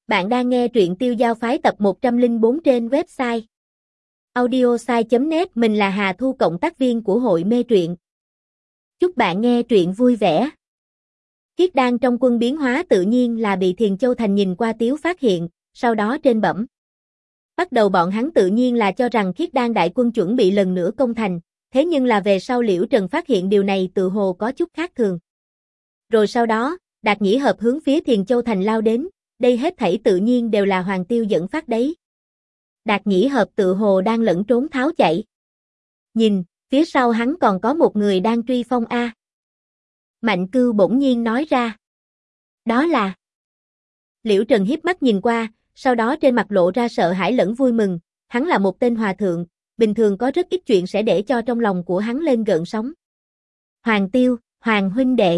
Bạn đang nghe truyện Tiêu Giao Phái tập 104 trên website audiosai.net. Mình là Hà Thu, cộng tác viên của hội mê truyện. Chúc bạn nghe truyện vui vẻ. Khiết đan trong quân biến hóa tự nhiên là bị Thiền Châu Thành nhìn qua Tiếu phát hiện, sau đó trên bẩm. Bắt đầu bọn hắn tự nhiên là cho rằng Khiết đan đại quân chuẩn bị lần nữa công thành, thế nhưng là về sau Liễu Trần phát hiện điều này tự hồ có chút khác thường. Rồi sau đó, Đạt Nhĩ Hợp hướng phía Thiền Châu Thành lao đến. Đây hết thảy tự nhiên đều là Hoàng Tiêu dẫn phát đấy. Đạt Nhĩ Hợp tự hồ đang lẫn trốn tháo chạy. Nhìn, phía sau hắn còn có một người đang truy phong a. Mạnh Cưu bỗng nhiên nói ra. Đó là... Liễu Trần hiếp mắt nhìn qua, sau đó trên mặt lộ ra sợ hãi lẫn vui mừng. Hắn là một tên hòa thượng, bình thường có rất ít chuyện sẽ để cho trong lòng của hắn lên gợn sóng. Hoàng Tiêu, Hoàng huynh đệ.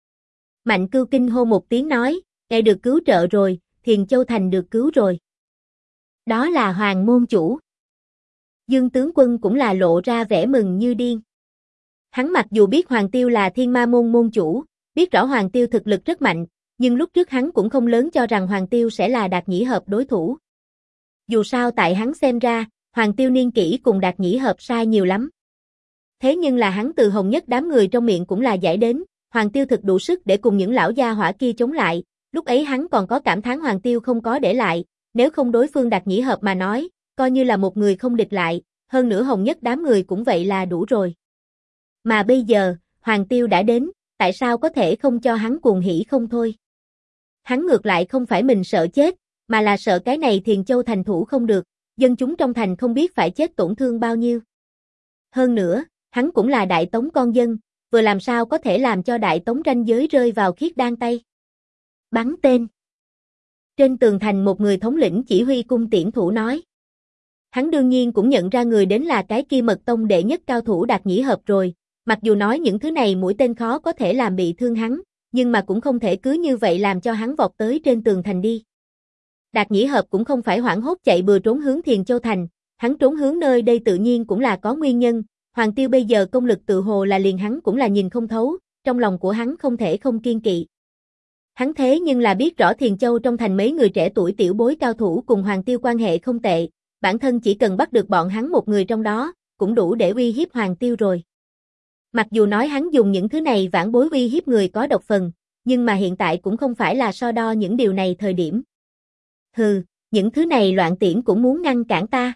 Mạnh Cưu kinh hô một tiếng nói. Ngài được cứu trợ rồi, Thiền Châu Thành được cứu rồi. Đó là Hoàng môn chủ. Dương tướng quân cũng là lộ ra vẻ mừng như điên. Hắn mặc dù biết Hoàng Tiêu là Thiên Ma môn môn chủ, biết rõ Hoàng Tiêu thực lực rất mạnh, nhưng lúc trước hắn cũng không lớn cho rằng Hoàng Tiêu sẽ là Đạt Nhĩ Hợp đối thủ. Dù sao tại hắn xem ra, Hoàng Tiêu niên kỷ cùng Đạt Nhĩ Hợp sai nhiều lắm. Thế nhưng là hắn từ hồng nhất đám người trong miệng cũng là giải đến, Hoàng Tiêu thực đủ sức để cùng những lão gia hỏa kia chống lại. Lúc ấy hắn còn có cảm thán Hoàng Tiêu không có để lại, nếu không đối phương Đạt Nhĩ Hợp mà nói, coi như là một người không địch lại, hơn nữa hồng nhất đám người cũng vậy là đủ rồi. Mà bây giờ, Hoàng Tiêu đã đến, tại sao có thể không cho hắn cuồng hỉ không thôi? Hắn ngược lại không phải mình sợ chết, mà là sợ cái này Thiền Châu Thành thủ không được, dân chúng trong thành không biết phải chết tổn thương bao nhiêu. Hơn nữa, hắn cũng là Đại Tống con dân, vừa làm sao có thể làm cho Đại Tống ranh giới rơi vào Khiết đan tay. Bắn tên. Trên tường thành một người thống lĩnh chỉ huy cung tiễn thủ nói. Hắn đương nhiên cũng nhận ra người đến là cái kia Mật Tông đệ nhất cao thủ Đạt Nhĩ Hợp rồi, mặc dù nói những thứ này mũi tên khó có thể làm bị thương hắn, nhưng mà cũng không thể cứ như vậy làm cho hắn vọt tới trên tường thành đi. Đạt Nhĩ Hợp cũng không phải hoảng hốt chạy bừa trốn hướng Thiền Châu Thành, hắn trốn hướng nơi đây tự nhiên cũng là có nguyên nhân, Hoàng Tiêu bây giờ công lực tự hồ là liền hắn cũng là nhìn không thấu, trong lòng của hắn không thể không kiên kỵ. Hắn thế nhưng là biết rõ Thiền Châu trong thành mấy người trẻ tuổi tiểu bối cao thủ cùng Hoàng Tiêu quan hệ không tệ, bản thân chỉ cần bắt được bọn hắn một người trong đó, cũng đủ để uy hiếp Hoàng Tiêu rồi. Mặc dù nói hắn dùng những thứ này vãn bối uy hiếp người có độc phần, nhưng mà hiện tại cũng không phải là so đo những điều này thời điểm. Hừ, những thứ này loạn tiễn cũng muốn ngăn cản ta.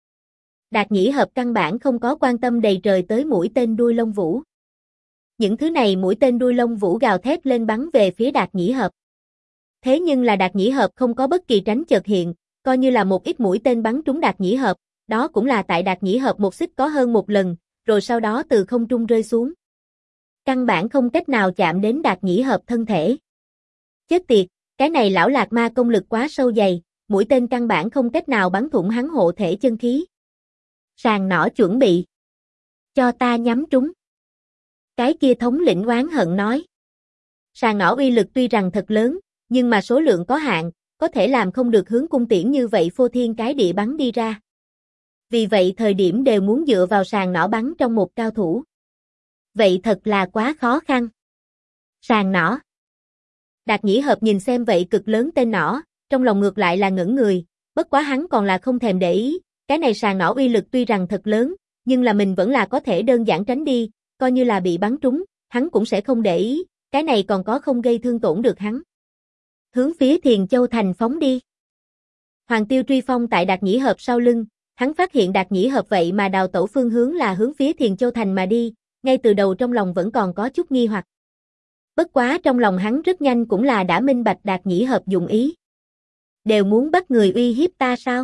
Đạt Nhĩ Hợp căn bản không có quan tâm đầy trời tới mũi tên đuôi lông vũ. Những thứ này mũi tên đuôi lông vũ gào thét lên bắn về phía Đạt Nhĩ Hợp. Thế nhưng là Đạt Nhĩ Hợp không có bất kỳ tránh chợt hiện, coi như là một ít mũi tên bắn trúng Đạt Nhĩ Hợp, đó cũng là tại Đạt Nhĩ Hợp một xích có hơn một lần, rồi sau đó từ không trung rơi xuống. Căn bản không cách nào chạm đến Đạt Nhĩ Hợp thân thể. Chết tiệt, cái này lão Lạc Ma công lực quá sâu dày, mũi tên căn bản không cách nào bắn thủng hắn hộ thể chân khí. Sàng nỏ chuẩn bị. Cho ta nhắm trúng. Cái kia thống lĩnh oán hận nói. Sàng nỏ uy lực tuy rằng thật lớn, nhưng mà số lượng có hạn, có thể làm không được hướng cung tiễn như vậy phô thiên cái địa bắn đi ra. Vì vậy thời điểm đều muốn dựa vào sàng nỏ bắn trong một cao thủ. Vậy thật là quá khó khăn. Sàng nỏ. Đạt Nhĩ Hợp nhìn xem vậy cực lớn tên nỏ, trong lòng ngược lại là ngẩn người, bất quá hắn còn là không thèm để ý, cái này sàng nỏ uy lực tuy rằng thật lớn, nhưng là mình vẫn là có thể đơn giản tránh đi. Coi như là bị bắn trúng, hắn cũng sẽ không để ý, cái này còn có không gây thương tổn được hắn. Hướng phía Thiền Châu Thành phóng đi. Hoàng Tiêu truy phong tại Đạt Nhĩ Hợp sau lưng, hắn phát hiện Đạt Nhĩ Hợp vậy mà đào tẩu phương hướng là hướng phía Thiền Châu Thành mà đi, ngay từ đầu trong lòng vẫn còn có chút nghi hoặc. Bất quá trong lòng hắn rất nhanh cũng là đã minh bạch Đạt Nhĩ Hợp dụng ý. Đều muốn bắt người uy hiếp ta sao?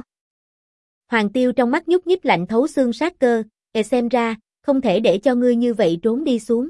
Hoàng Tiêu trong mắt nhúc nhích lạnh thấu xương sát cơ, xem ra, không thể để cho ngươi như vậy trốn đi xuống.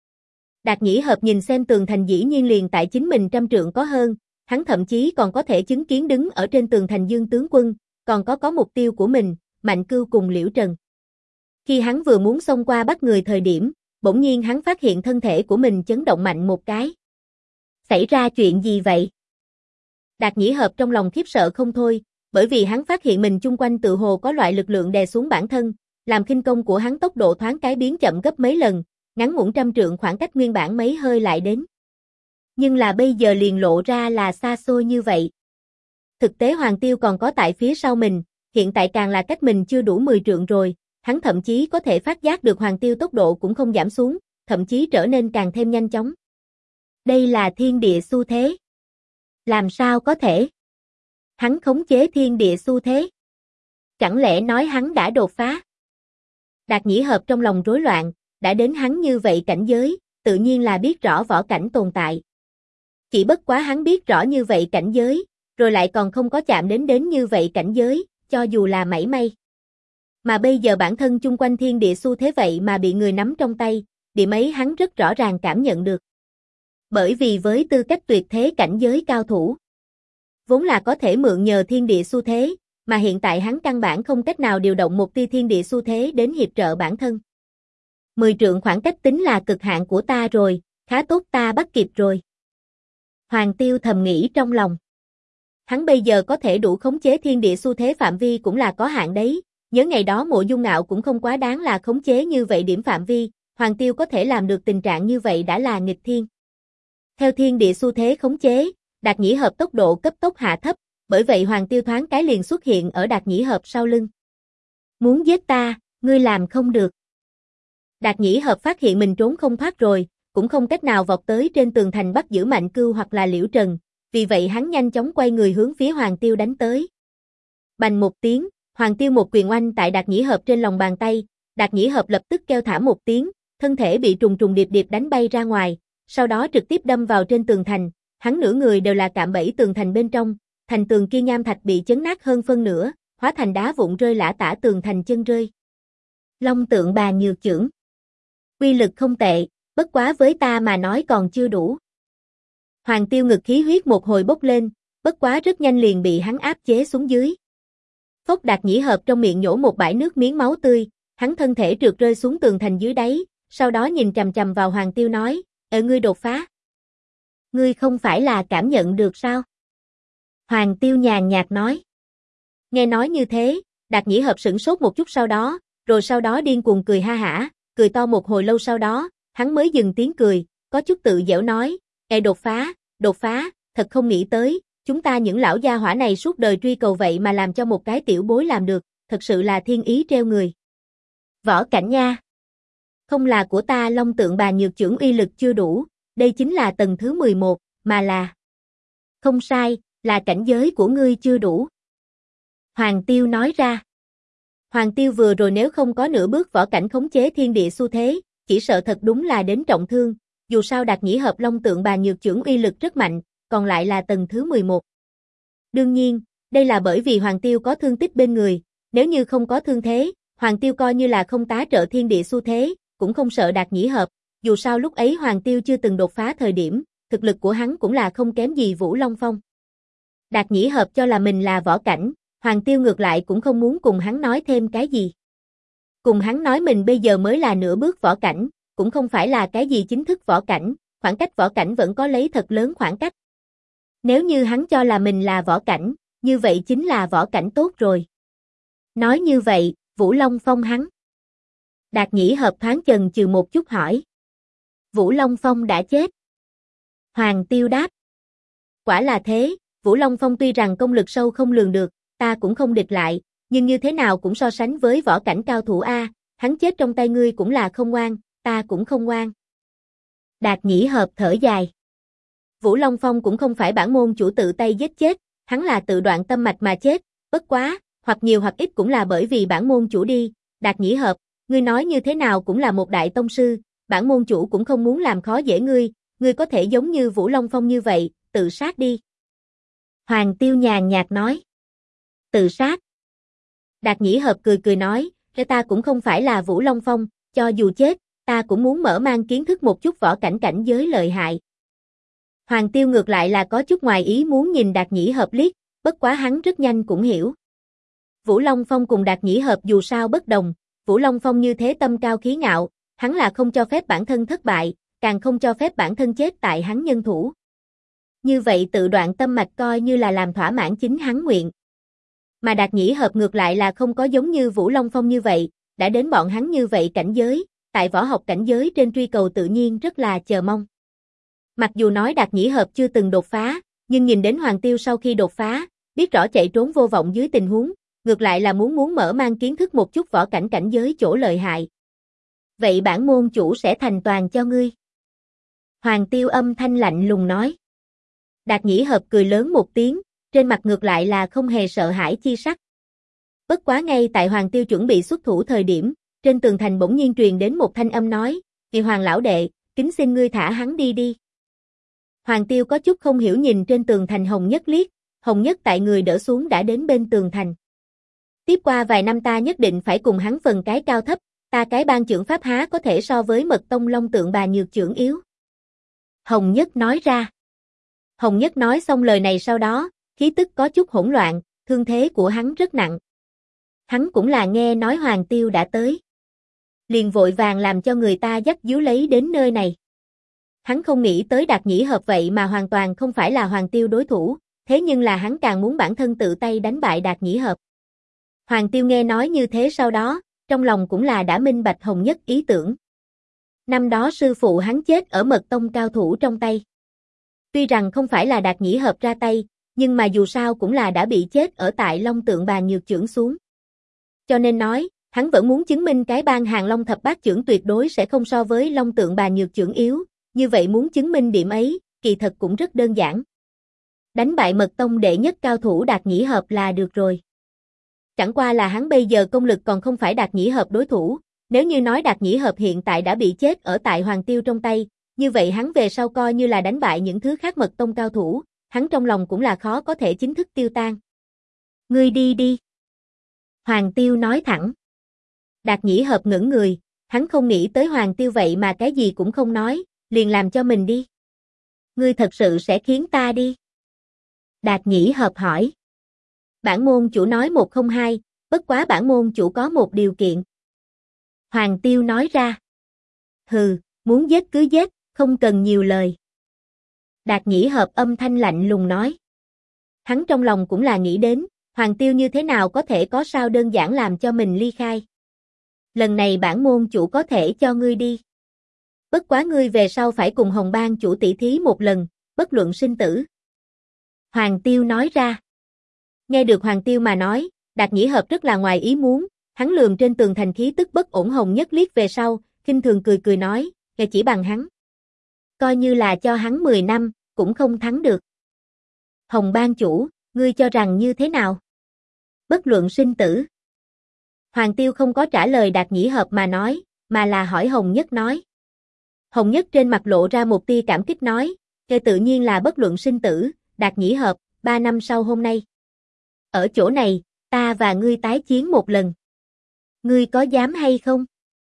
Đạt Nhĩ Hợp nhìn xem tường thành dĩ nhiên liền tại chính mình 100 trượng có hơn, hắn thậm chí còn có thể chứng kiến đứng ở trên tường thành Dương tướng quân, còn có mục tiêu của mình, Mạnh Cưu cùng Liễu Trần. Khi hắn vừa muốn xông qua bắt người thời điểm, bỗng nhiên hắn phát hiện thân thể của mình chấn động mạnh một cái. Xảy ra chuyện gì vậy? Đạt Nhĩ Hợp trong lòng khiếp sợ không thôi, bởi vì hắn phát hiện mình chung quanh tự hồ có loại lực lượng đè xuống bản thân, làm khinh công của hắn tốc độ thoáng cái biến chậm gấp mấy lần, ngắn ngủn 100 trượng khoảng cách nguyên bản mấy hơi lại đến. Nhưng là bây giờ liền lộ ra là xa xôi như vậy. Thực tế Hoàng Tiêu còn có tại phía sau mình, hiện tại càng là cách mình chưa đủ 10 trượng rồi, hắn thậm chí có thể phát giác được Hoàng Tiêu tốc độ cũng không giảm xuống, thậm chí trở nên càng thêm nhanh chóng. Đây là thiên địa xu thế. Làm sao có thể? Hắn khống chế thiên địa xu thế. Chẳng lẽ nói hắn đã đột phá? Đạt Nhĩ Hợp trong lòng rối loạn, đã đến hắn như vậy cảnh giới, tự nhiên là biết rõ võ cảnh tồn tại. Chỉ bất quá hắn biết rõ như vậy cảnh giới, rồi lại còn không có chạm đến như vậy cảnh giới, cho dù là mảy may. Mà bây giờ bản thân chung quanh thiên địa xu thế vậy mà bị người nắm trong tay, điểm ấy hắn rất rõ ràng cảm nhận được. Bởi vì với tư cách tuyệt thế cảnh giới cao thủ, vốn là có thể mượn nhờ thiên địa xu thế, mà hiện tại hắn căn bản không cách nào điều động một tia thiên địa xu thế đến hiệp trợ bản thân. 10 trượng khoảng cách tính là cực hạn của ta rồi, khá tốt ta bắt kịp rồi. Hoàng Tiêu thầm nghĩ trong lòng. Hắn bây giờ có thể đủ khống chế thiên địa xu thế phạm vi cũng là có hạn đấy, nhớ ngày đó Mộ Dung Ngạo cũng không quá đáng là khống chế như vậy điểm phạm vi, Hoàng Tiêu có thể làm được tình trạng như vậy đã là nghịch thiên. Theo thiên địa xu thế khống chế, Đạt Nhĩ Hợp tốc độ cấp tốc hạ thấp, bởi vậy Hoàng Tiêu thoáng cái liền xuất hiện ở Đạt Nhĩ Hợp sau lưng. Muốn giết ta, ngươi làm không được. Đạt Nhĩ Hợp phát hiện mình trốn không thoát rồi, cũng không cách nào vọt tới trên tường thành bắt giữ Mạnh Cưu hoặc là Liễu Trần, vì vậy hắn nhanh chóng quay người hướng phía Hoàng Tiêu đánh tới. Bành một tiếng, Hoàng Tiêu một quyền oanh tại Đạt Nhĩ Hợp trên lòng bàn tay, Đạt Nhĩ Hợp lập tức kêu thảm một tiếng, thân thể bị trùng trùng điệp điệp đánh bay ra ngoài, sau đó trực tiếp đâm vào trên tường thành, hắn nửa người đều là cạm bẫy tường thành bên trong, thành tường kia nham thạch bị chấn nát hơn phân nửa, hóa thành đá vụn rơi lả tả tường thành chân rơi. Long Tượng Bà Nhược Chưởng. Uy lực không tệ, bất quá với ta mà nói còn chưa đủ. Hoàng Tiêu ngực khí huyết một hồi bốc lên, bất quá rất nhanh liền bị hắn áp chế xuống dưới. Phốc, Đạt Nhĩ Hợp trong miệng nhổ một bãi nước miếng máu tươi, hắn thân thể trượt rơi xuống tường thành dưới đáy, sau đó nhìn chằm chằm vào Hoàng Tiêu nói, ngươi đột phá. Ngươi không phải là cảm nhận được sao? Hoàng Tiêu nhàn nhạt nói. Nghe nói như thế, Đạt Nhĩ Hợp sửng sốt một chút rồi sau đó điên cuồng cười ha hả, cười to một hồi lâu sau đó, hắn mới dừng tiếng cười, có chút tự giễu nói, đột phá, thật không nghĩ tới, chúng ta những lão gia hỏa này suốt đời truy cầu vậy mà làm cho một cái tiểu bối làm được, thật sự là thiên ý treo người. Võ cảnh nha. Không là của ta Long Tượng Bà Nhược Chưởng uy lực chưa đủ, đây chính là tầng thứ 11, mà là... Không sai, là cảnh giới của ngươi chưa đủ. Hoàng Tiêu nói ra. Hoàng Tiêu vừa rồi nếu không có nửa bước võ cảnh khống chế thiên địa xu thế, chỉ sợ thật đúng là đến trọng thương, dù sao Đạt Nhĩ Hợp Long Tượng Bà Nhược Chưởng uy lực rất mạnh, còn lại là tầng thứ 11. Đương nhiên, đây là bởi vì Hoàng Tiêu có thương tích bên người, nếu như không có thương thế, Hoàng Tiêu coi như là không tá trợ thiên địa xu thế, cũng không sợ Đạt Nhĩ Hợp, dù sao lúc ấy Hoàng Tiêu chưa từng đột phá thời điểm, thực lực của hắn cũng là không kém gì Vũ Long Phong. Đạt Nhĩ Hợp cho là mình là võ cảnh, Hoàng Tiêu ngược lại cũng không muốn cùng hắn nói thêm cái gì. Cùng hắn nói mình bây giờ mới là nửa bước võ cảnh, cũng không phải là cái gì chính thức võ cảnh, khoảng cách võ cảnh vẫn có lấy thật lớn khoảng cách. Nếu như hắn cho là mình là võ cảnh, như vậy chính là võ cảnh tốt rồi. Nói như vậy, Vũ Long Phong hắn. Đạt Nhĩ Hợp thoáng chần chừ một chút hỏi. Vũ Long Phong đã chết. Hoàng Tiêu đáp. Quả là thế, Vũ Long Phong tuy rằng công lực sâu không lường được, ta cũng không địch lại, nhưng như thế nào cũng so sánh với võ cảnh cao thủ A, hắn chết trong tay ngươi cũng là không ngoan, ta cũng không ngoan. Đạt Nhĩ Hợp thở dài. Vũ Long Phong cũng không phải bản môn chủ tự tay giết chết, hắn là tự đoạn tâm mạch mà chết, bất quá, hoặc nhiều hoặc ít cũng là bởi vì bản môn chủ đi, Đạt Nhĩ Hợp, ngươi nói như thế nào cũng là một đại tông sư, bản môn chủ cũng không muốn làm khó dễ ngươi có thể giống như Vũ Long Phong như vậy, tự sát đi. Hoàng Tiêu nhàn nhạt nói. Tự sát. Đạt Nhĩ Hợp cười cười nói, ta cũng không phải là Vũ Long Phong, cho dù chết, ta cũng muốn mở mang kiến thức một chút võ cảnh cảnh giới lợi hại. Hoàng Tiêu ngược lại là có chút ngoài ý muốn nhìn Đạt Nhĩ Hợp liếc, bất quá hắn rất nhanh cũng hiểu. Vũ Long Phong cùng Đạt Nhĩ Hợp dù sao bất đồng, Vũ Long Phong như thế tâm cao khí ngạo, hắn là không cho phép bản thân thất bại, càng không cho phép bản thân chết tại hắn nhân thủ. Như vậy tự đoạn tâm mạch coi như là làm thỏa mãn chính hắn nguyện. Mà Đạt Nhĩ Hợp ngược lại là không có giống như Vũ Long Phong như vậy, đã đến bọn hắn như vậy cảnh giới, tại võ học cảnh giới trên truy cầu tự nhiên rất là chờ mong. Mặc dù nói Đạt Nhĩ Hợp chưa từng đột phá, nhưng nhìn đến Hoàng Tiêu sau khi đột phá, biết rõ chạy trốn vô vọng dưới tình huống, ngược lại là muốn mở mang kiến thức một chút võ cảnh cảnh giới chỗ lợi hại. Vậy bản môn chủ sẽ thành toàn cho ngươi. Hoàng Tiêu âm thanh lạnh lùng nói. Đạt Nhĩ Hợp cười lớn một tiếng, trên mặt ngược lại là không hề sợ hãi chi sắc. Bất quá ngay tại Hoàng Tiêu chuẩn bị xuất thủ thời điểm, trên tường thành bỗng nhiên truyền đến một thanh âm nói, "Kỳ Hoàng lão đệ, kính xin ngươi thả hắn đi đi." Hoàng Tiêu có chút không hiểu nhìn trên tường thành Hồng Nhất liếc, Hồng Nhất tại người đỡ xuống đã đến bên tường thành. Tiếp qua vài năm ta nhất định phải cùng hắn phần cái cao thấp, ta cái ban trưởng pháp há có thể so với Mật Tông Long Tượng Bà Nhược trưởng yếu. Hồng Nhất nói ra. Hồng Nhất nói xong lời này sau đó, khí tức có chút hỗn loạn, thương thế của hắn rất nặng. Hắn cũng là nghe nói Hoàng Tiêu đã tới. Liền vội vàng làm cho người ta dắt díu lấy đến nơi này. Hắn không nghĩ tới Đạt Nhĩ Hợp vậy mà hoàn toàn không phải là Hoàng Tiêu đối thủ, thế nhưng là hắn càng muốn bản thân tự tay đánh bại Đạt Nhĩ Hợp. Hoàng Tiêu nghe nói như thế sau đó, trong lòng cũng là đã minh bạch Hồng Nhất ý tưởng. Năm đó sư phụ hắn chết ở Mật Tông cao thủ trong tay. Tuy rằng không phải là Đạt Nhĩ Hợp ra tay, nhưng mà dù sao cũng là đã bị chết ở tại Long Tượng Bà Nhược chưởng xuống. Cho nên nói, hắn vẫn muốn chứng minh cái ban Hàng Long Thập Bát chưởng tuyệt đối sẽ không so với Long Tượng Bà Nhược chưởng yếu, như vậy muốn chứng minh điểm ấy, kỳ thật cũng rất đơn giản. Đánh bại Mật Tông đệ nhất cao thủ Đạt Nhĩ Hợp là được rồi. Chẳng qua là hắn bây giờ công lực còn không phải Đạt Nhĩ Hợp đối thủ, nếu như nói Đạt Nhĩ Hợp hiện tại đã bị chết ở tại Hoàng Tiêu trong tay, như vậy hắn về sau coi như là đánh bại những thứ khác Mật Tông cao thủ, hắn trong lòng cũng là khó có thể chính thức tiêu tan. Ngươi đi đi. Hoàng Tiêu nói thẳng. Đạt Nhĩ Hợp ngẩn người, hắn không nghĩ tới Hoàng Tiêu vậy mà cái gì cũng không nói, liền làm cho mình đi. Ngươi thật sự sẽ khiến ta đi? Đạt Nhĩ Hợp hỏi. Bản môn chủ nói 102, bất quá bản môn chủ có một điều kiện. Hoàng Tiêu nói ra. Hừ, muốn giết cứ giết, không cần nhiều lời. Đạt Nhĩ Hợp âm thanh lạnh lùng nói. Hắn trong lòng cũng là nghĩ đến, Hoàng Tiêu như thế nào có thể có sao đơn giản làm cho mình ly khai. Lần này bản môn chủ có thể cho ngươi đi. Bất quá ngươi về sau phải cùng Hồng Bang chủ tỷ thí một lần, bất luận sinh tử. Hoàng Tiêu nói ra. Nghe được Hoàng Tiêu mà nói, Đạt Nhĩ Hợp rất là ngoài ý muốn, hắn lườm trên tường thành khí tức bất ổn Hồng Nhất liếc về sau, khinh thường cười nói, "Kẻ chỉ bằng hắn. Coi như là cho hắn 10 năm, cũng không thắng được." Hồng Bang chủ, ngươi cho rằng như thế nào? Bất luận sinh tử. Hoàng Tiêu không có trả lời Đạt Nhĩ Hợp mà nói, mà là hỏi Hồng Nhất nói. Hồng Nhất trên mặt lộ ra một tia cảm kích nói, "Kẻ tự nhiên là bất luận sinh tử, Đạt Nhĩ Hợp, 3 năm sau hôm nay. Ở chỗ này, ta và ngươi tái chiến một lần. Ngươi có dám hay không?"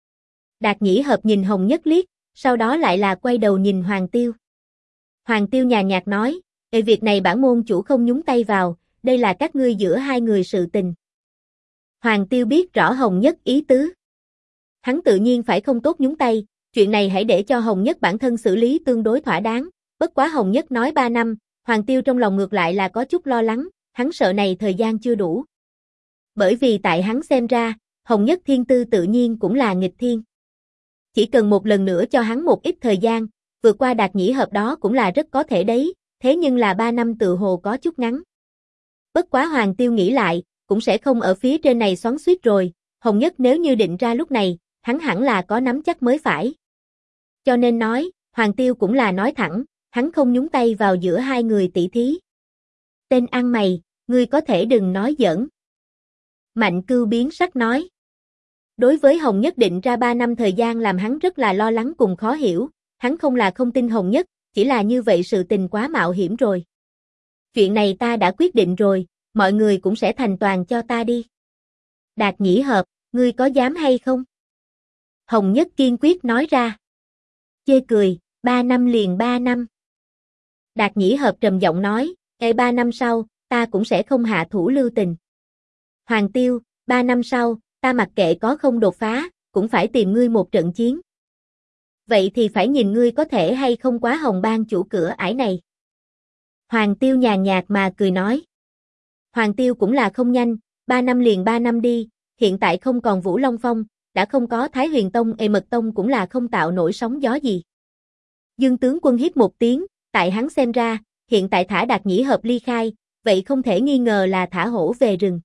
Đạt Nhĩ Hợp nhìn Hồng Nhất liếc, sau đó lại là quay đầu nhìn Hoàng Tiêu. Hoàng Tiêu nhàn nhạt nói, việc này bản môn chủ không nhúng tay vào, đây là các ngươi giữa hai người sự tình." Hoàng Tiêu biết rõ Hồng Nhất ý tứ. Hắn tự nhiên phải không tốt nhúng tay, chuyện này hãy để cho Hồng Nhất bản thân xử lý tương đối thỏa đáng. Bất quá Hồng Nhất nói 3 năm, Hoàng Tiêu trong lòng ngược lại là có chút lo lắng, hắn sợ này thời gian chưa đủ. Bởi vì tại hắn xem ra, Hồng Nhất thiên tư tự nhiên cũng là nghịch thiên. Chỉ cần một lần nữa cho hắn một ít thời gian, vượt qua Đạt Nhĩ Hợp đó cũng là rất có thể đấy, thế nhưng là 3 năm tự hồ có chút ngắn. Bất quá Hoàng Tiêu nghĩ lại, cũng sẽ không ở phía trên này xoắn xuýt rồi, Hồng Nhất nếu như định ra lúc này, hắn hẳn là có nắm chắc mới phải. Cho nên nói, Hoàng Tiêu cũng là nói thẳng, hắn không nhúng tay vào giữa hai người tỷ thí. Tên ăn mày, ngươi có thể đừng nói giỡn. Mạnh Cưu biến sắc nói. Đối với Hồng Nhất định ra 3 năm thời gian làm hắn rất là lo lắng cùng khó hiểu, hắn không là không tin Hồng Nhất, chỉ là như vậy sự tình quá mạo hiểm rồi. Chuyện này ta đã quyết định rồi, mọi người cũng sẽ thành toàn cho ta đi. Đạt Nhĩ Hợp, ngươi có dám hay không? Hồng Nhất kiên quyết nói ra. Chê cười, 3 năm liền 3 năm. Đạt Nhĩ Hợp trầm giọng nói, 3 năm sau, ta cũng sẽ không hạ thủ lưu tình. Hoàng Tiêu, 3 năm sau, ta mặc kệ có không đột phá, cũng phải tìm ngươi một trận chiến. Vậy thì phải nhìn ngươi có thể hay không quá Hồng Bang chủ cửa ải này. Hoàng Tiêu nhàn nhạt mà cười nói. Hoàng Tiêu cũng là không nhanh, 3 năm liền 3 năm đi, hiện tại không còn Vũ Long Phong, đã không có Thái Huyền Tông Mật Tông cũng là không tạo nổi sóng gió gì. Dương tướng quân hít một tiếng, tại hắn xem ra, hiện tại thả Đạt Nhĩ Hợp ly khai, vậy không thể nghi ngờ là thả hổ về rừng.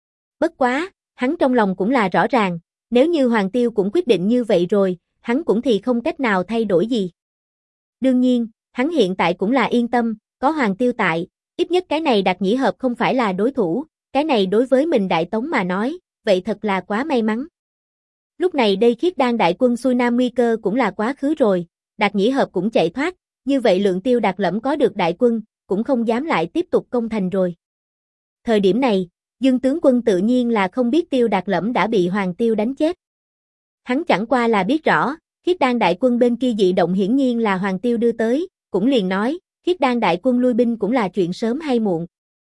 Bất quá, hắn trong lòng cũng là rõ ràng, nếu như Hoàng Tiêu cũng quyết định như vậy rồi, hắn cũng thì không cách nào thay đổi gì. Đương nhiên, hắn hiện tại cũng là yên tâm, có Hoàng Tiêu tại, ít nhất cái này Đạt Nhĩ Hợp không phải là đối thủ, cái này đối với mình Đại Tống mà nói, vậy thật là quá may mắn. Lúc này đây Khiết Đan đại quân xuôi nam nguy cơ cũng là quá khứ rồi, Đạt Nhĩ Hợp cũng chạy thoát, như vậy Lượng Tiêu Đạt Lẫm có được đại quân, cũng không dám lại tiếp tục công thành rồi. Thời điểm này, Dương tướng quân tự nhiên là không biết Tiêu Đạt Lẫm đã bị Hoàng Tiêu đánh chết. Hắn chẳng qua là biết rõ, Khiết Đan đại quân bên kia dị động hiển nhiên là Hoàng Tiêu đưa tới, cũng liền nói, Khiết Đan đại quân lui binh cũng là chuyện sớm hay muộn.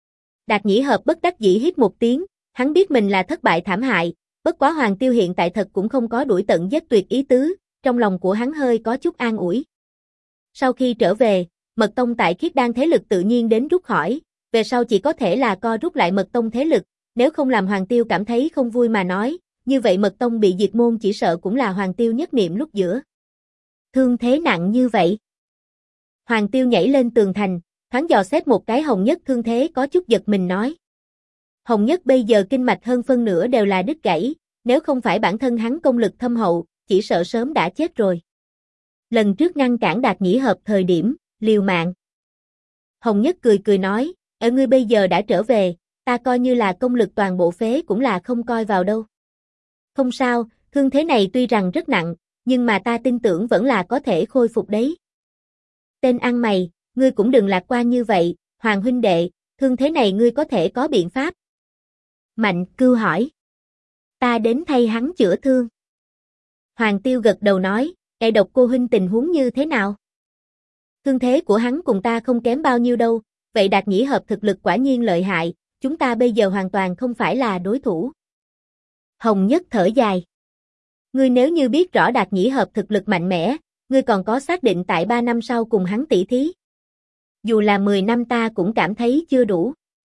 Đạt Nhĩ Hợp bất đắc dĩ hít một tiếng, hắn biết mình là thất bại thảm hại, bất quá Hoàng Tiêu hiện tại thật cũng không có đuổi tận giết tuyệt ý tứ, trong lòng của hắn hơi có chút an ủi. Sau khi trở về, Mật Tông tại Khiết Đan thế lực tự nhiên đến rút khỏi, về sau chỉ có thể là co rút lại Mật Tông thế lực, nếu không làm Hoàng Tiêu cảm thấy không vui mà nói, như vậy Mật Tông bị diệt môn chỉ sợ cũng là Hoàng Tiêu nhất niệm lúc giữa. Thương thế nặng như vậy. Hoàng Tiêu nhảy lên tường thành, thoáng dò xét một cái Hồng Nhất thương thế có chút giật mình nói. Hồng Nhất bây giờ kinh mạch hơn phân nửa đều là đứt gãy, nếu không phải bản thân hắn công lực thâm hậu, chỉ sợ sớm đã chết rồi. Lần trước ngăn cản Đạt Nhĩ Hợp thời điểm, liều mạng. Hồng Nhất cười cười nói, ở ngươi bây giờ đã trở về, ta coi như là công lực toàn bộ phế cũng là không coi vào đâu. Không sao, thương thế này tuy rằng rất nặng, nhưng mà ta tin tưởng vẫn là có thể khôi phục đấy. Tên ăn mày, ngươi cũng đừng lạc quan như vậy, Hoàng huynh đệ, thương thế này ngươi có thể có biện pháp. Mạnh Cưu hỏi. Ta đến thay hắn chữa thương. Hoàng Tiêu gật đầu nói, Độc Cô huynh tình huống như thế nào? Thương thế của hắn cùng ta không kém bao nhiêu đâu, vậy Đạt Nhĩ Hợp thực lực quả nhiên lợi hại, chúng ta bây giờ hoàn toàn không phải là đối thủ. Hồng Nhất thở dài. Ngươi nếu như biết rõ Đạt Nhĩ Hợp thực lực mạnh mẽ, ngươi còn có xác định tại 3 năm sau cùng hắn tỷ thí. Dù là 10 năm ta cũng cảm thấy chưa đủ.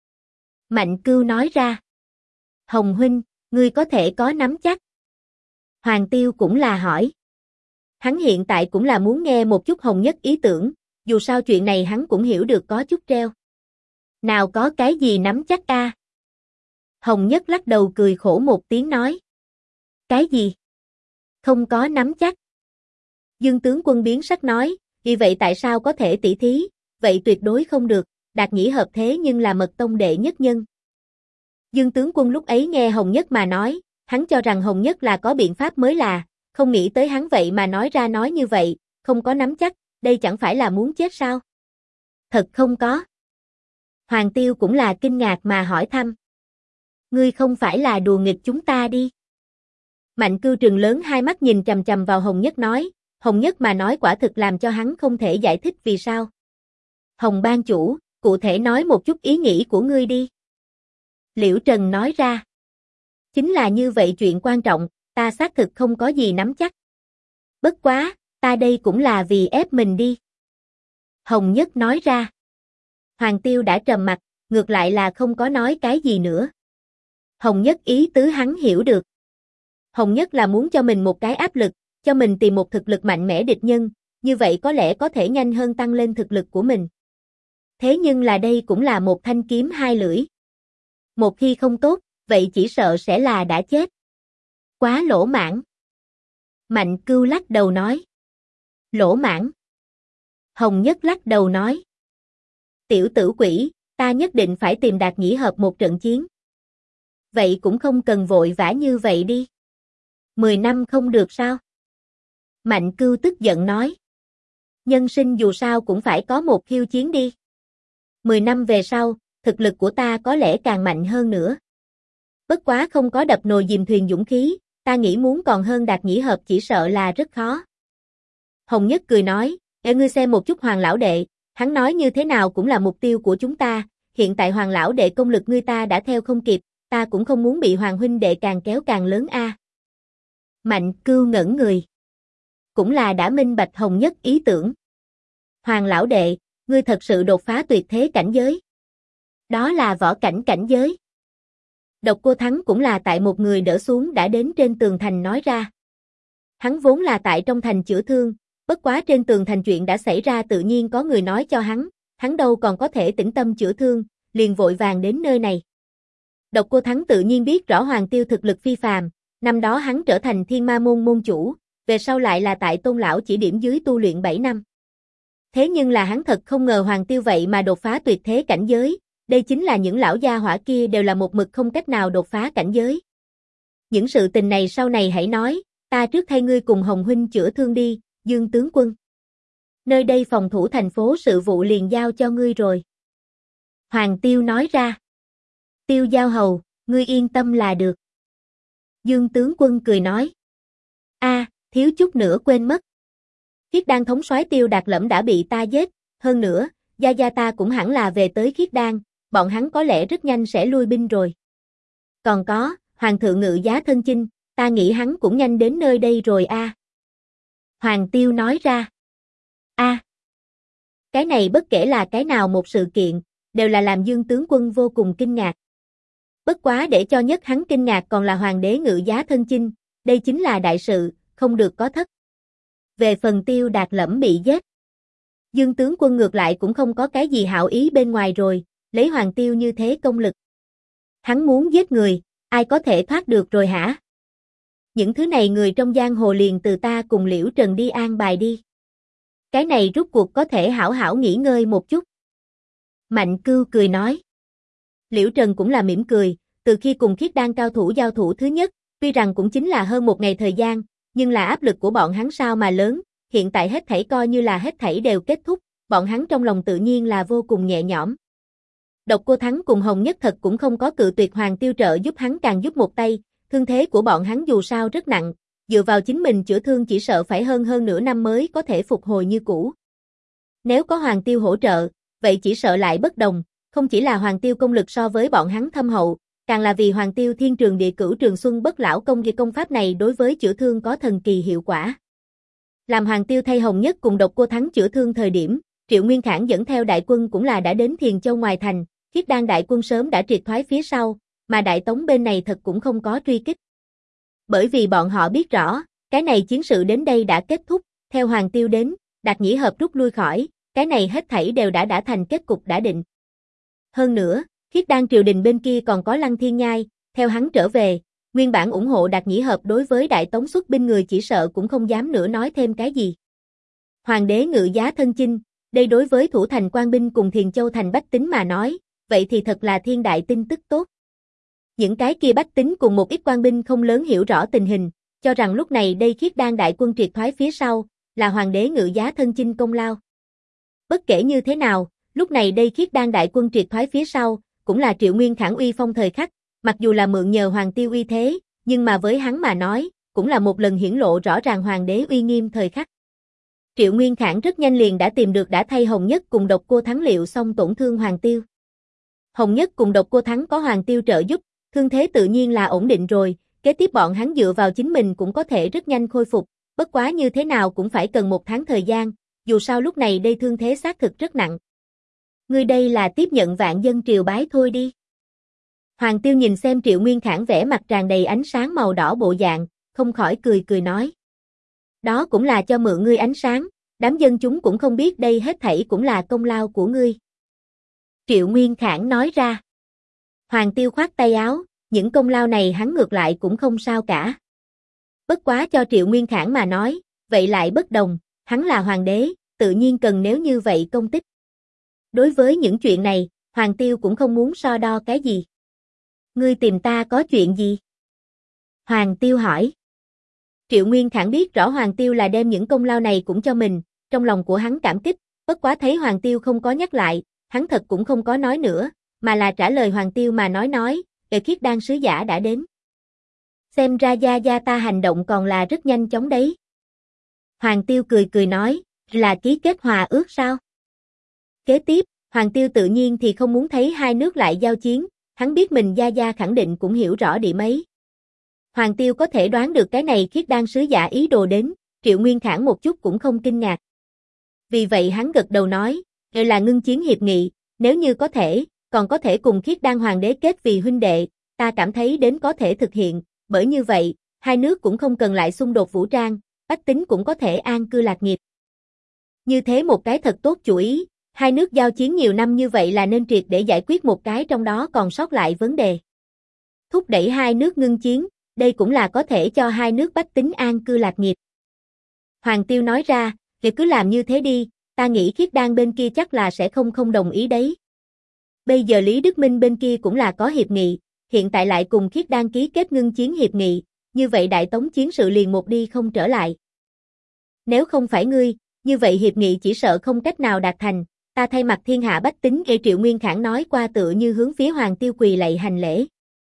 Mạnh Cưu nói ra. Hồng huynh, ngươi có thể có nắm chắc. Hoàng Tiêu cũng là hỏi. Hắn hiện tại cũng là muốn nghe một chút Hồng Nhất ý tưởng, dù sao chuyện này hắn cũng hiểu được có chút treo. Nào có cái gì nắm chắc a? Hồng Nhất lắc đầu cười khổ một tiếng nói. Cái gì? Không có nắm chắc. Dương tướng quân biến sắc nói, vì vậy tại sao có thể tỷ thí, vậy tuyệt đối không được, Đạt Nhĩ Hợp thế nhưng là Mật Tông đệ nhất nhân. Dương tướng quân lúc ấy nghe Hồng Nhất mà nói, hắn cho rằng Hồng Nhất là có biện pháp mới là, không nghĩ tới hắn vậy mà nói ra nói như vậy, không có nắm chắc, đây chẳng phải là muốn chết sao? Thật không có. Hoàng Tiêu cũng là kinh ngạc mà hỏi thăm. Ngươi không phải là đùa nghịch chúng ta đi. Mạnh Cưu trừng lớn hai mắt nhìn chằm chằm vào Hồng Nhất nói, Hồng Nhất mà nói quả thực làm cho hắn không thể giải thích vì sao. Hồng ban chủ, cụ thể nói một chút ý nghĩ của ngươi đi. Liễu Trần nói ra. Chính là như vậy chuyện quan trọng, ta xác thực không có gì nắm chắc. Bất quá, ta đây cũng là vì ép mình đi. Hồng Nhất nói ra. Hoàng Tiêu đã trầm mặt, ngược lại là không có nói cái gì nữa. Hồng Nhất ý tứ hắn hiểu được. Hồng Nhất là muốn cho mình một cái áp lực, cho mình tìm một thực lực mạnh mẽ địch nhân, như vậy có lẽ có thể nhanh hơn tăng lên thực lực của mình. Thế nhưng là đây cũng là một thanh kiếm hai lưỡi. Một khi không tốt, vậy chỉ sợ sẽ là đã chết. Quá lỗ mãng. Mạnh Cưu lắc đầu nói. Lỗ mãng. Hồng Nhất lắc đầu nói. Tiểu tử quỷ, ta nhất định phải tìm Đạt Nhĩ Hợp một trận chiến. Vậy cũng không cần vội vã như vậy đi. 10 năm không được sao? Mạnh Cưu tức giận nói. Nhân sinh dù sao cũng phải có một khiêu chiến đi. 10 năm về sau, thực lực của ta có lẽ càng mạnh hơn nữa. Bất quá không có đập nồi dìm thuyền dũng khí, ta nghĩ muốn còn hơn Đạt Nhĩ Hợp chỉ sợ là rất khó. Hồng Nhất cười nói, ngươi xem một chút Hoàng lão đệ, hắn nói như thế nào cũng là mục tiêu của chúng ta, hiện tại Hoàng lão đệ công lực ngươi ta đã theo không kịp, ta cũng không muốn bị Hoàng huynh đệ càng kéo càng lớn a. Mạnh Cưu ngẩn người. Cũng là đã minh bạch Hồng Nhất ý tưởng. Hoàng lão đệ, ngươi thật sự đột phá tuyệt thế cảnh giới. Đó là võ cảnh cảnh giới. Độc Cô Thắng cũng là tại một người đỡ xuống đã đến trên tường thành nói ra. Hắn vốn là tại trong thành chữa thương, bất quá trên tường thành chuyện đã xảy ra tự nhiên có người nói cho hắn đâu còn có thể tĩnh tâm chữa thương, liền vội vàng đến nơi này. Độc Cô Thắng tự nhiên biết rõ Hoàng Tiêu thực lực phi phàm, năm đó hắn trở thành Thiên Ma môn môn chủ, về sau lại là tại Tôn lão chỉ điểm dưới tu luyện 7 năm. Thế nhưng là hắn thật không ngờ Hoàng Tiêu vậy mà đột phá tuyệt thế cảnh giới, đây chính là những lão gia hỏa kia đều là một mực không cách nào đột phá cảnh giới. Những sự tình này sau này hãy nói, ta trước thay ngươi cùng Hồng huynh chữa thương đi, Dương tướng quân. Nơi đây phòng thủ thành phố sự vụ liền giao cho ngươi rồi. Hoàng Tiêu nói ra. Tiêu Giao hầu, ngươi yên tâm là được. Dương tướng quân cười nói. Thiếu chút nữa quên mất. Khiết Đan thống soái Tiêu Đạt Lẫm đã bị ta giết, hơn nữa, gia gia ta cũng hẳn là về tới Khiết Đan, bọn hắn có lẽ rất nhanh sẽ lui binh rồi. Còn có, Hoàng thượng Ngự Giá Thân Chinh, ta nghĩ hắn cũng nhanh đến nơi đây rồi a. Hoàng Tiêu nói ra. Cái này bất kể là cái nào một sự kiện, đều là làm Dương tướng quân vô cùng kinh ngạc. Bất quá để cho nhất hắn kinh ngạc còn là Hoàng đế Ngự Giá Thân Chinh, đây chính là đại sự, không được có thất. Về phần Tiêu Đạt Lẫm bị giết, Dương tướng quân ngược lại cũng không có cái gì hảo ý bên ngoài rồi, lấy Hoàng Tiêu như thế công lực. Hắn muốn giết người, ai có thể thoát được rồi hả? Những thứ này người trong giang hồ liền từ ta cùng Liễu Trần đi an bài đi. Cái này rút cuộc có thể hảo hảo nghỉ ngơi một chút. Mạnh Cưu cười nói. Liễu Trần cũng là mỉm cười, từ khi cùng Khiết Đan cao thủ giao thủ thứ nhất, tuy rằng cũng chính là hơn một ngày thời gian, nhưng là áp lực của bọn hắn sao mà lớn, hiện tại hết thảy coi như là hết thảy đều kết thúc, bọn hắn trong lòng tự nhiên là vô cùng nhẹ nhõm. Độc Cô Thắng cùng Hồng Nhất thật cũng không có cự tuyệt Hoàng Tiêu trợ giúp hắn càng giúp một tay, thương thế của bọn hắn dù sao rất nặng, dựa vào chính mình chữa thương chỉ sợ phải hơn nửa năm mới có thể phục hồi như cũ. Nếu có Hoàng Tiêu hỗ trợ, vậy chỉ sợ lại bất đồng, không chỉ là Hoàng Tiêu công lực so với bọn hắn thâm hậu, càng là vì Hoàng Tiêu Thiên Trường Địa Cửu Trường Xuân Bất Lão công công pháp này đối với chữa thương có thần kỳ hiệu quả. Làm Hoàng Tiêu thay Hồng Nhất cùng Độc Cô Thắng chữa thương thời điểm, Triệu Nguyên Khảng dẫn theo đại quân cũng là đã đến Thiền Châu ngoài thành, Khiết Đan đại quân sớm đã triệt thoái phía sau, mà Đại Tống bên này thật cũng không có truy kích. Bởi vì bọn họ biết rõ, cái này chiến sự đến đây đã kết thúc, theo Hoàng Tiêu đến, Đạt Nhĩ Hợp rút lui khỏi, cái này hết thảy đều đã thành kết cục đã định. Hơn nữa, Khiết Đan triều đình bên kia còn có Lăng Thiên Nhai, theo hắn trở về, nguyên bản ủng hộ Đạt Nhĩ Hợp đối với Đại Tống xuất binh người chỉ sợ cũng không dám nữa nói thêm cái gì. Hoàng đế Ngự Giá Thân Chinh, đây đối với thủ thành quan binh cùng Thiền Châu thành bách tính mà nói, vậy thì thật là thiên đại tin tức tốt. Những cái kia bách tính cùng một ít quan binh không lớn hiểu rõ tình hình, cho rằng lúc này đây Khiết Đan đại quân triệt thoái phía sau, là Hoàng đế Ngự Giá Thân Chinh công lao. Bất kể như thế nào, lúc này đây Khiết Đan đại quân triệt thoái phía sau, cũng là Triệu Nguyên Khảng uy phong thời khắc, mặc dù là mượn nhờ Hoàng Tiêu uy thế, nhưng mà với hắn mà nói, cũng là một lần hiển lộ rõ ràng Hoàng đế uy nghiêm thời khắc. Triệu Nguyên Khảng rất nhanh liền đã tìm được đã thay Hồng Nhất cùng Độc Cô Thắng liệu xong tổn thương Hoàng Tiêu. Hồng Nhất cùng Độc Cô Thắng có Hoàng Tiêu trợ giúp, thương thế tự nhiên là ổn định rồi, kế tiếp bọn hắn dựa vào chính mình cũng có thể rất nhanh khôi phục, bất quá như thế nào cũng phải cần 1 tháng thời gian, dù sao lúc này đây thương thế xác thực rất nặng. Ngươi đây là tiếp nhận vạn dân triều bái thôi đi. Hoàng Tiêu nhìn xem Triệu Nguyên Khảng vẻ mặt tràn đầy ánh sáng màu đỏ bộ dạng, không khỏi cười nói. Đó cũng là cho mượn ngươi ánh sáng, đám dân chúng cũng không biết đây hết thảy cũng là công lao của ngươi. Triệu Nguyên Khảng nói ra. Hoàng Tiêu khoát tay áo, những công lao này hắn ngược lại cũng không sao cả. Bất quá cho Triệu Nguyên Khảng mà nói, vậy lại bất đồng, hắn là hoàng đế, tự nhiên cần nếu như vậy công tích. Đối với những chuyện này, Hoàng Tiêu cũng không muốn so đo cái gì. Ngươi tìm ta có chuyện gì? Hoàng Tiêu hỏi. Triệu Nguyên Khảng biết rõ Hoàng Tiêu là đem những công lao này cũng cho mình, trong lòng của hắn cảm kích, bất quá thấy Hoàng Tiêu không có nhắc lại, hắn thật cũng không có nói nữa, mà là trả lời Hoàng Tiêu mà nói, Khiết Đan sứ giả đã đến. Xem ra gia gia ta hành động còn là rất nhanh chóng đấy. Hoàng Tiêu cười nói, là ký kết hòa ước sao? Kế tiếp, Hoàng Tiêu tự nhiên thì không muốn thấy hai nước lại giao chiến, hắn biết mình gia gia khẳng định cũng hiểu rõ điểm ấy. Hoàng Tiêu có thể đoán được cái này Khiết Đan sứ giả ý đồ đến, Triệu Nguyên Khảng một chút cũng không kinh ngạc. Vì vậy hắn gật đầu nói, là ngưng chiến hiệp nghị, nếu như có thể, còn có thể cùng Khiết Đan hoàng đế kết vì huynh đệ, ta cảm thấy đến có thể thực hiện, bởi như vậy, hai nước cũng không cần lại xung đột vũ trang, bách tính cũng có thể an cư lạc nghiệp. Như thế một cái thật tốt chủ ý, Hai nước giao chiến nhiều năm như vậy là nên triệt để giải quyết một cái trong đó còn sót lại vấn đề. Thúc đẩy hai nước ngưng chiến, đây cũng là có thể cho hai nước bách tính an cư lạc nghiệp. Hoàng Tiêu nói ra, thì cứ làm như thế đi, ta nghĩ Khiết Đan bên kia chắc là sẽ không đồng ý đấy. Bây giờ Lý Đức Minh bên kia cũng là có hiệp nghị, hiện tại lại cùng Khiết Đan ký kết ngưng chiến hiệp nghị, như vậy Đại Tống chiến sự liền một đi không trở lại. Nếu không phải ngươi, như vậy hiệp nghị chỉ sợ không cách nào đạt thành, ta thay mặt thiên hạ bách tính gây Triệu Nguyên Khảng nói qua tựa như hướng phía Hoàng Tiêu quỳ lạy hành lễ.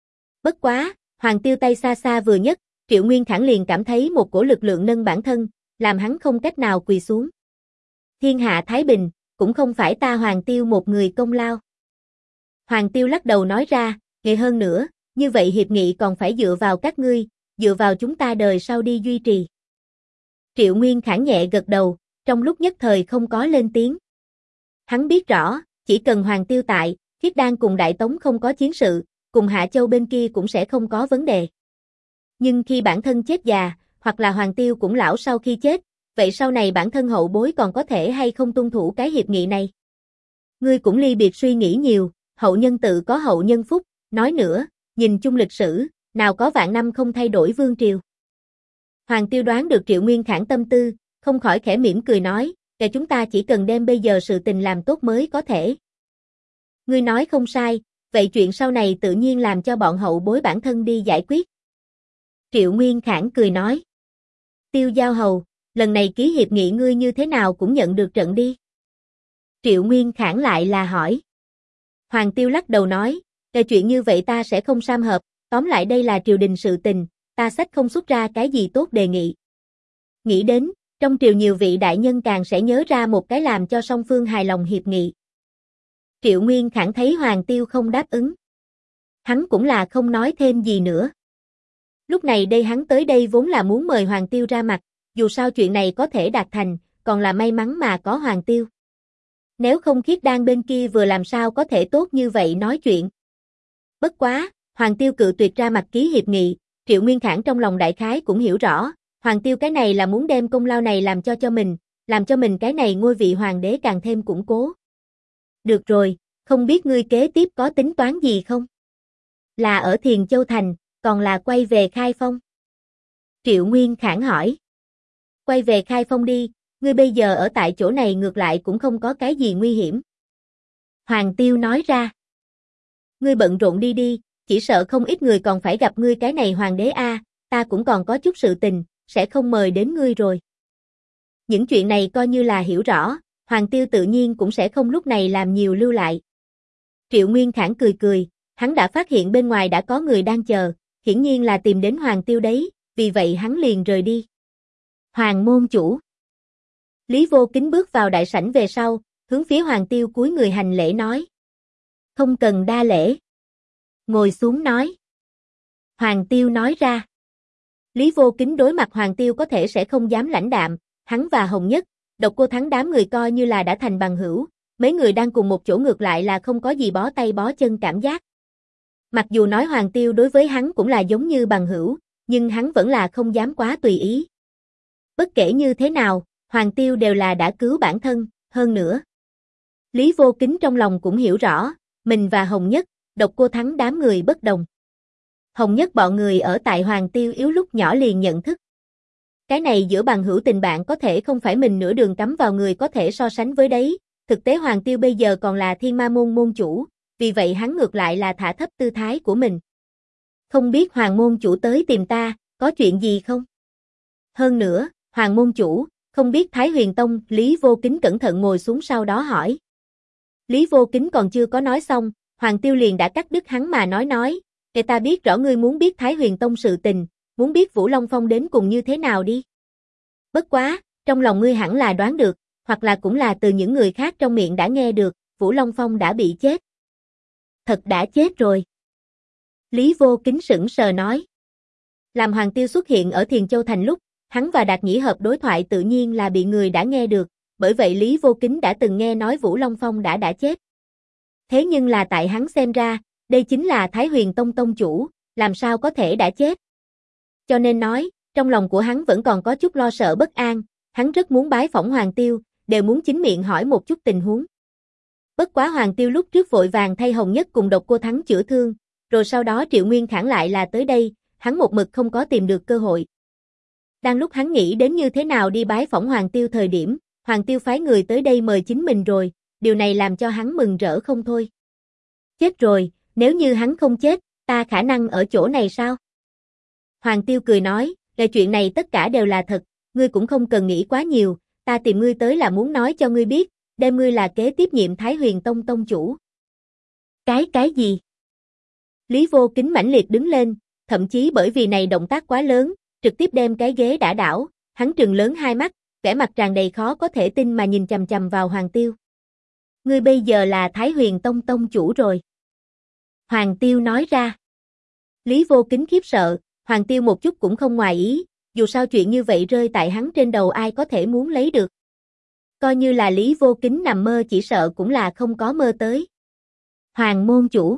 Bất quá, Hoàng Tiêu tay xa xa vừa nhấc, Triệu Nguyên Khảng liền cảm thấy một cổ lực lượng nâng bản thân, làm hắn không cách nào quỳ xuống. Thiên hạ thái bình, cũng không phải ta Hoàng Tiêu một người công lao. Hoàng Tiêu lắc đầu nói ra, nghệ hơn nữa, như vậy hiệp nghị còn phải dựa vào các ngươi, dựa vào chúng ta đời sau đi duy trì. Triệu Nguyên Khảng nhẹ gật đầu, trong lúc nhất thời không có lên tiếng. Hắn biết rõ, chỉ cần Hoàng Tiêu tại, Khiết Đan cùng Đại Tống không có chiến sự, cùng Hạ Châu bên kia cũng sẽ không có vấn đề. Nhưng khi bản thân chết già, hoặc là Hoàng Tiêu cũng lão sau khi chết, vậy sau này bản thân hậu bối còn có thể hay không tuân thủ cái hiệp nghị này? Ngươi cũng ly biệt suy nghĩ nhiều, hậu nhân tự có hậu nhân phúc, nói nữa, nhìn chung lịch sử, nào có vạn năm không thay đổi vương triều. Hoàng Tiêu đoán được Triệu Nguyên Khảng tâm tư, không khỏi khẽ mỉm cười nói, kể chúng ta chỉ cần đem bây giờ sự tình làm tốt mới có thể. Ngươi nói không sai, vậy chuyện sau này tự nhiên làm cho bọn hậu bối bản thân đi giải quyết. Triệu Nguyên Khảng cười nói. Tiêu Giao Hầu, lần này ký hiệp nghị ngươi như thế nào cũng nhận được trận đi. Triệu Nguyên Khảng lại là hỏi. Hoàng Tiêu lắc đầu nói, cái chuyện như vậy ta sẽ không sam hợp, tóm lại đây là triều đình sự tình, ta sách không xuất ra cái gì tốt đề nghị. Nghĩ đến, trong triều nhiều vị đại nhân càng sẽ nhớ ra một cái làm cho song phương hài lòng hiệp nghị. Triệu Nguyên Khảng thấy Hoàng Tiêu không đáp ứng. Hắn cũng là không nói thêm gì nữa. Lúc này đây hắn tới đây vốn là muốn mời Hoàng Tiêu ra mặt, dù sao chuyện này có thể đạt thành, còn là may mắn mà có Hoàng Tiêu. Nếu không Khiết Đan bên kia vừa làm sao có thể tốt như vậy nói chuyện. Bất quá, Hoàng Tiêu cự tuyệt ra mặt ký hiệp nghị, Triệu Nguyên Khảng trong lòng đại khái cũng hiểu rõ, Hoàng Tiêu cái này là muốn đem công lao này làm cho mình, làm cho mình cái này ngôi vị hoàng đế càng thêm củng cố. Được rồi, không biết ngươi kế tiếp có tính toán gì không? Là ở Thiền Châu Thành, còn là quay về Khai Phong? Triệu Nguyên Khảng hỏi. Quay về Khai Phong đi, ngươi bây giờ ở tại chỗ này ngược lại cũng không có cái gì nguy hiểm. Hoàng Tiêu nói ra. Ngươi bận rộn đi đi, chỉ sợ không ít người còn phải gặp ngươi cái này hoàng đế a, ta cũng còn có chút sự tình, sẽ không mời đến ngươi rồi. Những chuyện này coi như là hiểu rõ, Hoàng Tiêu tự nhiên cũng sẽ không lúc này làm nhiều lưu lại. Triệu Nguyên Khảng cười cười, hắn đã phát hiện bên ngoài đã có người đang chờ, hiển nhiên là tìm đến Hoàng Tiêu đấy, vì vậy hắn liền rời đi. Hoàng môn chủ. Lý Vô Kính bước vào đại sảnh về sau, hướng phía Hoàng Tiêu cúi người hành lễ nói. Không cần đa lễ. Ngồi xuống nói. Hoàng Tiêu nói ra. Lý Vô Kính đối mặt Hoàng Tiêu có thể sẽ không dám lãnh đạm, hắn và Hồng Nhất, Độc Cô Thắng đám người coi như là đã thành bằng hữu, mấy người đang cùng một chỗ ngược lại là không có gì bó tay bó chân cảm giác. Mặc dù nói Hoàng Tiêu đối với hắn cũng là giống như bằng hữu, nhưng hắn vẫn là không dám quá tùy ý. Bất kể như thế nào, Hoàng Tiêu đều là đã cứu bản thân, hơn nữa. Lý Vô Kính trong lòng cũng hiểu rõ, mình và Hồng Nhất, Độc Cô Thắng đám người bất đồng. Hồng Nhất bọn người ở tại Hoàng Tiêu yếu lúc nhỏ liền nhận thức. Cái này giữa bằng hữu tình bạn có thể không phải mình nửa đường cắm vào người có thể so sánh với đấy, thực tế Hoàng Tiêu bây giờ còn là Thiên Ma môn môn chủ, vì vậy hắn ngược lại là thả thấp tư thái của mình. Không biết Hoàng môn chủ tới tìm ta, có chuyện gì không? Hơn nữa, Hoàng môn chủ, không biết Thái Huyền Tông, Lý Vô Kính cẩn thận ngồi xuống sau đó hỏi. Lý Vô Kính còn chưa có nói xong, Hoàng Tiêu liền đã cắt đứt hắn mà nói, để ta biết rõ ngươi muốn biết Thái Huyền Tông sự tình, muốn biết Vũ Long Phong đến cùng như thế nào đi. Bất quá, trong lòng ngươi hẳn là đoán được, hoặc là cũng là từ những người khác trong miệng đã nghe được, Vũ Long Phong đã bị chết. Thật đã chết rồi. Lý Vô Kính sững sờ nói. Làm Hoàng Tiêu xuất hiện ở Thiền Châu Thành lúc, hắn và Đạt Nhĩ Hợp đối thoại tự nhiên là bị người đã nghe được, bởi vậy Lý Vô Kính đã từng nghe nói Vũ Long Phong đã chết. Thế nhưng là tại hắn xem ra, đây chính là Thái Huyền Tông tông chủ, làm sao có thể đã chết. Cho nên nói, trong lòng của hắn vẫn còn có chút lo sợ bất an, hắn rất muốn bái phỏng Hoàng Tiêu, đều muốn chính miệng hỏi một chút tình huống. Bất quá Hoàng Tiêu lúc trước vội vàng thay Hồng Nhất cùng Độc Cô Thắng chữa thương, rồi sau đó Triệu Nguyên Khản lại là tới đây, hắn một mực không có tìm được cơ hội. Đang lúc hắn nghĩ đến như thế nào đi bái phỏng Hoàng Tiêu thời điểm, Hoàng Tiêu phái người tới đây mời chính mình rồi, điều này làm cho hắn mừng rỡ không thôi. Chết rồi, nếu như hắn không chết, ta khả năng ở chỗ này sao? Hoàng Tiêu cười nói, về chuyện này tất cả đều là thật, ngươi cũng không cần nghĩ quá nhiều, ta tìm ngươi tới là muốn nói cho ngươi biết, đem ngươi là kế tiếp nhiệm Thái Huyền Tông tông chủ. Cái gì? Lý Vô Kính mãnh liệt đứng lên, thậm chí bởi vì này động tác quá lớn, trực tiếp đem cái ghế đả đảo, hắn trừng lớn hai mắt, vẻ mặt tràn đầy khó có thể tin mà nhìn chằm chằm vào Hoàng Tiêu. Ngươi bây giờ là Thái Huyền Tông tông chủ rồi. Hoàng Tiêu nói ra. Lý Vô Kính khiếp sợ, Hoàng Tiêu một chút cũng không ngoài ý, dù sao chuyện như vậy rơi tại hắn trên đầu ai có thể muốn lấy được. Coi như là Lý Vô Kính nằm mơ chỉ sợ cũng là không có mơ tới. Hoàng môn chủ.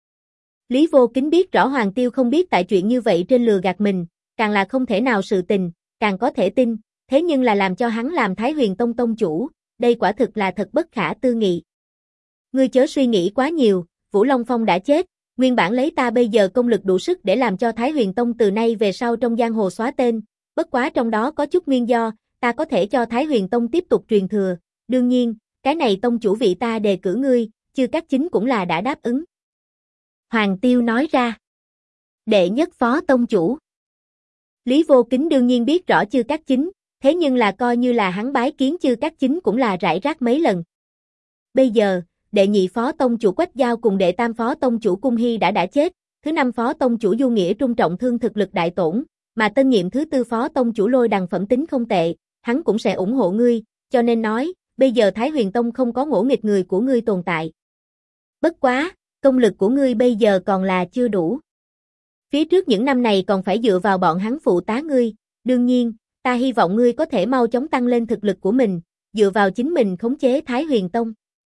Lý Vô Kính biết rõ Hoàng Tiêu không biết tại chuyện như vậy trên lừa gạt mình, càng là không thể nào sự tình, càng có thể tin, thế nhưng là làm cho hắn làm Thái Huyền Tông tông chủ, đây quả thực là thật bất khả tư nghị. Ngươi chớ suy nghĩ quá nhiều, Vũ Long Phong đã chết, nguyên bản lấy ta bây giờ công lực đủ sức để làm cho Thái Huyền Tông từ nay về sau trong giang hồ xóa tên, bất quá trong đó có chút nguyên do, ta có thể cho Thái Huyền Tông tiếp tục truyền thừa, đương nhiên, cái này tông chủ vị ta đề cử ngươi, Chư Cát Chính cũng là đã đáp ứng. Hoàng Tiêu nói ra. Đệ nhất phó tông chủ. Lý Vô Kính đương nhiên biết rõ Chư Cát Chính, thế nhưng là coi như là hắn bái kiến Chư Cát Chính cũng là rải rác mấy lần. Bây giờ, đệ nhị phó tông chủ Quách Giao cùng đệ tam phó tông chủ Cung Hy đã chết, thứ năm phó tông chủ Du Nghĩa Trung trọng thương thực lực đại tổn, mà tân nhiệm thứ tư phó tông chủ Lôi Đằng phẩm tính không tệ, hắn cũng sẽ ủng hộ ngươi, cho nên nói, bây giờ Thái Huyền Tông không có ngỗ nghịch người của ngươi tồn tại. Bất quá, công lực của ngươi bây giờ còn là chưa đủ. Phía trước những năm này còn phải dựa vào bọn hắn phụ tá ngươi, đương nhiên, ta hy vọng ngươi có thể mau chóng tăng lên thực lực của mình, dựa vào chính mình khống chế Thái Huyền Tông.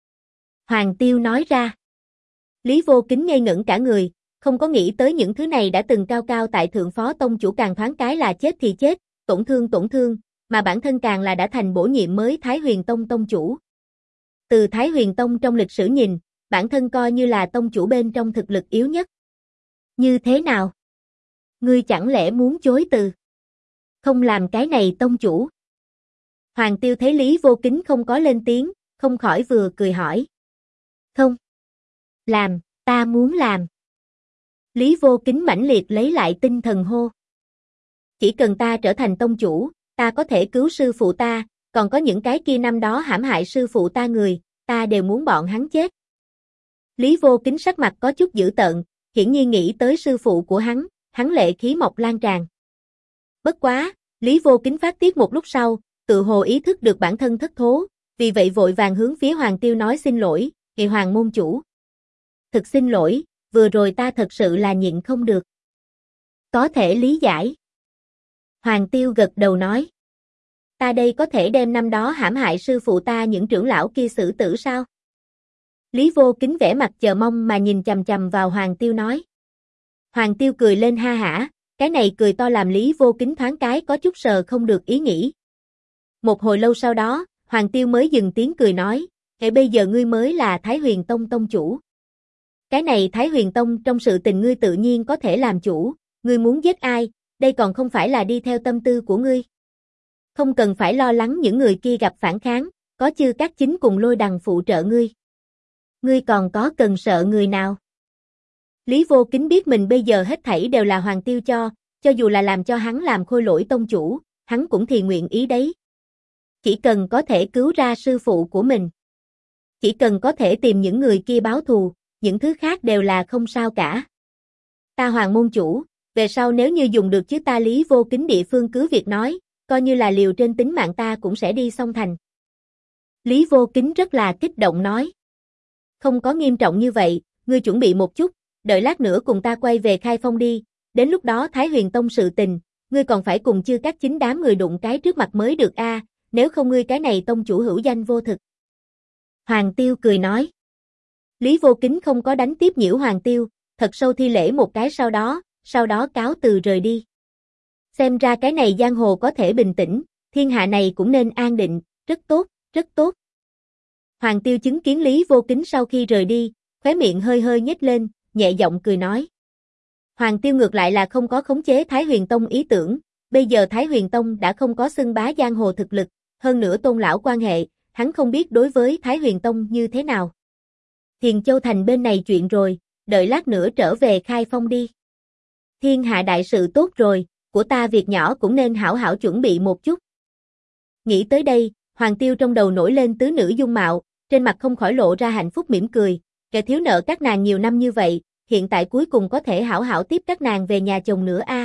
Hoàng Tiêu nói ra. Lý Vô Kính ngây ngẩn cả người, không có nghĩ tới những thứ này đã từng cao cao tại thượng phó tông chủ càng thoáng cái là chết thì chết, tổn thương, mà bản thân càng là đã thành bổ nhiệm mới Thái Huyền Tông tông chủ. Từ Thái Huyền Tông trong lịch sử nhìn, bản thân coi như là tông chủ bên trong thực lực yếu nhất. Như thế nào? Ngươi chẳng lẽ muốn chối từ? Không làm cái này tông chủ? Hoàng Tiêu thấy Lý Vô Kính không có lên tiếng, không khỏi vừa cười hỏi. Không. Làm, ta muốn làm. Lý Vô Kính mãnh liệt lấy lại tinh thần hô. Chỉ cần ta trở thành tông chủ, ta có thể cứu sư phụ ta, còn có những cái kia năm đó hãm hại sư phụ ta người, ta đều muốn bọn hắn chết. Lý Vô Kính sắc mặt có chút dữ tợn, hiển nhiên nghĩ tới sư phụ của hắn lệ khí mọc lan tràn. Bất quá, Lý Vô Kính phát tiết một lúc sau, tự hồ ý thức được bản thân thất thố, vì vậy vội vàng hướng phía Hoàng Tiêu nói xin lỗi, "Hệ Hoàng môn chủ. Thực xin lỗi, vừa rồi ta thật sự là nhịn không được." Có thể lý giải. Hoàng Tiêu gật đầu nói. Ta đây có thể đem năm đó hãm hại sư phụ ta những trưởng lão kia xử tử sao? Lý Vô Kính vẻ mặt chờ mong mà nhìn chằm chằm vào Hoàng Tiêu nói. Hoàng Tiêu cười lên ha hả, cái này cười to làm Lý Vô Kính thoáng cái có chút sờ không được ý nghĩ. Một hồi lâu sau đó, Hoàng Tiêu mới dừng tiếng cười nói, "Hệ bây giờ ngươi mới là Thái Huyền Tông tông chủ. Cái này Thái Huyền Tông trong sự tình ngươi tự nhiên có thể làm chủ, ngươi muốn giết ai, đây còn không phải là đi theo tâm tư của ngươi. Không cần phải lo lắng những người kia gặp phản kháng, có Chư Cát Chính cùng Lôi Đằng phụ trợ ngươi. Ngươi còn có cần sợ người nào?" Lý Vô Kính biết mình bây giờ hết thảy đều là Hoàng Tiêu cho dù là làm cho hắn làm khôi lỗi tông chủ, hắn cũng thì nguyện ý đấy. Chỉ cần có thể cứu ra sư phụ của mình. Chỉ cần có thể tìm những người kia báo thù, những thứ khác đều là không sao cả. Ta Hoàng môn chủ, về sau nếu như dùng được chứ ta Lý Vô Kính địa phương cứ việc nói, coi như là liều trên tính mạng ta cũng sẽ đi song thành. Lý Vô Kính rất là kích động nói. Không có nghiêm trọng như vậy, ngươi chuẩn bị một chút, đợi lát nữa cùng ta quay về Khai Phong đi, đến lúc đó Thái Huyền Tông sự tình, ngươi còn phải cùng Chư Cát Chính đám người đụng cái trước mặt mới được a, nếu không ngươi cái này tông chủ hữu danh vô thực. Hoàng Tiêu cười nói. Lý Vô Kính không có đánh tiếp nhiễu Hoàng Tiêu, thật sâu thi lễ một cái sau đó cáo từ rời đi. Xem ra cái này giang hồ có thể bình tĩnh, thiên hạ này cũng nên an định, rất tốt, rất tốt. Hoàng Tiêu chứng kiến Lý Vô Kính sau khi rời đi, khóe miệng hơi hơi nhếch lên, nhẹ giọng cười nói. Hoàng Tiêu ngược lại là không có khống chế Thái Huyền Tông ý tưởng, bây giờ Thái Huyền Tông đã không có xưng bá giang hồ thực lực, hơn nữa Tôn lão quan hệ, hắn không biết đối với Thái Huyền Tông như thế nào. Thiền Châu Thành bên này chuyện rồi, đợi lát nữa trở về khai phong đi. Thiên hạ đại sự tốt rồi, của ta việc nhỏ cũng nên hảo hảo chuẩn bị một chút. Nghĩ tới đây, Hoàng Tiêu trong đầu nổi lên tứ nữ dung mạo, trên mặt không khỏi lộ ra hạnh phúc mỉm cười, kẻ thiếu nợ các nàng nhiều năm như vậy, hiện tại cuối cùng có thể hảo hảo tiếp các nàng về nhà chồng nữa a.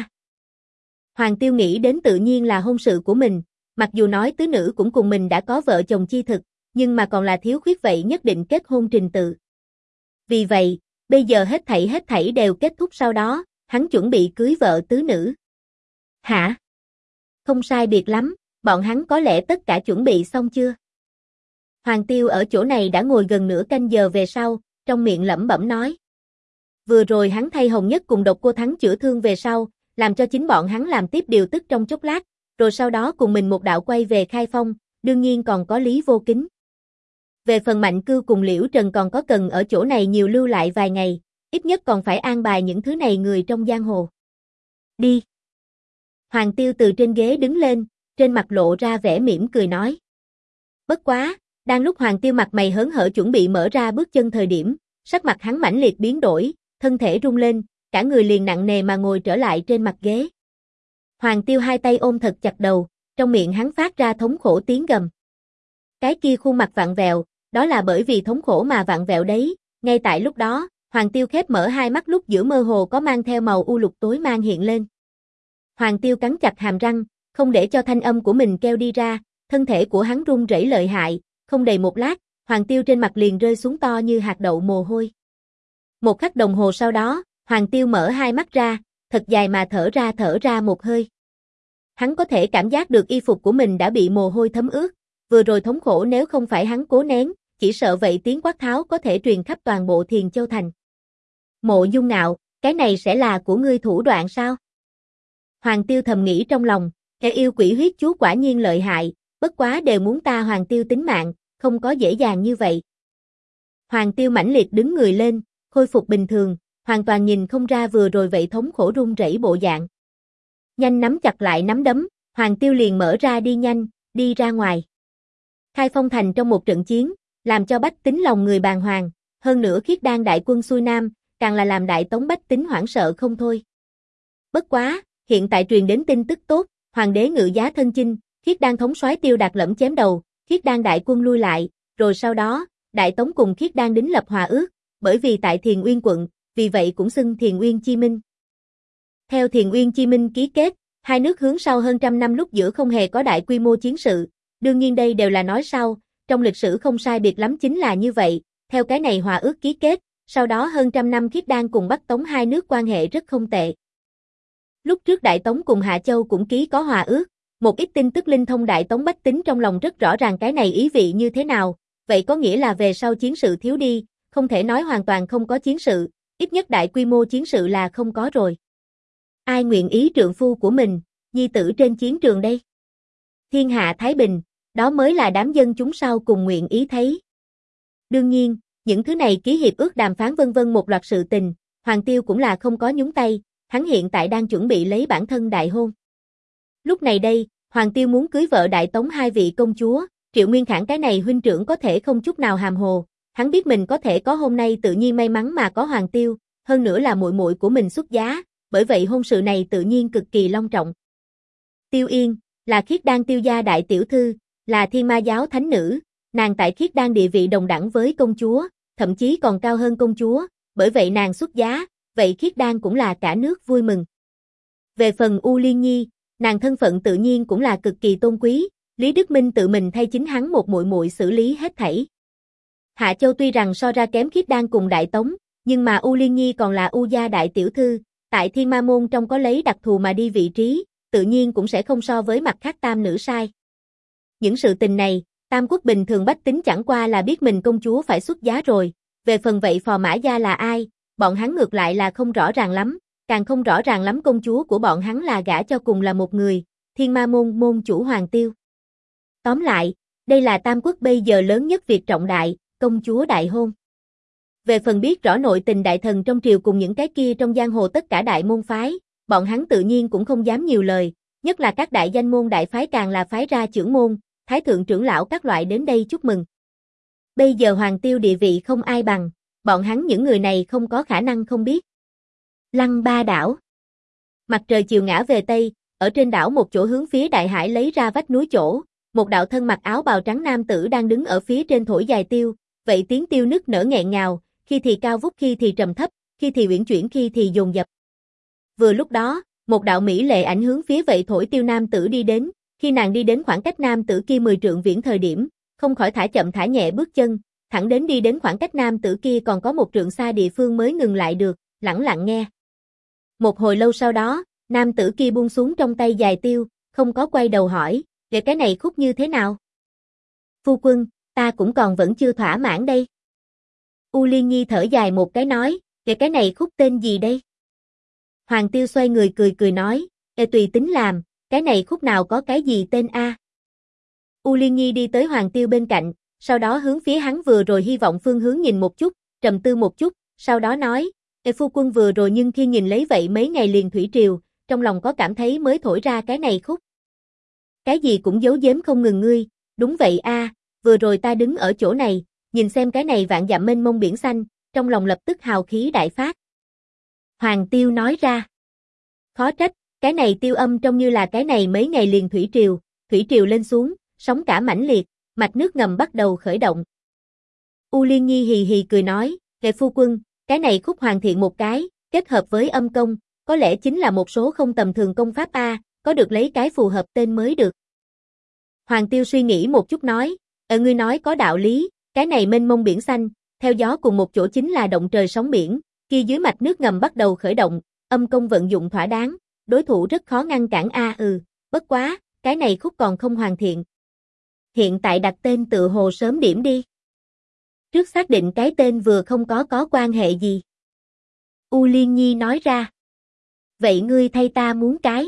Hoàng Tiêu nghĩ đến tự nhiên là hôn sự của mình, mặc dù nói tứ nữ cũng cùng mình đã có vợ chồng chi thực, nhưng mà còn là thiếu khuyết vậy nhất định kết hôn trình tự. Vì vậy, bây giờ hết thảy đều kết thúc sau đó, hắn chuẩn bị cưới vợ tứ nữ. Hả? Không sai biệt lắm, bọn hắn có lẽ tất cả chuẩn bị xong chưa? Hoàng Tiêu ở chỗ này đã ngồi gần nửa canh giờ về sau, trong miệng lẩm bẩm nói. Vừa rồi hắn thay Hồng Nhất cùng Độc Cô Thắng chữa thương về sau, làm cho chính bọn hắn làm tiếp điều tức trong chốc lát, rồi sau đó cùng mình một đạo quay về khai phong, đương nhiên còn có Lý Vô Kính. Về phần Mạnh Cưu cùng Liễu Trần còn có cần ở chỗ này nhiều lưu lại vài ngày, ít nhất còn phải an bài những thứ này người trong giang hồ. Đi. Hoàng Tiêu từ trên ghế đứng lên, trên mặt lộ ra vẻ mỉm cười nói. Bất quá, đang lúc Hoàng Tiêu mặt mày hớn hở chuẩn bị mở ra bước chân thời điểm, sắc mặt hắn mãnh liệt biến đổi, thân thể rung lên, cả người liền nặng nề mà ngồi trở lại trên mặt ghế. Hoàng Tiêu hai tay ôm thật chặt đầu, trong miệng hắn phát ra thống khổ tiếng gầm. Cái kia khuôn mặt vặn vẹo, đó là bởi vì thống khổ mà vặn vẹo đấy, ngay tại lúc đó, Hoàng Tiêu khép mở hai mắt lúc giữa mơ hồ có mang theo màu u lục tối mang hiện lên. Hoàng Tiêu cắn chặt hàm răng, không để cho thanh âm của mình kêu đi ra, thân thể của hắn run rẩy lợi hại, không đầy một lát, Hoàng Tiêu trên mặt liền rơi xuống to như hạt đậu mồ hôi. Một khắc đồng hồ sau đó, Hoàng Tiêu mở hai mắt ra, thật dài mà thở ra một hơi. Hắn có thể cảm giác được y phục của mình đã bị mồ hôi thấm ướt, vừa rồi thống khổ nếu không phải hắn cố nén, chỉ sợ vậy tiếng quát tháo có thể truyền khắp toàn bộ Thiền Châu Thành. Mộ Dung Ngạo, cái này sẽ là của ngươi thủ đoạn sao? Hoàng Tiêu thầm nghĩ trong lòng, kẻ yêu quỷ huyết chú quả nhiên lợi hại, bất quá đều muốn ta Hoàng Tiêu tính mạng, không có dễ dàng như vậy. Hoàng Tiêu mãnh liệt đứng người lên, khôi phục bình thường, hoàn toàn nhìn không ra vừa rồi vậy thống khổ run rẩy bộ dạng. Nhanh nắm chặt lại nắm đấm, Hoàng Tiêu liền mở ra đi nhanh, đi ra ngoài. Khai Phong Thành trong một trận chiến, làm cho bách tính lòng người bàng hoàng, hơn nữa Khiết Đan đại quân xuôi nam, càng là làm Đại Tống bách tính hoảng sợ không thôi. Bất quá, hiện tại truyền đến tin tức tốt, Hoàng đế ngự giá thân chinh, Khiết Đan thống soái Tiêu Đạt lẫm chém đầu, Khiết Đan đại quân lui lại, rồi sau đó, Đại Tống cùng Khiết Đan đính lập hòa ước, bởi vì tại Thiền Uyên quận, vì vậy cũng xưng Thiền Uyên Chi Minh. Theo Thiền Uyên Chi Minh ký kết, hai nước hướng sau hơn trăm năm lúc giữa không hề có đại quy mô chiến sự, đương nhiên đây đều là nói sau, trong lịch sử không sai biệt lắm chính là như vậy, theo cái này hòa ước ký kết, sau đó hơn trăm năm Khiết Đan cùng Bắc Tống hai nước quan hệ rất không tệ. Lúc trước Đại Tống cùng Hạ Châu cũng ký có hòa ước, một ít tin tức linh thông Đại Tống bách tính trong lòng rất rõ ràng cái này ý vị như thế nào, vậy có nghĩa là về sau chiến sự thiếu đi, không thể nói hoàn toàn không có chiến sự, ít nhất đại quy mô chiến sự là không có rồi. Ai nguyện ý trượng phu của mình, nhi tử trên chiến trường đây? Thiên hạ thái bình, đó mới là đám dân chúng sau cùng nguyện ý thấy. Đương nhiên, những thứ này ký hiệp ước đàm phán vân vân một loạt sự tình, Hoàng Tiêu cũng là không có nhúng tay, hắn hiện tại đang chuẩn bị lấy bản thân đại hôn. Lúc này đây, Hoàng Tiêu muốn cưới vợ Đại Tống hai vị công chúa, Triệu Nguyên Khảng cái này huynh trưởng có thể không chút nào hàm hồ, hắn biết mình có thể có hôm nay tự nhiên may mắn mà có Hoàng Tiêu, hơn nữa là muội muội của mình xuất giá, bởi vậy hôn sự này tự nhiên cực kỳ long trọng. Tiêu Yên, là Khiết Đan Tiêu gia đại tiểu thư, là Thiên Ma giáo thánh nữ, nàng tại Khiết Đan địa vị đồng đẳng với công chúa, thậm chí còn cao hơn công chúa, bởi vậy nàng xuất giá, vậy Khiết Đan cũng là cả nước vui mừng. Về phần U Liên Nhi, nàng thân phận tự nhiên cũng là cực kỳ tôn quý, Lý Đức Minh tự mình thay chính hắn một muội muội xử lý hết thảy. Hạ Châu tuy rằng so ra kém Khiết Đan cùng Đại Tống, nhưng mà U Liên Nhi còn là U gia đại tiểu thư, tại Thiên Ma môn trong có lấy đặc thù mà đi vị trí, tự nhiên cũng sẽ không so với mặt khác tam nữ sai. Những sự tình này, Tam Quốc bình thường bách tính chẳng qua là biết mình công chúa phải xuất giá rồi, về phần vậy phò mã gia là ai, bọn hắn ngược lại là không rõ ràng lắm, càng không rõ ràng lắm công chúa của bọn hắn là gả cho cùng là một người, Thiên Ma môn môn chủ Hoàng Tiêu. Tóm lại, Đây là Tam Quốc bây giờ lớn nhất việc trọng đại, công chúa đại hôn. Về phần biết rõ nội tình đại thần trong triều cùng những cái kia trong giang hồ tất cả đại môn phái, bọn hắn tự nhiên cũng không dám nhiều lời, nhất là các đại danh môn đại phái càng là phái ra trưởng môn, thái thượng trưởng lão các loại đến đây chúc mừng. Bây giờ Hoàng Tiêu địa vị không ai bằng, bọn hắn những người này không có khả năng không biết. Lăng Ba đảo. Mặt trời chiều ngã về Tây, ở trên đảo một chỗ hướng phía đại hải lấy ra vách núi chỗ, một đạo thân mặc áo bào trắng nam tử đang đứng ở phía trên thổi dài tiêu, vậy tiếng tiêu nức nở nghẹn ngào, khi thì cao vút khi thì trầm thấp, khi thì uyển chuyển khi thì dồn dập. Vừa lúc đó, một đạo mỹ lệ ảnh hướng phía vậy thổi tiêu nam tử đi đến, khi nàng đi đến khoảng cách nam tử kia 10 trượng viễn thời điểm, không khỏi thả chậm thả nhẹ bước chân, thẳng đến đi đến khoảng cách nam tử kia còn có 1 trượng xa địa phương mới ngừng lại được, lẳng lặng nghe. Một hồi lâu sau đó, nam tử kia buông xuống trong tay dài tiêu, không có quay đầu hỏi, "Vậy cái này khúc như thế nào?" "Phu quân, ta cũng còn vẫn chưa thỏa mãn đây." U Liên Nhi thở dài một cái nói, "Vậy cái này khúc tên gì đây?" Hoàng Tiêu xoay người cười nói, tùy tính làm, cái này khúc nào có cái gì tên a?" U Liên Nhi đi tới Hoàng Tiêu bên cạnh, sau đó hướng phía hắn vừa rồi hy vọng phương hướng nhìn một chút, trầm tư một chút, sau đó nói, "Phu quân vừa rồi nhưng khi nhìn lấy vậy mấy ngày liền thủy triều, trong lòng có cảm thấy mới thổi ra cái này khúc." "Cái gì cũng giấu giếm không ngừng ngươi." "Đúng vậy a, vừa rồi ta đứng ở chỗ này, nhìn xem cái này vạn dặm mênh mông biển xanh, trong lòng lập tức hào khí đại phát." Hoàng Tiêu nói ra. "Khó trách, cái này tiêu âm trông như là cái này mấy ngày liền thủy triều lên xuống, sóng cả mãnh liệt, mạch nước ngầm bắt đầu khởi động." U Liên Nhi hì hì cười nói, Phu quân, cái này khúc hoàn thiện một cái, kết hợp với âm công, có lẽ chính là một số không tầm thường công pháp a, có được lấy cái phù hợp tên mới được." Hoàng Tiêu suy nghĩ một chút nói, Ngươi nói có đạo lý, cái này mênh mông biển xanh, theo gió cùng một chỗ chính là động trời sóng biển, kia dưới mạch nước ngầm bắt đầu khởi động, âm công vận dụng thỏa đáng, đối thủ rất khó ngăn cản a." Bất quá, cái này khúc còn không hoàn thiện. Hiện tại đặt tên tự hồ sớm điểm đi. Trước xác định cái tên vừa không có quan hệ gì." U Liên Nhi nói ra. "Vậy ngươi thay ta muốn cái."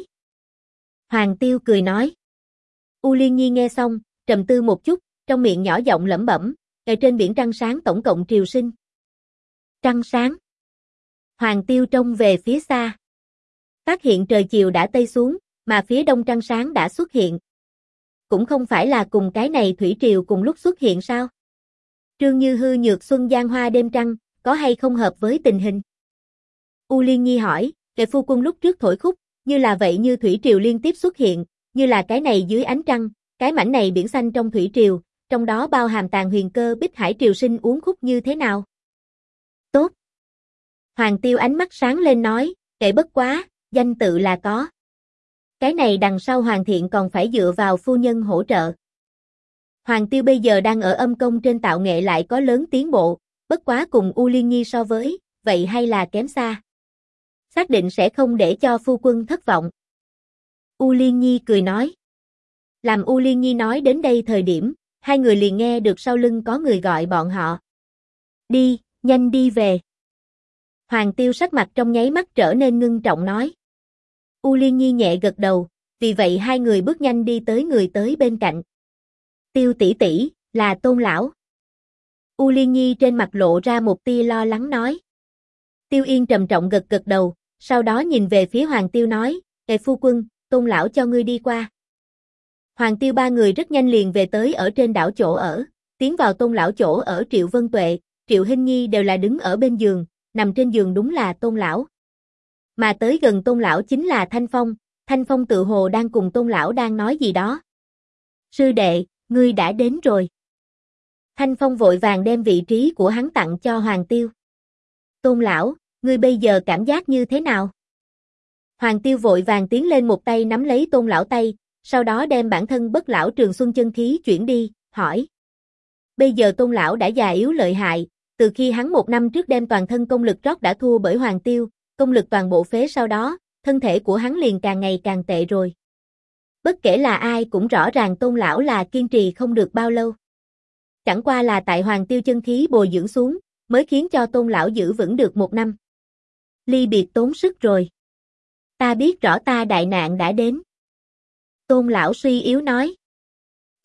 Hoàng Tiêu cười nói. U Liên Nhi nghe xong, trầm tư một chút, trong miệng nhỏ giọng lẩm bẩm, "Ở trên biển trăng sáng tổng cộng triều sinh." Trăng sáng. Hoàng Tiêu trông về phía xa. Phát hiện trời chiều đã tây xuống, mà phía đông trăng sáng đã xuất hiện. Cũng không phải là cùng cái này thủy triều cùng lúc xuất hiện sao? Trương Như Hư nhược xuân giang hoa đêm trăng, có hay không hợp với tình hình? U Liên Nhi hỏi, Phu quân lúc trước thổi khúc, như là vậy như thủy triều liên tiếp xuất hiện, như là cái này dưới ánh trăng, cái mảnh này biển xanh trong thủy triều, trong đó bao hàm tàn huyền cơ bích hải triều sinh uốn khúc như thế nào? Tốt. Hoàng Tiêu ánh mắt sáng lên nói, bất quá, danh tự là có. Cái này đằng sau hoàn thiện còn phải dựa vào phu nhân hỗ trợ. Hoàng Tiêu bây giờ đang ở âm công trên tạo nghệ lại có lớn tiến bộ, bất quá cùng U Liên Nhi so với, vậy hay là kém xa. Xác định sẽ không để cho phu quân thất vọng. U Liên Nhi cười nói. Làm U Liên Nhi nói đến đây thời điểm, hai người liền nghe được sau lưng có người gọi bọn họ. Đi, nhanh đi về. Hoàng Tiêu sắc mặt trong nháy mắt trở nên ngưng trọng nói. U Liên Nhi nhẹ gật đầu, vì vậy hai người bước nhanh đi tới người tới bên cạnh. Tiêu tỷ tỷ, là Tôn lão. U Liên Nhi trên mặt lộ ra một tia lo lắng nói. Tiêu Yên trầm trọng gật gật đầu, sau đó nhìn về phía Hoàng Tiêu nói, phu quân, Tôn lão cho ngươi đi qua. Hoàng Tiêu ba người rất nhanh liền về tới ở trên đảo chỗ ở, tiến vào Tôn lão chỗ ở Triệu Vân Tuệ, Triệu Hinh Nhi đều là đứng ở bên giường, nằm trên giường đúng là Tôn lão. Mà tới gần Tôn lão chính là Thanh Phong tự hồ đang cùng Tôn lão đang nói gì đó. Sư đệ, ngươi đã đến rồi. Thanh Phong vội vàng đem vị trí của hắn tặng cho Hoàng Tiêu. Tôn lão, ngươi bây giờ cảm giác như thế nào? Hoàng Tiêu vội vàng tiến lên một tay nắm lấy Tôn lão tay, sau đó đem bản thân bất lão trường xuân chân khí chuyển đi, hỏi. Bây giờ Tôn lão đã già yếu lợi hại, từ khi hắn 1 năm trước đem toàn thân công lực rót đã thua bởi Hoàng Tiêu, công lực toàn bộ phế sau đó, thân thể của hắn liền càng ngày càng tệ rồi. Bất kể là ai cũng rõ ràng Tôn lão là kiên trì không được bao lâu. Chẳng qua là tại Hoàng Tiêu chân khí bồi dưỡng xuống, mới khiến cho Tôn lão giữ vững được 1 năm. Ly biệt tốn sức rồi. Ta biết rõ ta đại nạn đã đến. Tôn lão suy yếu nói. Không,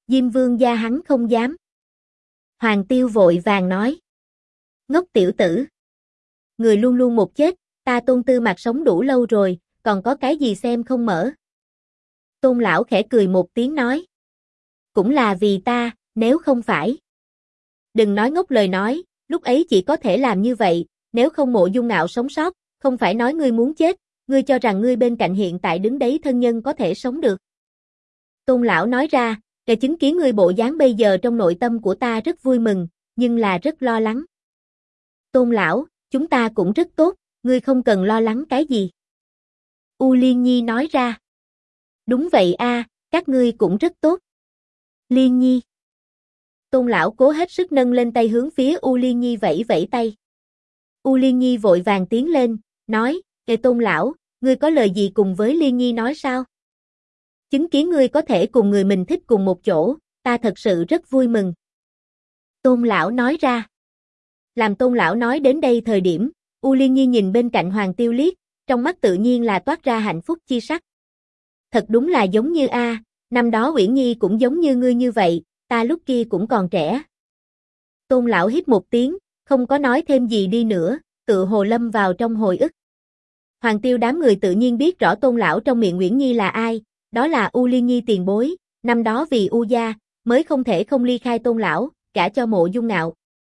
Diêm Vương gia hắn không dám. Hoàng Tiêu vội vàng nói. Ngốc tiểu tử. Người luôn luôn một chết, ta Tôn Tư Mạc sống đủ lâu rồi, còn có cái gì xem không mở. Tôn lão khẽ cười một tiếng nói. Cũng là vì ta, nếu không phải. Đừng nói ngốc lời nói, lúc ấy chỉ có thể làm như vậy, nếu không Mộ Dung Ngạo sống sót, không phải nói ngươi muốn chết, ngươi cho rằng ngươi bên cạnh hiện tại đứng đấy thân nhân có thể sống được. Tôn lão nói ra, để chứng kiến ngươi bộ dáng bây giờ trong nội tâm của ta rất vui mừng, nhưng là rất lo lắng. Tôn lão, chúng ta cũng rất tốt, ngươi không cần lo lắng cái gì. U Liên Nhi nói ra. Đúng vậy a, các ngươi cũng rất tốt. Liên Nhi. Tôn lão cố hết sức nâng lên tay hướng phía U Liên Nhi vẫy vẫy tay. U Liên Nhi vội vàng tiến lên, nói, Ê Tôn lão, ngươi có lời gì cùng với Liên Nhi nói sao? Chứng kiến ngươi có thể cùng người mình thích cùng một chỗ, ta thật sự rất vui mừng. Tôn lão nói ra. Làm Tôn lão nói đến đây thời điểm, U Liên Nhi nhìn bên cạnh Hoàng Tiêu liếc, trong mắt tự nhiên là toát ra hạnh phúc chi sắc. Thật đúng là giống như năm đó Uyển Nhi cũng giống như ngươi như vậy, ta lúc kia cũng còn trẻ. Tôn lão hít một tiếng, không có nói thêm gì đi nữa, tự hồ lâm vào trong hồi ức. Hoàng Tiêu đám người tự nhiên biết rõ Tôn lão trong miệng Uyển Nhi là ai, đó là U Liên Nhi tiền bối, năm đó vì U gia, mới không thể không ly khai Tôn lão, gả cho Mộ Dung Ngạo.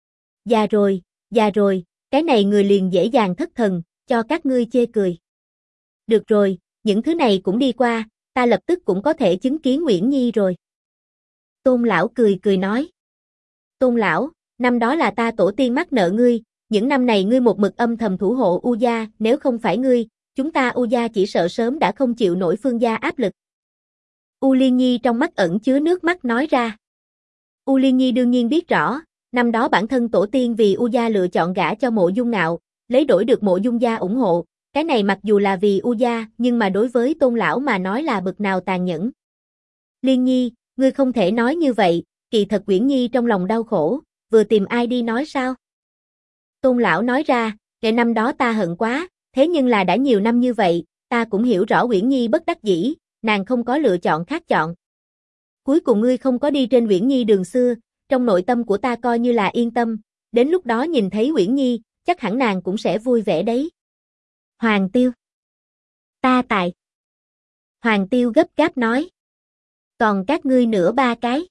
Già rồi, cái này người liền dễ dàng thất thần, cho các ngươi chê cười. Được rồi, những thứ này cũng đi qua, ta lập tức cũng có thể chứng kiến Uyển Nhi rồi. Tôn lão cười cười nói. Tôn lão, năm đó là ta tổ tiên mắc nợ ngươi, những năm này ngươi một mực âm thầm thủ hộ U gia, nếu không phải ngươi, chúng ta U gia chỉ sợ sớm đã không chịu nổi Phương gia áp lực. U Liên Nhi trong mắt ẩn chứa nước mắt nói ra. U Liên Nhi đương nhiên biết rõ, năm đó bản thân tổ tiên vì U gia lựa chọn gả cho Mộ Dung Ngạo, lấy đổi được Mộ Dung gia ủng hộ, cái này mặc dù là vì U gia, nhưng mà đối với Tôn lão mà nói là bực nào tàn nhẫn. Liên Nhi, ngươi không thể nói như vậy, kỳ thật Uyển Nhi trong lòng đau khổ, vừa tìm ai đi nói sao? Tôn lão nói ra, kể năm đó ta hận quá, thế nhưng là đã nhiều năm như vậy, ta cũng hiểu rõ Uyển Nhi bất đắc dĩ, nàng không có lựa chọn khác chọn. Cuối cùng ngươi không có đi trên Uyển Nhi đường xưa, trong nội tâm của ta coi như là yên tâm, đến lúc đó nhìn thấy Uyển Nhi, chắc hẳn nàng cũng sẽ vui vẻ đấy. Hoàng Tiêu. Ta tài. Hoàng Tiêu gấp gáp nói. Còn các ngươi nữa ba cái.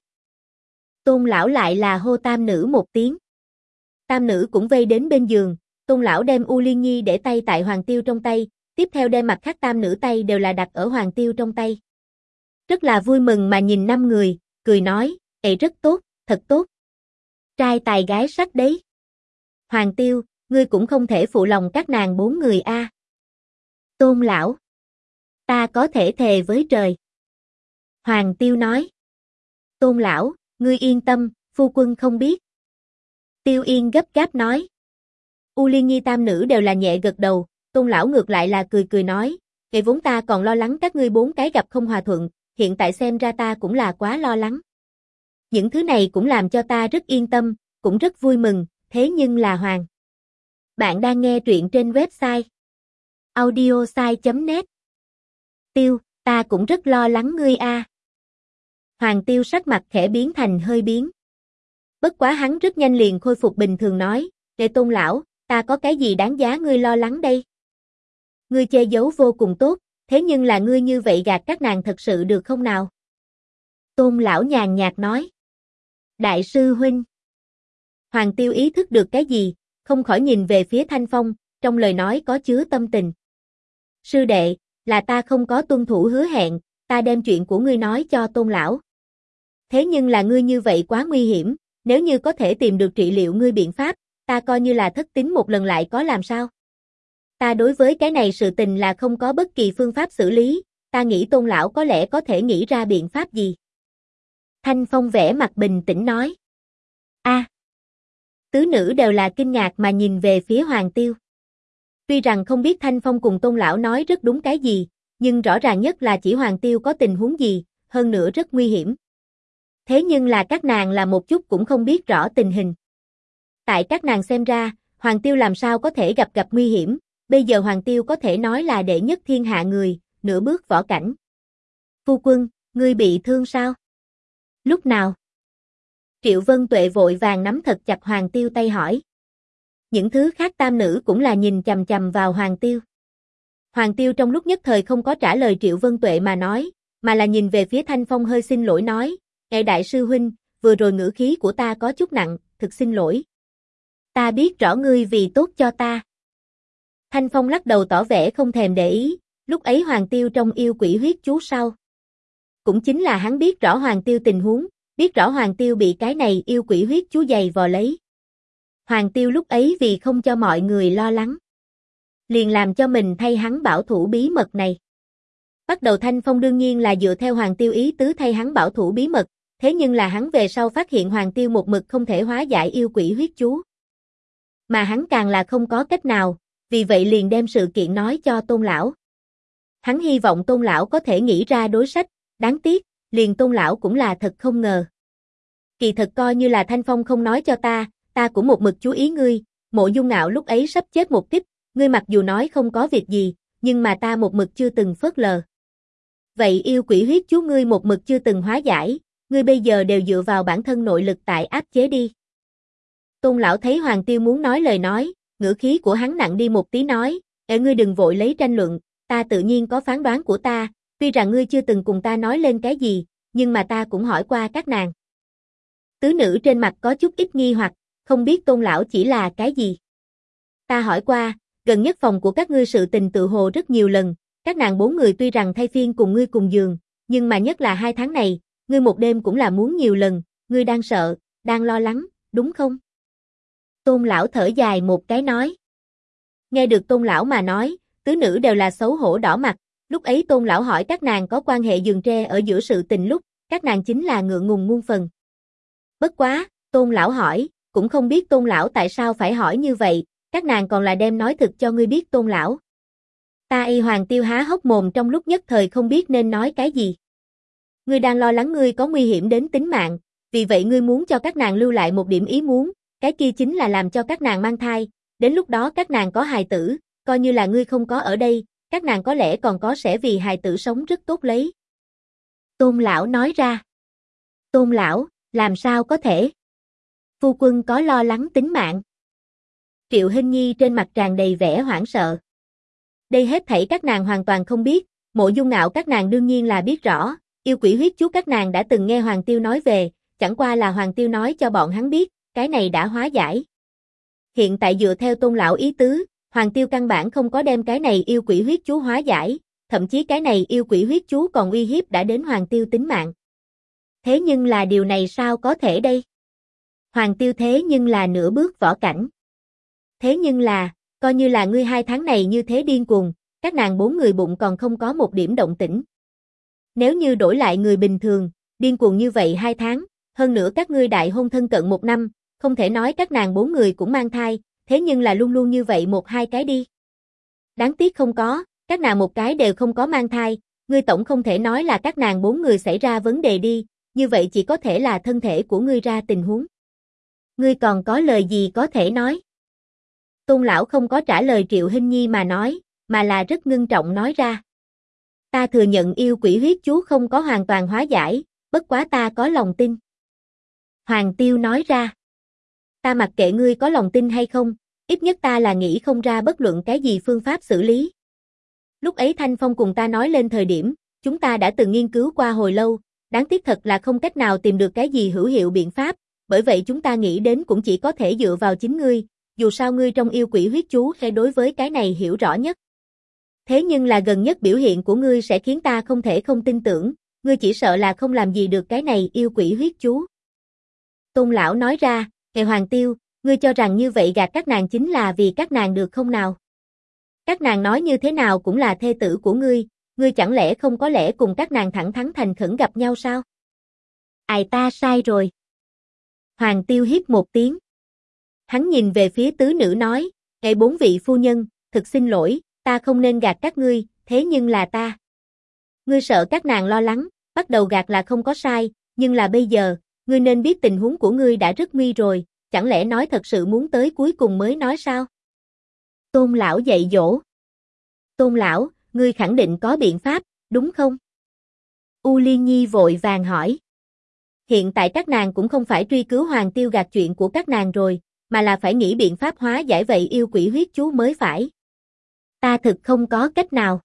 Tôn lão lại là hô tam nữ một tiếng. Tam nữ cũng vây đến bên giường, Tôn lão đem U Liên Nhi để tay tại Hoàng Tiêu trong tay, tiếp theo đem mặt khác tam nữ tay đều là đặt ở Hoàng Tiêu trong tay. Rất là vui mừng mà nhìn năm người, cười nói, ê rất tốt, thật tốt. Trai tài gái sắc đấy. Hoàng Tiêu, ngươi cũng không thể phụ lòng các nàng bốn người a. Tôn lão. Ta có thể thề với trời. Hoàng Tiêu nói. Tôn lão, ngươi yên tâm, phu quân không biết. Tiêu Yên gấp gáp nói. U Liên Nhi tam nữ đều là nhẹ gật đầu, Tôn lão ngược lại là cười cười nói, ngày vốn ta còn lo lắng các ngươi bốn cái gặp không hòa thuận, hiện tại xem ra ta cũng là quá lo lắng. Những thứ này cũng làm cho ta rất yên tâm, cũng rất vui mừng, thế nhưng là Hoàng. Bạn đang nghe truyện trên website audiosai.net. Tiêu, ta cũng rất lo lắng ngươi a. Hoàng Tiêu sắc mặt khẽ biến thành hơi biến. Bất quá hắn rất nhanh liền khôi phục bình thường nói, để Tôn lão, ta có cái gì đáng giá ngươi lo lắng đây? Ngươi che giấu vô cùng tốt, thế nhưng là ngươi như vậy gạt các nàng thật sự được không nào? Tôn lão nhàn nhạt nói. Đại sư huynh. Hoàng Tiêu ý thức được cái gì, không khỏi nhìn về phía Thanh Phong, trong lời nói có chứa tâm tình. Sư đệ, là ta không có tuân thủ hứa hẹn, ta đem chuyện của ngươi nói cho Tôn lão. Thế nhưng là ngươi như vậy quá nguy hiểm, nếu như có thể tìm được trị liệu ngươi biện pháp, ta coi như là thất tín một lần lại có làm sao? Ta đối với cái này sự tình là không có bất kỳ phương pháp xử lý, ta nghĩ Tôn lão có lẽ có thể nghĩ ra biện pháp gì. Thanh Phong vẻ mặt bình tĩnh nói. Tứ nữ đều là kinh ngạc mà nhìn về phía Hoàng Tiêu. Tuy rằng không biết Thanh Phong cùng Tôn lão nói rất đúng cái gì, nhưng rõ ràng nhất là chỉ Hoàng Tiêu có tình huống gì, hơn nữa rất nguy hiểm. Thế nhưng là các nàng là một chút cũng không biết rõ tình hình. Tại các nàng xem ra, Hoàng Tiêu làm sao có thể gặp nguy hiểm, bây giờ Hoàng Tiêu có thể nói là đệ nhất thiên hạ người, nửa bước võ cảnh. Phu quân, ngươi bị thương sao? Lúc nào? Triệu Vân Tuệ vội vàng nắm thật chặt Hoàng Tiêu tay hỏi. Những thứ khác tam nữ cũng là nhìn chằm chằm vào Hoàng Tiêu. Hoàng Tiêu trong lúc nhất thời không có trả lời Triệu Vân Tuệ mà nói, mà là nhìn về phía Thanh Phong hơi xin lỗi nói, Ngài đại sư huynh, vừa rồi ngữ khí của ta có chút nặng, thực xin lỗi. Ta biết rõ ngươi vì tốt cho ta. Thanh Phong lắc đầu tỏ vẻ không thèm để ý, lúc ấy Hoàng Tiêu trong yêu quỷ huyết chú sau. Cũng chính là hắn biết rõ Hoàng Tiêu tình huống, biết rõ Hoàng Tiêu bị cái này yêu quỷ huyết chú giày vò lấy. Hoàng Tiêu lúc ấy vì không cho mọi người lo lắng, liền làm cho mình thay hắn bảo thủ bí mật này. Bắt đầu Thanh Phong đương nhiên là dựa theo Hoàng Tiêu ý tứ thay hắn bảo thủ bí mật, thế nhưng là hắn về sau phát hiện Hoàng Tiêu một mực không thể hóa giải yêu quỷ huyết chú. Mà hắn càng là không có cách nào, vì vậy liền đem sự kiện nói cho Tôn lão. Hắn hy vọng Tôn lão có thể nghĩ ra đối sách, đáng tiếc, liền Tôn lão cũng là thật không ngờ. Kỳ thật coi như là Thanh Phong không nói cho ta cũng một mực chú ý ngươi, Mộ Dung Ngạo lúc ấy sắp chết một kích, ngươi mặc dù nói không có việc gì, nhưng mà ta một mực chưa từng phớt lờ. Vậy yêu quỷ huyết chú ngươi một mực chưa từng hóa giải, ngươi bây giờ đều dựa vào bản thân nội lực tại áp chế đi. Tôn lão thấy Hoàng Tiêu muốn nói lời nói, ngữ khí của hắn nặng đi một tí nói, ngươi đừng vội lấy tranh luận, ta tự nhiên có phán đoán của ta, tuy rằng ngươi chưa từng cùng ta nói lên cái gì, nhưng mà ta cũng hỏi qua các nàng. Tứ nữ trên mặt có chút ít nghi hoặc, không biết Tôn lão chỉ là cái gì. Ta hỏi qua, gần nhất phòng của các ngươi sự tình tự hồ rất nhiều lần, các nàng 4 người tuy rằng thay phiên cùng ngươi cùng giường, nhưng mà nhất là 2 tháng này, ngươi một đêm cũng là muốn nhiều lần, ngươi đang sợ, đang lo lắng, đúng không? Tôn lão thở dài một cái nói. Nghe được Tôn lão mà nói, tứ nữ đều là xấu hổ đỏ mặt, lúc ấy Tôn lão hỏi các nàng có quan hệ giường tre ở giữa sự tình lúc, các nàng chính là ngượng ngùng muôn phần. Bất quá, Tôn lão hỏi, cũng không biết Tôn lão tại sao phải hỏi như vậy, các nàng còn là đem nói thực cho ngươi biết Tôn lão. Ta y Hoàng Tiêu há hốc mồm trong lúc nhất thời không biết nên nói cái gì. Ngươi đang lo lắng ngươi có nguy hiểm đến tính mạng, vì vậy ngươi muốn cho các nàng lưu lại một điểm ý muốn, cái kia chính là làm cho các nàng mang thai, đến lúc đó các nàng có hài tử, coi như là ngươi không có ở đây, các nàng có lẽ còn có sẽ vì hài tử sống rất tốt lấy. Tôn lão nói ra. Tôn lão, làm sao có thể? Phu quân có lo lắng tính mạng. Triệu Hinh Nhi trên mặt tràn đầy vẻ hoảng sợ. Đây hết thảy các nàng hoàn toàn không biết, Mộ Dung Ngạo các nàng đương nhiên là biết rõ, yêu quỷ huyết chú các nàng đã từng nghe Hoàng Tiêu nói về, chẳng qua là Hoàng Tiêu nói cho bọn hắn biết, cái này đã hóa giải. Hiện tại dựa theo Tôn lão ý tứ, Hoàng Tiêu căn bản không có đem cái này yêu quỷ huyết chú hóa giải, thậm chí cái này yêu quỷ huyết chú còn uy hiếp đã đến Hoàng Tiêu tính mạng. Thế nhưng là điều này sao có thể đây? Hoàng Tiêu thế nhưng là nửa bước võ cảnh. Thế nhưng là, coi như là ngươi 2 tháng này như thế điên cuồng, các nàng 4 người bụng còn không có một điểm động tĩnh. Nếu như đổi lại người bình thường, điên cuồng như vậy 2 tháng, hơn nữa các ngươi đại hôn thân cận 1 năm, không thể nói các nàng 4 người cũng mang thai, thế nhưng là luôn luôn như vậy 1-2 cái đi. Đáng tiếc không có, các nàng một cái đều không có mang thai, ngươi tổng không thể nói là các nàng 4 người xảy ra vấn đề đi, như vậy chỉ có thể là thân thể của ngươi ra tình huống. Ngươi còn có lời gì có thể nói? Tôn lão không có trả lời Triệu Hinh Nhi mà nói, mà là rất ngưng trọng nói ra. Ta thừa nhận yêu quỷ huyết chú không có hoàn toàn hóa giải, bất quá ta có lòng tin. Hoàng Tiêu nói ra. Ta mặc kệ ngươi có lòng tin hay không, ít nhất ta là nghĩ không ra bất luận cái gì phương pháp xử lý. Lúc ấy Thanh Phong cùng ta nói lên thời điểm, chúng ta đã từng nghiên cứu qua hồi lâu, đáng tiếc thật là không cách nào tìm được cái gì hữu hiệu biện pháp, bởi vậy chúng ta nghĩ đến cũng chỉ có thể dựa vào chính ngươi, dù sao ngươi trong yêu quỷ huyết chú sẽ đối với cái này hiểu rõ nhất. Thế nhưng là gần nhất biểu hiện của ngươi sẽ khiến ta không thể không tin tưởng, ngươi chỉ sợ là không làm gì được cái này yêu quỷ huyết chú. Tôn lão nói ra, Ngài Hoàng Tiêu, ngươi cho rằng như vậy gạt các nàng chính là vì các nàng được không nào? Các nàng nói như thế nào cũng là thê tử của ngươi chẳng lẽ không có lẽ cùng các nàng thẳng thắn thành khẩn gặp nhau sao? Ai ta sai rồi. Hoàng Tiêu hít một tiếng. Hắn nhìn về phía tứ nữ nói, Ngài 4 vị phu nhân, thực xin lỗi, ta không nên gạt các ngươi, thế nhưng là ta. Ngươi sợ các nàng lo lắng, bắt đầu gạt là không có sai, nhưng là bây giờ, ngươi nên biết tình huống của ngươi đã rất nguy rồi, chẳng lẽ nói thật sự muốn tới cuối cùng mới nói sao? Tôn lão dạy dỗ. Tôn lão, ngươi khẳng định có biện pháp, đúng không? U Liên Nhi vội vàng hỏi. Hiện tại các nàng cũng không phải truy cứu Hoàng Tiêu gạt chuyện của các nàng rồi, mà là phải nghĩ biện pháp hóa giải vậy yêu quỷ huyết chú mới phải. Ta thực không có cách nào.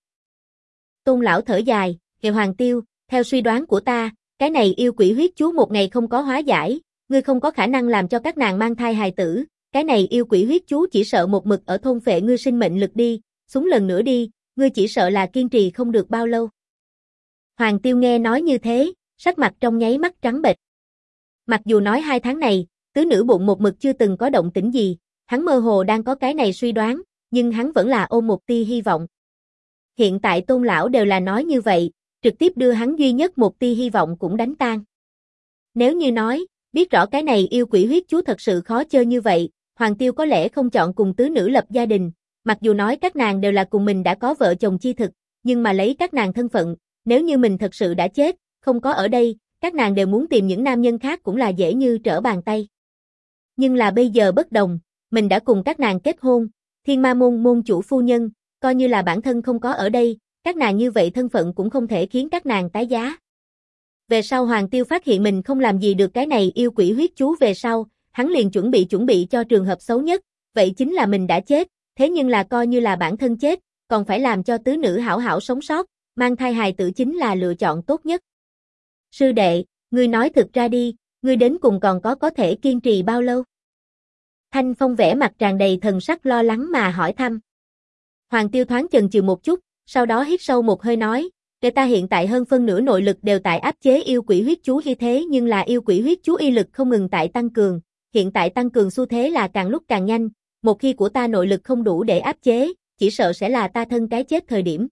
Tôn lão thở dài, kêu Hoàng Tiêu, theo suy đoán của ta, cái này yêu quỷ huyết chú một ngày không có hóa giải, ngươi không có khả năng làm cho các nàng mang thai hài tử, cái này yêu quỷ huyết chú chỉ sợ một mực ở thôn phệ ngươi sinh mệnh lực đi, xuống lần nữa đi, ngươi chỉ sợ là kiên trì không được bao lâu. Hoàng Tiêu nghe nói như thế, sắc mặt trong nháy mắt trắng bệch. Mặc dù nói 2 tháng này, tứ nữ bụng một mực chưa từng có động tĩnh gì, hắn mơ hồ đang có cái này suy đoán, nhưng hắn vẫn là ôm một tia hy vọng. Hiện tại Tôn lão đều là nói như vậy, trực tiếp đưa hắn duy nhất một tia hy vọng cũng đánh tan. Nếu như nói, biết rõ cái này yêu quỷ huyết chú thật sự khó chơi như vậy, Hoàng Tiêu có lẽ không chọn cùng tứ nữ lập gia đình, mặc dù nói các nàng đều là cùng mình đã có vợ chồng chi thực, nhưng mà lấy các nàng thân phận, nếu như mình thật sự đã chết, không có ở đây, các nàng đều muốn tìm những nam nhân khác cũng là dễ như trở bàn tay. Nhưng là bây giờ bất đồng, mình đã cùng các nàng kết hôn, Thiên Ma môn môn chủ phu nhân, coi như là bản thân không có ở đây, các nàng như vậy thân phận cũng không thể khiến các nàng tái giá. Về sau Hoàng Tiêu phát hiện mình không làm gì được cái này yêu quỷ huyết chú về sau, hắn liền chuẩn bị cho trường hợp xấu nhất, vậy chính là mình đã chết, thế nhưng là coi như là bản thân chết, còn phải làm cho tứ nữ hảo hảo sống sót, mang thai hài tử chính là lựa chọn tốt nhất. Sư đệ, ngươi nói thực ra đi, ngươi đến cùng còn có thể kiên trì bao lâu? Thanh Phong vẻ mặt tràn đầy thần sắc lo lắng mà hỏi thăm. Hoàng Tiêu thoáng chần chừ một chút, sau đó hít sâu một hơi nói, để ta hiện tại hơn phân nửa nội lực đều tại áp chế yêu quỷ huyết chú như thế nhưng là yêu quỷ huyết chú y lực không ngừng tại tăng cường, hiện tại tăng cường xu thế là càng lúc càng nhanh, một khi của ta nội lực không đủ để áp chế, chỉ sợ sẽ là ta thân cái chết thời điểm.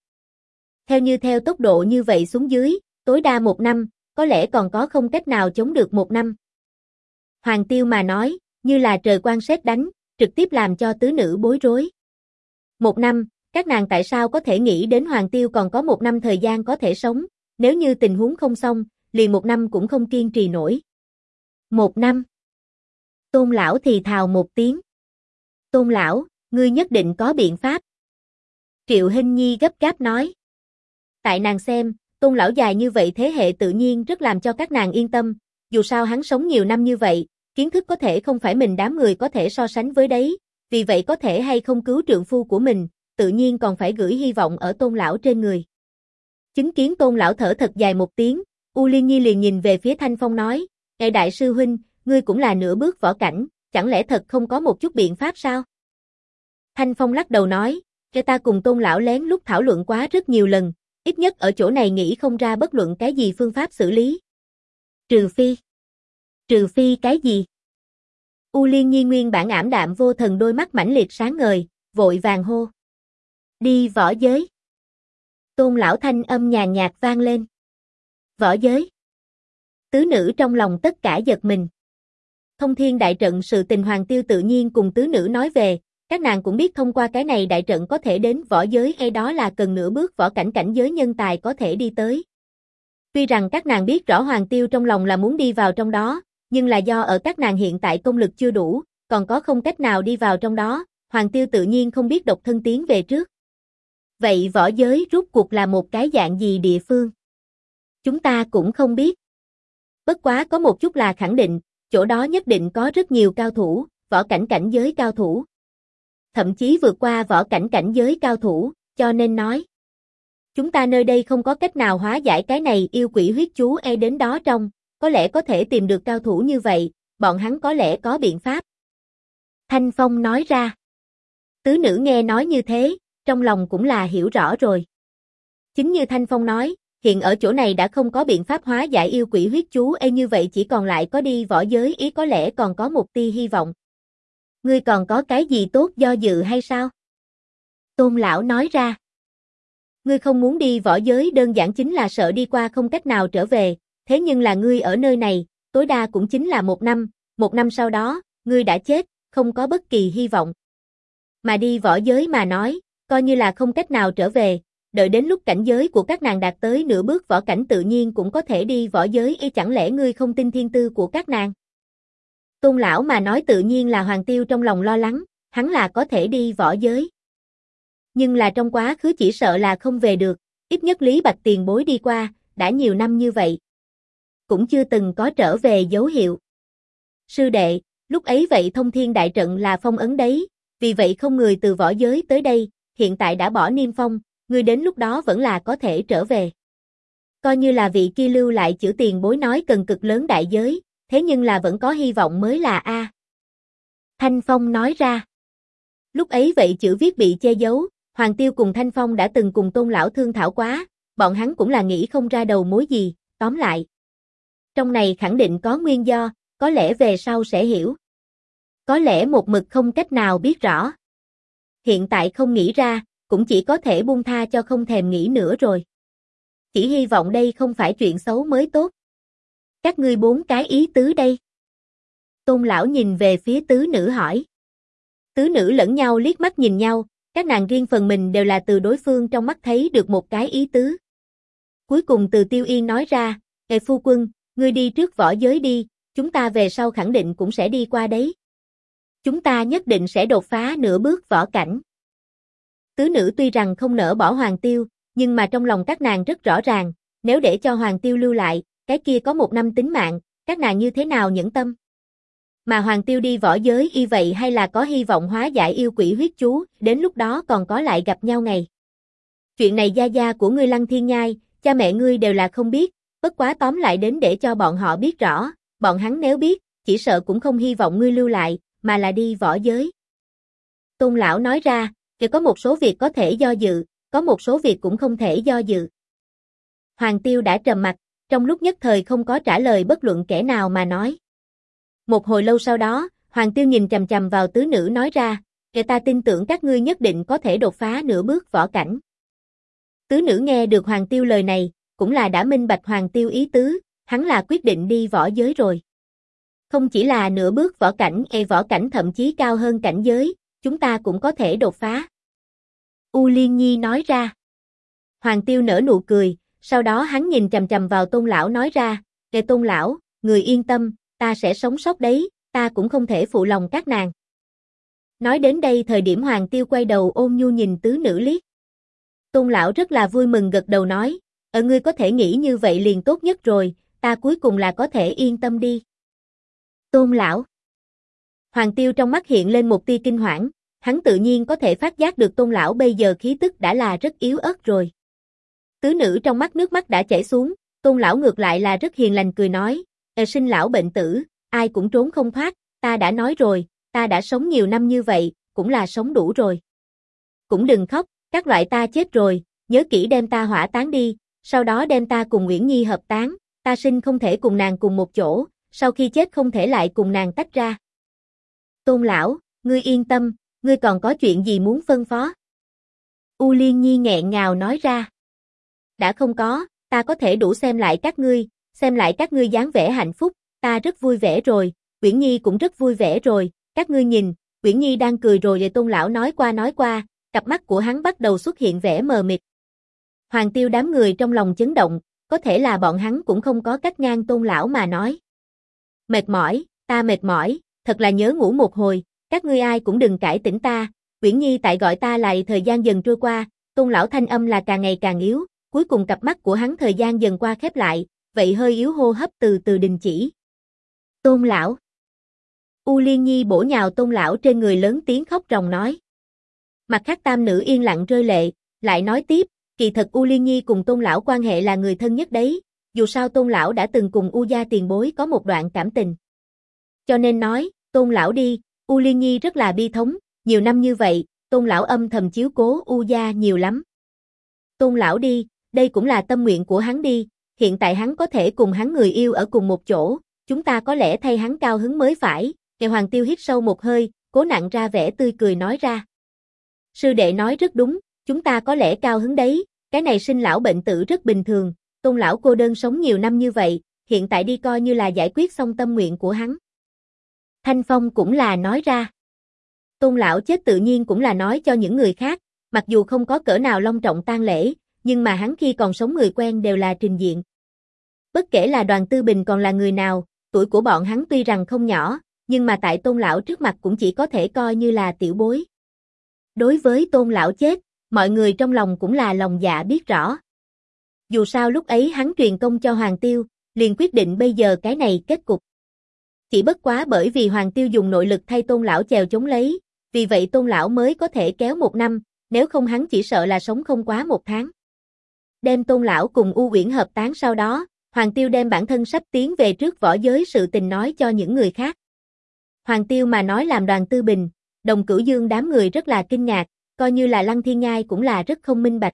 Theo tốc độ như vậy xuống dưới, tối đa 1 năm, có lẽ còn có không cách nào chống được 1 năm. Hoàng Tiêu mà nói, như là trời quang sét đánh, trực tiếp làm cho tứ nữ bối rối. 1 năm, các nàng tại sao có thể nghĩ đến Hoàng Tiêu còn có 1 năm thời gian có thể sống, nếu như tình huống không xong, liền 1 năm cũng không kiên trì nổi. 1 năm. Tôn lão thì thào một tiếng. Tôn lão, ngươi nhất định có biện pháp. Triệu Hinh Nhi gấp gáp nói. Tại nàng xem, Tôn lão dài như vậy thế hệ tự nhiên rất làm cho các nàng yên tâm, dù sao hắn sống nhiều năm như vậy, kiến thức có thể không phải mình đám người có thể so sánh với đấy, vì vậy có thể hay không cứu trượng phu của mình, tự nhiên còn phải gửi hy vọng ở Tôn lão trên người. Chứng kiến Tôn lão thở thật dài một tiếng, U Liên Nhi liền nhìn về phía Thanh Phong nói, "Ngài đại sư huynh, ngươi cũng là nửa bước võ cảnh, chẳng lẽ thật không có một chút biện pháp sao?" Thanh Phong lắc đầu nói, "Cái ta cùng Tôn lão lén lút thảo luận quá rất nhiều lần, ít nhất ở chỗ này nghĩ không ra bất luận cái gì phương pháp xử lý. Trừ phi cái gì?" U Liên Nhi nguyên bản ảm đạm vô thần đôi mắt mãnh liệt sáng ngời, vội vàng hô. Đi võ giới. Tôn lão thanh âm nhàn nhạt vang lên. Võ giới. Tứ nữ trong lòng tất cả giật mình. Thông thiên đại trận sự tình Hoàng Tiêu tự nhiên cùng tứ nữ nói về, các nàng cũng biết thông qua cái này đại trận có thể đến võ giới hay đó là cần nửa bước võ cảnh cảnh giới nhân tài có thể đi tới. Tuy rằng các nàng biết rõ Hoàng Tiêu trong lòng là muốn đi vào trong đó, nhưng là do ở các nàng hiện tại công lực chưa đủ, còn có không cách nào đi vào trong đó, Hoàng Tiêu tự nhiên không biết độc thân tiến về trước. Vậy võ giới rốt cuộc là một cái dạng gì địa phương? Chúng ta cũng không biết. Bất quá có một chút là khẳng định, chỗ đó nhất định có rất nhiều cao thủ, võ cảnh cảnh giới cao thủ. Thậm chí vượt qua võ cảnh cảnh giới cao thủ, cho nên nói. Chúng ta nơi đây không có cách nào hóa giải cái này yêu quỷ huyết chú đến đó trong, có lẽ có thể tìm được cao thủ như vậy, bọn hắn có lẽ có biện pháp. Thanh Phong nói ra. Tứ nữ nghe nói như thế, trong lòng cũng là hiểu rõ rồi. Chính như Thanh Phong nói, hiện ở chỗ này đã không có biện pháp hóa giải yêu quỷ huyết chú như vậy chỉ còn lại có đi võ giới ý có lẽ còn có một tia hy vọng. Ngươi còn có cái gì tốt do dự hay sao? Tôn lão nói ra. Ngươi không muốn đi võ giới đơn giản chính là sợ đi qua không cách nào trở về, thế nhưng là ngươi ở nơi này, tối đa cũng chính là 1 năm sau đó, ngươi đã chết, không có bất kỳ hy vọng. Mà đi võ giới mà nói, coi như là không cách nào trở về, đợi đến lúc cảnh giới của các nàng đạt tới nửa bước võ cảnh tự nhiên cũng có thể đi võ giới chẳng lẽ ngươi không tin thiên tư của các nàng? Tôn lão mà nói tự nhiên là Hoàng Tiêu trong lòng lo lắng, hắn là có thể đi võ giới. Nhưng là trong quá khứ chỉ sợ là không về được, ít nhất Lý Bạch tiền bối đi qua, đã nhiều năm như vậy. cũng chưa từng có trở về dấu hiệu. Sư đệ, lúc ấy vậy thông thiên đại trận là phong ấn đấy, vì vậy không người từ võ giới tới đây, hiện tại đã bỏ niêm phong, ngươi đến lúc đó vẫn là có thể trở về. Coi như là vị kia lưu lại chữ tiền bối nói cần cực lớn đại giới, thế nhưng là vẫn có hy vọng mới là a. Thanh Phong nói ra. Lúc ấy vậy chữ viết bị che giấu, Hoàng Tiêu cùng Thanh Phong đã từng cùng Tôn lão thương thảo quá, bọn hắn cũng là nghĩ không ra đầu mối gì, tóm lại. Trong này khẳng định có nguyên do, có lẽ về sau sẽ hiểu. Có lẽ một mực không cách nào biết rõ. Hiện tại không nghĩ ra, cũng chỉ có thể buông tha cho không thèm nghĩ nữa rồi. Chỉ hy vọng đây không phải chuyện xấu mới tốt. Các ngươi 4 cái ý tứ đây. Tôn lão nhìn về phía tứ nữ hỏi. Tứ nữ lẫn nhau liếc mắt nhìn nhau, các nàng riêng phần mình đều là từ đối phương trong mắt thấy được một cái ý tứ. Cuối cùng từ Tiêu Yên nói ra, "Ê phu quân, ngươi đi trước võ giới đi, chúng ta về sau khẳng định cũng sẽ đi qua đấy. Chúng ta nhất định sẽ đột phá nửa bước võ cảnh." Tứ nữ tuy rằng không nỡ bỏ Hoàng Tiêu, nhưng mà trong lòng các nàng rất rõ ràng, nếu để cho Hoàng Tiêu lưu lại, cái kia có 1 năm tính mạng, các nàng như thế nào nhẫn tâm. Mà Hoàng Tiêu đi võ giới y vậy hay là có hy vọng hóa giải yêu quỷ huyết chú, đến lúc đó còn có lại gặp nhau ngày. Chuyện này gia gia của ngươi Lăng Thiên Nhai, cha mẹ ngươi đều là không biết, bất quá tóm lại đến để cho bọn họ biết rõ, bọn hắn nếu biết, chỉ sợ cũng không hy vọng ngươi lưu lại, mà là đi võ giới. Tôn lão nói ra, kể có một số việc có thể do dự, có một số việc cũng không thể do dự. Hoàng Tiêu đã trầm mặt, trong lúc nhất thời không có trả lời bất luận kẻ nào mà nói. Một hồi lâu sau đó, Hoàng Tiêu nhìn chằm chằm vào tứ nữ nói ra, "Kẻ ta tin tưởng các ngươi nhất định có thể đột phá nửa bước võ cảnh." Tứ nữ nghe được Hoàng Tiêu lời này, cũng là đã minh bạch Hoàng Tiêu ý tứ, hắn là quyết định đi võ giới rồi. Không chỉ là nửa bước võ cảnh, võ cảnh thậm chí cao hơn cảnh giới, chúng ta cũng có thể đột phá. U Liên Nhi nói ra. Hoàng Tiêu nở nụ cười, sau đó hắn nhìn chằm chằm vào Tôn lão nói ra, "Kệ Tôn lão, người yên tâm, ta sẽ sống sót đấy, ta cũng không thể phụ lòng các nàng." Nói đến đây thời điểm Hoàng Tiêu quay đầu ôn nhu nhìn tứ nữ liếc. Tôn lão rất là vui mừng gật đầu nói, ngươi có thể nghĩ như vậy liền tốt nhất rồi, ta cuối cùng là có thể yên tâm đi." Tôn lão. Hoàng Tiêu trong mắt hiện lên một tia kinh hoảng, hắn tự nhiên có thể phát giác được Tôn lão bây giờ khí tức đã là rất yếu ớt rồi. Tứ nữ trong mắt nước mắt đã chảy xuống, Tôn lão ngược lại là rất hiền lành cười nói, "Sinh lão bệnh tử, ai cũng trốn không thoát, ta đã nói rồi, ta đã sống nhiều năm như vậy, cũng là sống đủ rồi. Cũng đừng khóc, các loại ta chết rồi, nhớ kỹ đem ta hỏa táng đi, sau đó đem ta cùng Uyển Nhi hợp táng, ta sinh không thể cùng nàng cùng một chỗ, sau khi chết không thể lại cùng nàng tách ra." Tôn lão, ngươi yên tâm, ngươi còn có chuyện gì muốn phân phó? U Liên Nhi nghẹn ngào nói ra. Đã không có, ta có thể đủ xem lại các ngươi dáng vẻ hạnh phúc, ta rất vui vẻ rồi, Uyển Nhi cũng rất vui vẻ rồi, các ngươi nhìn, Uyển Nhi đang cười rồi. Tôn lão nói qua, cặp mắt của hắn bắt đầu xuất hiện vẻ mờ mịt. Hoàng Tiêu đám người trong lòng chấn động, có thể là bọn hắn cũng không có cách ngang Tôn lão mà nói. Mệt mỏi, ta mệt mỏi, thật là nhớ ngủ một hồi, các ngươi ai cũng đừng cãi tỉnh ta, Uyển Nhi tại gọi ta lại. Thời gian dần trôi qua, Tôn lão thanh âm là càng ngày càng yếu, cuối cùng cặp mắt của hắn thời gian dần qua khép lại, vậy hơi yếu hô hấp từ từ đình chỉ. Tôn lão. U Liên Nhi bổ nhào Tôn lão trên người lớn tiếng khóc ròng nói. Mặt khác tam nữ yên lặng rơi lệ, lại nói tiếp, kỳ thật U Liên Nhi cùng Tôn lão quan hệ là người thân nhất đấy, dù sao Tôn lão đã từng cùng U gia tiền bối có một đoạn cảm tình. Cho nên nói, Tôn lão đi, U Liên Nhi rất là bi thống, nhiều năm như vậy, Tôn lão âm thầm chiếu cố U gia nhiều lắm. Tôn lão đi, đây cũng là tâm nguyện của hắn đi, hiện tại hắn có thể cùng hắn người yêu ở cùng một chỗ, chúng ta có lẽ thay hắn cao hứng mới phải. Hoàng Tiêu hít sâu một hơi, cố nặn ra vẻ tươi cười nói ra. Sư đệ nói rất đúng, chúng ta có lẽ cao hứng đấy, cái này sinh lão bệnh tử rất bình thường, Tôn lão cô đơn sống nhiều năm như vậy, hiện tại đi coi như là giải quyết xong tâm nguyện của hắn. Thanh Phong cũng là nói ra. Tôn lão chết tự nhiên cũng là nói cho những người khác, mặc dù không có cỡ nào long trọng tang lễ, nhưng mà hắn khi còn sống người quen đều là trình diện. Bất kể là Đoàn Tư Bình còn là người nào, tuổi của bọn hắn tuy rằng không nhỏ, nhưng mà tại Tôn lão trước mặt cũng chỉ có thể coi như là tiểu bối. Đối với Tôn lão chết, mọi người trong lòng cũng là lòng dạ biết rõ. Dù sao lúc ấy hắn truyền công cho Hoàng Tiêu, liền quyết định bây giờ cái này kết cục. Chỉ bất quá bởi vì Hoàng Tiêu dùng nội lực thay Tôn lão chèo chống lấy, vì vậy Tôn lão mới có thể kéo 1 năm, nếu không hắn chỉ sợ là sống không quá 1 tháng. Đem Tôn lão cùng U Uyển hợp tán sau đó, Hoàng Tiêu đem bản thân sắp tiến về trước võ giới sự tình nói cho những người khác. Hoàng Tiêu mà nói làm Đoàn Tư Bình, Đồng Cửu Dương đám người rất là kinh ngạc, coi như là Lăng Thiên Nhai cũng là rất không minh bạch.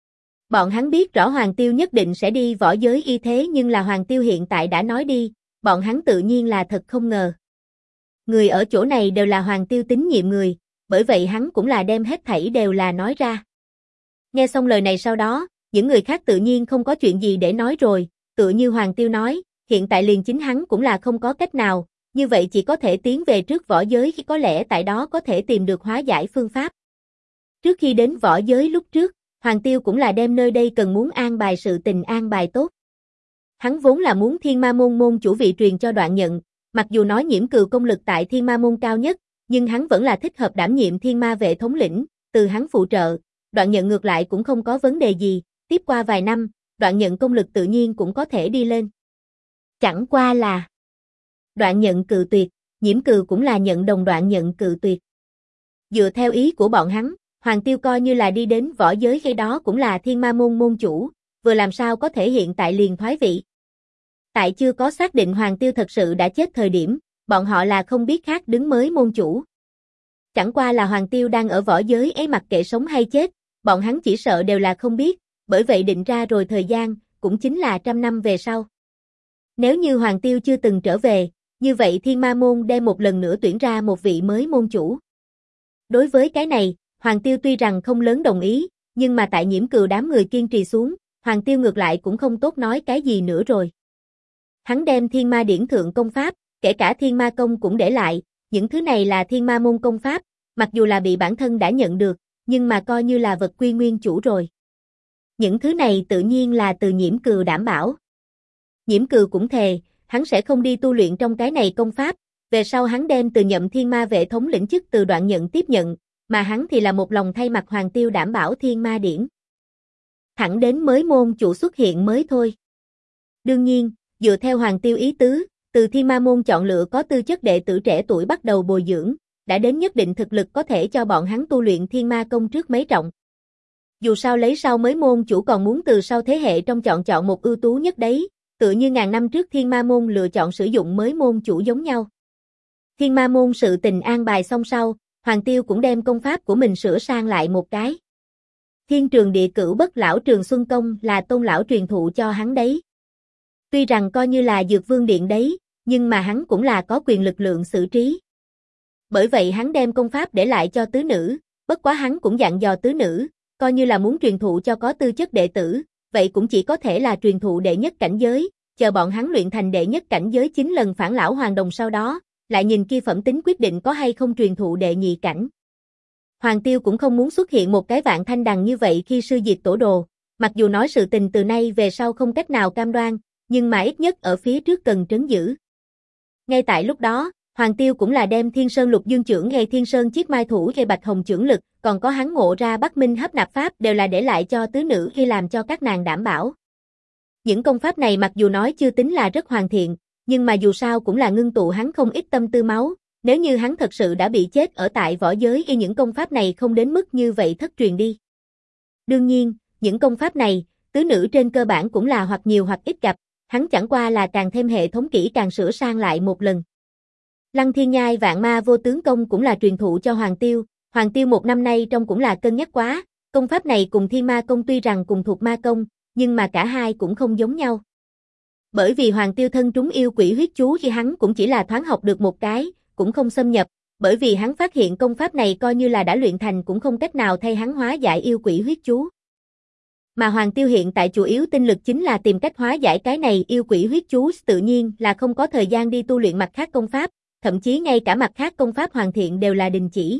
Bọn hắn biết rõ Hoàng Tiêu nhất định sẽ đi võ giới y thế nhưng là Hoàng Tiêu hiện tại đã nói đi, bọn hắn tự nhiên là thật không ngờ. Người ở chỗ này đều là Hoàng Tiêu tín nhiệm người, bởi vậy hắn cũng là đem hết thảy đều là nói ra. Nghe xong lời này sau đó, những người khác tự nhiên không có chuyện gì để nói rồi, tựa như Hoàng Tiêu nói, hiện tại liền chính hắn cũng là không có cách nào, như vậy chỉ có thể tiến về trước võ giới khi có lẽ tại đó có thể tìm được hóa giải phương pháp. Trước khi đến võ giới lúc trước, Hoàng Tiêu cũng là đem nơi đây cần muốn an bài sự tình an bài tốt. Hắn vốn là muốn Thiên Ma môn môn chủ vị truyền cho Đoạn Nhận, mặc dù nói Nhiễm Cừu công lực tại Thiên Ma môn cao nhất, nhưng hắn vẫn là thích hợp đảm nhiệm Thiên Ma vệ thống lĩnh, từ hắn phụ trợ, Đoạn Nhận ngược lại cũng không có vấn đề gì, tiếp qua vài năm, Đoạn Nhận công lực tự nhiên cũng có thể đi lên. Chẳng qua là Đoạn Nhận cự tuyệt, Nhiễm Cừu cũng là nhận đồng Đoạn Nhận cự tuyệt. Dựa theo ý của bọn hắn, Hoàng Tiêu coi như là đi đến võ giới khi đó cũng là Thiên Ma môn môn chủ, vừa làm sao có thể hiện tại liền thoái vị. Tại chưa có xác định Hoàng Tiêu thật sự đã chết thời điểm, bọn họ là không biết khác đứng mới môn chủ. Chẳng qua là Hoàng Tiêu đang ở võ giới ấy mặc kệ sống hay chết, bọn hắn chỉ sợ đều là không biết, bởi vậy định ra rồi thời gian, cũng chính là 100 năm về sau. Nếu như Hoàng Tiêu chưa từng trở về, như vậy Thiên Ma môn đem một lần nữa tuyển ra một vị mới môn chủ. Đối với cái này, Hoàng Tiêu tuy rằng không lớn đồng ý, nhưng mà tại Nhiễm Cừu đám người kiên trì xuống, Hoàng Tiêu ngược lại cũng không tốt nói cái gì nữa rồi. Hắn đem Thiên Ma điển thượng công pháp, kể cả Thiên Ma công cũng để lại, những thứ này là Thiên Ma môn công pháp, mặc dù là bị bản thân đã nhận được, nhưng mà coi như là vật quy nguyên chủ rồi. Những thứ này tự nhiên là từ Nhiễm Cừu đảm bảo. Nhiễm Cừu cũng thề, hắn sẽ không đi tu luyện trong cái này công pháp, về sau hắn đem từ nhậm Thiên Ma vệ thống lĩnh chức từ Đoạn Nhận tiếp nhận, mà hắn thì là một lòng thay mặt Hoàng Tiêu đảm bảo Thiên Ma điển. Thẳng đến mới môn chủ xuất hiện mới thôi. Đương nhiên, dựa theo Hoàng Tiêu ý tứ, từ Thiên Ma môn chọn lựa có tư chất đệ tử trẻ tuổi bắt đầu bồi dưỡng, đã đến nhất định thực lực có thể cho bọn hắn tu luyện Thiên Ma công trước mấy trọng. Dù sao lấy sau mới môn chủ còn muốn từ sau thế hệ trong chọn một ưu tú nhất đấy, tựa như ngàn năm trước Thiên Ma môn lựa chọn sử dụng mới môn chủ giống nhau. Thiên Ma môn sự tình an bài xong sau, Hoàng Tiêu cũng đem công pháp của mình sửa sang lại một cái. Thiên Trường Địa Cửu Bất Lão Trường Xuân Công là Tôn lão truyền thụ cho hắn đấy. Tuy rằng coi như là Dược Vương Điện đấy, nhưng mà hắn cũng là có quyền lực lượng xử trí. Bởi vậy hắn đem công pháp để lại cho tứ nữ, bất quá hắn cũng dặn dò tứ nữ, coi như là muốn truyền thụ cho có tư chất đệ tử, vậy cũng chỉ có thể là truyền thụ đệ nhất cảnh giới, chờ bọn hắn luyện thành đệ nhất cảnh giới 9 lần phản lão hoàng đồng sau đó, lại nhìn kia phẩm tính quyết định có hay không truyền thụ đệ nhị cảnh. Hoàng Tiêu cũng không muốn xuất hiện một cái Vạn Thanh Đằng như vậy khi sư diệt tổ đồ, mặc dù nói sự tình từ nay về sau không cách nào cam đoan, nhưng mà ít nhất ở phía trước cần trấn giữ. Ngay tại lúc đó, Hoàng Tiêu cũng là đem Thiên Sơn Lục Dương Chưởng hay Thiên Sơn Chiết Mai Thủ hay Bạch Hồng Chưởng Lực, còn có hắn ngộ ra Bắc Minh Hấp Nạp Pháp đều là để lại cho tứ nữ khi làm cho các nàng đảm bảo. Những công pháp này mặc dù nói chưa tính là rất hoàn thiện, nhưng mà dù sao cũng là ngưng tụ hắn không ít tâm tư máu, nếu như hắn thật sự đã bị chết ở tại võ giới y những công pháp này không đến mức như vậy thất truyền đi. Đương nhiên, những công pháp này, tứ nữ trên cơ bản cũng là hoặc nhiều hoặc ít gặp, hắn chẳng qua là càng thêm hệ thống kỹ càng sửa sang lại một lần. Lăng Thiên Nhai Vạn Ma Vô Tướng Công cũng là truyền thụ cho Hoàng Tiêu một năm nay trong cũng là cân nhắc quá, công pháp này cùng Thiên Ma Công tuy rằng cùng thuộc ma công, nhưng mà cả hai cũng không giống nhau. Bởi vì Hoàng Tiêu thân trúng yêu quỷ huyết chú khi hắn cũng chỉ là thoáng học được một cái, cũng không xâm nhập, bởi vì hắn phát hiện công pháp này coi như là đã luyện thành cũng không cách nào thay hắn hóa giải yêu quỷ huyết chú. Mà Hoàng Tiêu hiện tại chủ yếu tinh lực chính là tìm cách hóa giải cái này yêu quỷ huyết chú, tự nhiên là không có thời gian đi tu luyện mặt khác công pháp, thậm chí ngay cả mặt khác công pháp hoàn thiện đều là đình chỉ.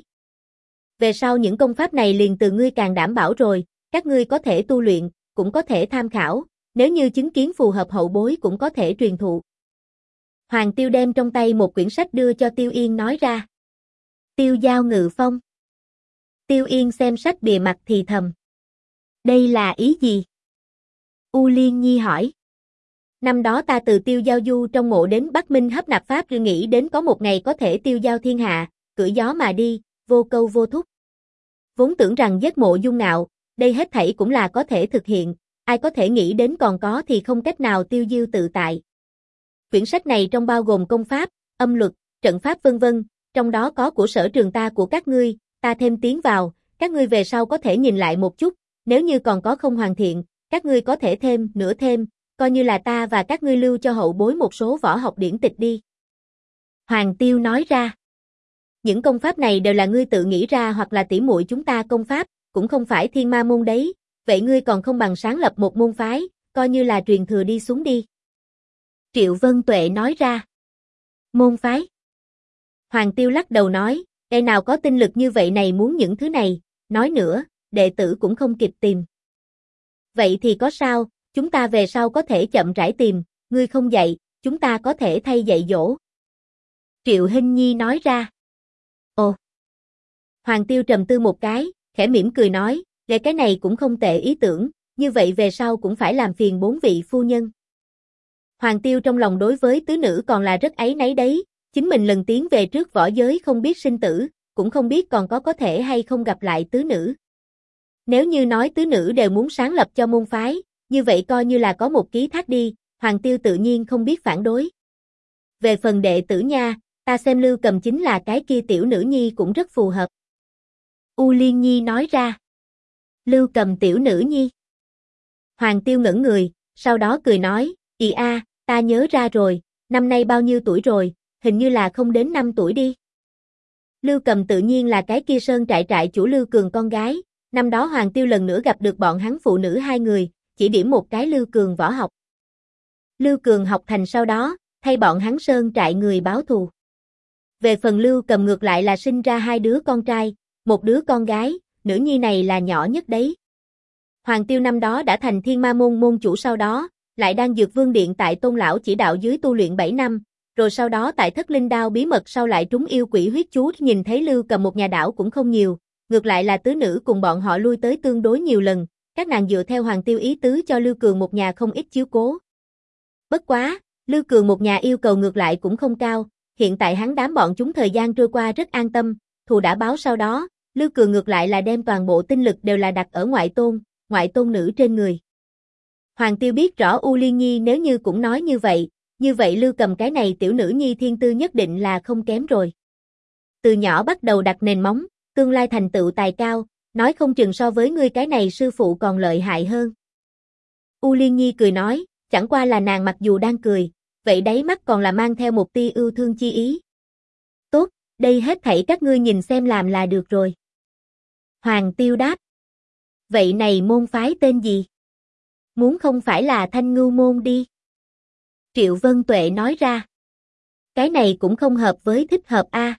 Về sau những công pháp này liền từ ngươi càng đảm bảo rồi, các ngươi có thể tu luyện, cũng có thể tham khảo, nếu như chứng kiến phù hợp hậu bối cũng có thể truyền thụ. Hoàng Tiêu đem trong tay một quyển sách đưa cho Tiêu Yên nói ra. Tiêu Giao Ngự Phong. Tiêu Yên xem sách bìa mặt thì thầm. Đây là ý gì? U Liên Nhi hỏi. Năm đó ta từ tiêu giao du trong mộ đến Bắc Minh hấp nạp pháp nghĩ đến có một ngày có thể tiêu giao thiên hạ, cưỡi gió mà đi, vô câu vô thúc. Vốn tưởng rằng giết mộ dung ngạo, đây hết thảy cũng là có thể thực hiện, ai có thể nghĩ đến còn có thì không cách nào tiêu diêu tự tại. Quyển sách này trong bao gồm công pháp, âm luật, trận pháp vân vân, trong đó có của sở trường ta của các ngươi, ta thêm tiến vào, các ngươi về sau có thể nhìn lại một chút, nếu như còn có không hoàn thiện, các ngươi có thể thêm, nữa thêm, coi như là ta và các ngươi lưu cho hậu bối một số võ học điển tịch đi. Hoàng Tiêu nói ra. Những công pháp này đều là ngươi tự nghĩ ra hoặc là tỉ muội chúng ta công pháp, cũng không phải thiên ma môn đấy, vậy ngươi còn không bằng sáng lập một môn phái, coi như là truyền thừa đi xuống đi. Triệu Vân Tuệ nói ra. Môn phái. Hoàng Tiêu lắc đầu nói, cái nào có tinh lực như vậy này muốn những thứ này, nói nữa, đệ tử cũng không kịp tìm. Vậy thì có sao, chúng ta về sau có thể chậm rãi tìm, ngươi không dạy, chúng ta có thể thay dạy dỗ. Triệu Hinh Nhi nói ra. Ồ. Hoàng Tiêu trầm tư một cái, khẽ mỉm cười nói, cái này cũng không tệ ý tưởng, như vậy về sau cũng phải làm phiền 4 vị phu nhân. Hoàng Tiêu trong lòng đối với tứ nữ còn là rất áy náy đấy, chính mình lần tiến về trước võ giới không biết sinh tử, cũng không biết còn có thể hay không gặp lại tứ nữ. Nếu như nói tứ nữ đều muốn sáng lập cho môn phái, như vậy coi như là có một ký thác đi, Hoàng Tiêu tự nhiên không biết phản đối. Về phần đệ tử nha, ta xem Lưu Cầm chính là cái kia tiểu nữ nhi cũng rất phù hợp. U Liên Nhi nói ra. Lưu Cầm tiểu nữ nhi. Hoàng Tiêu ngẩn người, sau đó cười nói, ta nhớ ra rồi, năm nay bao nhiêu tuổi rồi, hình như là không đến 5 tuổi đi. Lưu Cầm tự nhiên là cái kia sơn trại chủ Lưu Cường con gái, năm đó Hoàng Tiêu lần nữa gặp được bọn hắn phụ nữ hai người, chỉ điểm một cái Lưu Cường võ học. Lưu Cường học thành sau đó, thay bọn hắn sơn trại người báo thù. Về phần Lưu Cầm ngược lại là sinh ra 2 đứa con trai, một đứa con gái, nữ nhi này là nhỏ nhất đấy. Hoàng Tiêu năm đó đã thành Thiên Ma môn môn chủ sau đó, lại đang Dược Vương Điện tại Tôn lão chỉ đạo dưới tu luyện 7 năm, rồi sau đó tại Thất Linh Đao bí mật sau lại trúng yêu quỷ huyết chú, nhìn thấy Lưu Cầm một nhà đảo cũng không nhiều, ngược lại là tứ nữ cùng bọn họ lui tới tương đối nhiều lần, các nàng dựa theo Hoàng Tiêu ý tứ cho Lưu Cường một nhà không ít chiếu cố. Bất quá, Lưu Cường một nhà yêu cầu ngược lại cũng không cao, hiện tại hắn đám bọn chúng thời gian trôi qua rất an tâm, thù đã báo sau đó, Lưu Cường ngược lại là đem toàn bộ tinh lực đều là đặt ở ngoại tôn nữ trên người. Hoàng Tiêu biết rõ U Liên Nhi nếu như cũng nói như vậy Lưu Cầm cái này tiểu nữ nhi thiên tư nhất định là không kém rồi. Từ nhỏ bắt đầu đặt nền móng, tương lai thành tựu tài cao, nói không chừng so với ngươi cái này sư phụ còn lợi hại hơn. U Liên Nhi cười nói, chẳng qua là nàng mặc dù đang cười, vậy đáy mắt còn là mang theo một tia yêu thương chi ý. Tốt, đây hết thảy các ngươi nhìn xem làm là được rồi. Hoàng Tiêu đáp. Vậy này môn phái tên gì? Muốn không phải là Thanh Ngưu môn đi. Triệu Vân Tuệ nói ra. Cái này cũng không hợp với thích hợp a.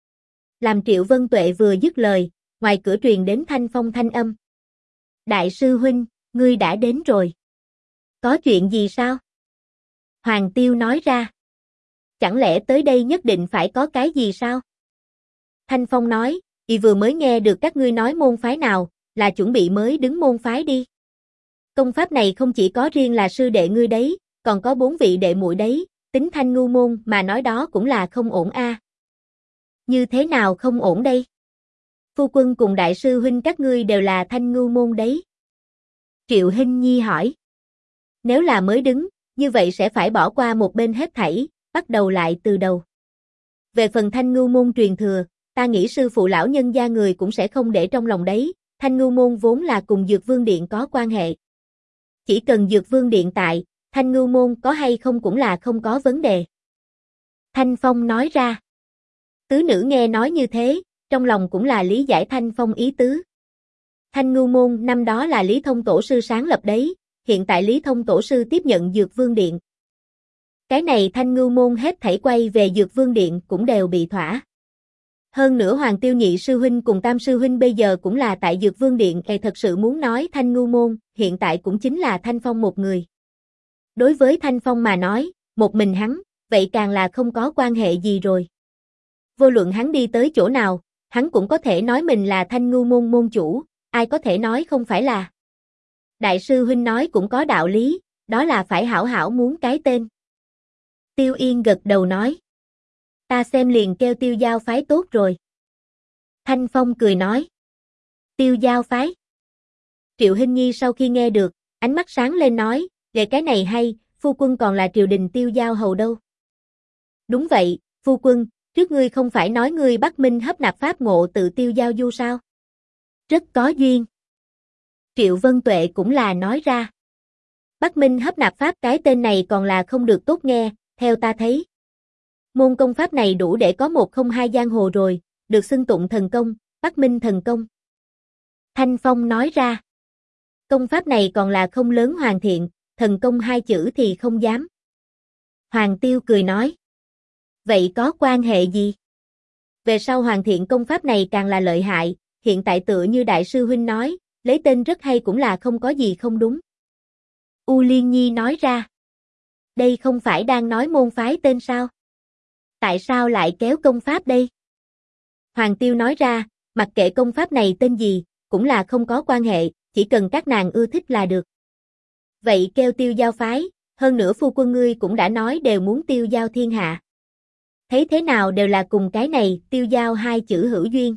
Làm Triệu Vân Tuệ vừa dứt lời, ngoài cửa truyền đến Thanh Phong thanh âm. Đại sư huynh, ngươi đã đến rồi. Có chuyện gì sao? Hoàng Tiêu nói ra. Chẳng lẽ tới đây nhất định phải có cái gì sao? Thanh Phong nói, vừa mới nghe được các ngươi nói môn phái nào, là chuẩn bị mới đứng môn phái đi. Công pháp này không chỉ có riêng là sư đệ ngươi đấy, còn có 4 vị đệ muội đấy, tính Thanh Ngưu môn mà nói đó cũng là không ổn a. Như thế nào không ổn đây? Phu quân cùng đại sư huynh các ngươi đều là Thanh Ngưu môn đấy. Triệu Hinh Nhi hỏi. Nếu là mới đứng, như vậy sẽ phải bỏ qua một bên hết thảy, bắt đầu lại từ đầu. Về phần Thanh Ngưu môn truyền thừa, ta nghĩ sư phụ lão nhân gia người cũng sẽ không để trong lòng đấy, Thanh Ngưu môn vốn là cùng Dược Vương Điện có quan hệ. Chỉ cần Dược Vương Điện tại, Thanh Ngưu môn có hay không cũng là không có vấn đề. Thanh Phong nói ra. Tứ nữ nghe nói như thế, trong lòng cũng là lý giải Thanh Phong ý tứ. Thanh Ngưu môn năm đó là Lý Thông Tổ sư sáng lập đấy, hiện tại Lý Thông Tổ sư tiếp nhận Dược Vương Điện. Cái này Thanh Ngưu môn hết thảy quay về Dược Vương Điện cũng đều bị thỏa. Hơn nữa Hoàng Tiêu nhị sư huynh cùng tam sư huynh bây giờ cũng là tại Dược Vương Điện, thật sự muốn nói Thanh Ngưu môn, hiện tại cũng chính là Thanh Phong một người. Đối với Thanh Phong mà nói, một mình hắn, vậy càng là không có quan hệ gì rồi. Vô luận hắn đi tới chỗ nào, hắn cũng có thể nói mình là Thanh Ngưu môn môn chủ, ai có thể nói không phải là. Đại sư huynh nói cũng có đạo lý, đó là phải hảo hảo muốn cái tên. Tiêu Yên gật đầu nói. Ta xem liền kêu Tiêu Giao phái tốt rồi. Thanh Phong cười nói. Tiêu Giao phái. Triệu Hinh Nhi sau khi nghe được, ánh mắt sáng lên nói, về cái này hay, phu quân còn là triều đình Tiêu Giao hầu đâu. Đúng vậy, phu quân, trước ngươi không phải nói ngươi bắt Minh hấp nạp pháp ngộ tự Tiêu Giao du sao? Rất có duyên. Triệu Vân Tuệ cũng là nói ra. Bắc Minh hấp nạp pháp cái tên này còn là không được tốt nghe, theo ta thấy. Môn công pháp này đủ để có 102 giang hồ rồi, được xưng tụng thần công, Bắc Minh thần công. Thanh Phong nói ra. Công pháp này còn là không lớn hoàn thiện, thần công 2 chữ thì không dám. Hoàng Tiêu cười nói. Vậy có quan hệ gì? Về sau hoàn thiện công pháp này càng là lợi hại, hiện tại tựa như đại sư huynh nói, lấy tên rất hay cũng là không có gì không đúng. U Liên Nhi nói ra. Đây không phải đang nói môn phái tên sao? Tại sao lại kéo công pháp đây? Hoàng Tiêu nói ra, mặc kệ công pháp này tên gì, cũng là không có quan hệ, chỉ cần các nàng ưa thích là được. Vậy kêu Tiêu Giao phái, hơn nữa phu quân ngươi cũng đã nói đều muốn tiêu giao thiên hạ. Thấy thế nào đều là cùng cái này, Tiêu Giao 2 chữ hữu duyên.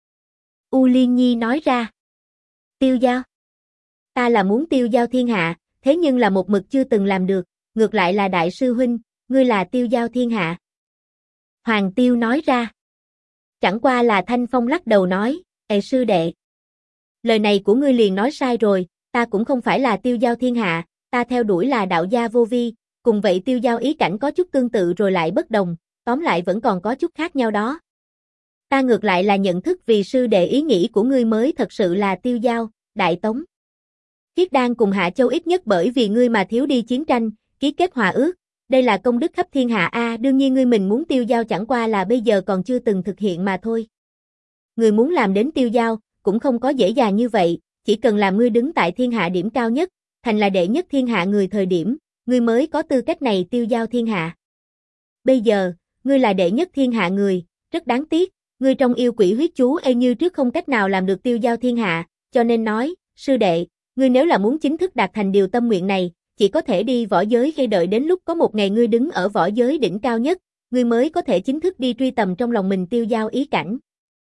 U Liên Nhi nói ra. Tiêu Giao? Ta là muốn tiêu giao thiên hạ, thế nhưng là một mực chưa từng làm được, ngược lại là đại sư huynh, ngươi là tiêu giao thiên hạ. Hoàng Tiêu nói ra. Chẳng qua là Thanh Phong lắc đầu nói, sư đệ. Lời này của ngươi liền nói sai rồi, ta cũng không phải là tiêu giao thiên hạ, ta theo đuổi là đạo gia vô vi, cùng vậy tiêu giao ý cảnh có chút tương tự rồi lại bất đồng, tóm lại vẫn còn có chút khác nhau đó. Ta ngược lại là nhận thức vì sư đệ ý nghĩ của ngươi mới thật sự là tiêu giao, đại tống. Khiết Đan cùng Hạ Châu ít nhất bởi vì ngươi mà thiếu đi chiến tranh, ký kết hòa ước, đây là công đức khắp thiên hạ đương nhiên ngươi mình muốn tiêu giao chẳng qua là bây giờ còn chưa từng thực hiện mà thôi. Ngươi muốn làm đến tiêu giao, cũng không có dễ dàng như vậy, chỉ cần làm ngươi đứng tại thiên hạ điểm cao nhất, thành là đệ nhất thiên hạ người thời điểm, ngươi mới có tư cách này tiêu giao thiên hạ. Bây giờ, ngươi là đệ nhất thiên hạ người, rất đáng tiếc, ngươi trong yêu quỷ huyết chú như trước không cách nào làm được tiêu giao thiên hạ, cho nên nói, sư đệ, ngươi nếu là muốn chính thức đạt thành điều tâm nguyện này, chỉ có thể đi võ giới khi đợi đến lúc có một ngày ngươi đứng ở võ giới đỉnh cao nhất, ngươi mới có thể chính thức đi truy tầm trong lòng mình tiêu giao ý cảnh.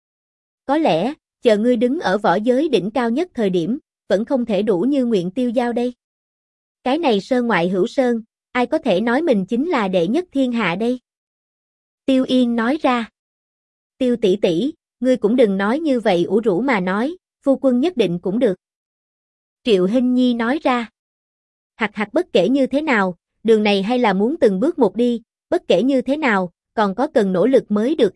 Có lẽ, chờ ngươi đứng ở võ giới đỉnh cao nhất thời điểm, vẫn không thể đủ như nguyện tiêu giao đây. Cái này sơn ngoại hữu sơn, ai có thể nói mình chính là đệ nhất thiên hạ đây? Tiêu Yên nói ra. Tiêu tỷ tỷ, ngươi cũng đừng nói như vậy ủ rũ mà nói, phu quân nhất định cũng được. Triệu Hinh Nhi nói ra. Hạc bất kể như thế nào, đường này hay là muốn từng bước một đi, bất kể như thế nào, còn có cần nỗ lực mới được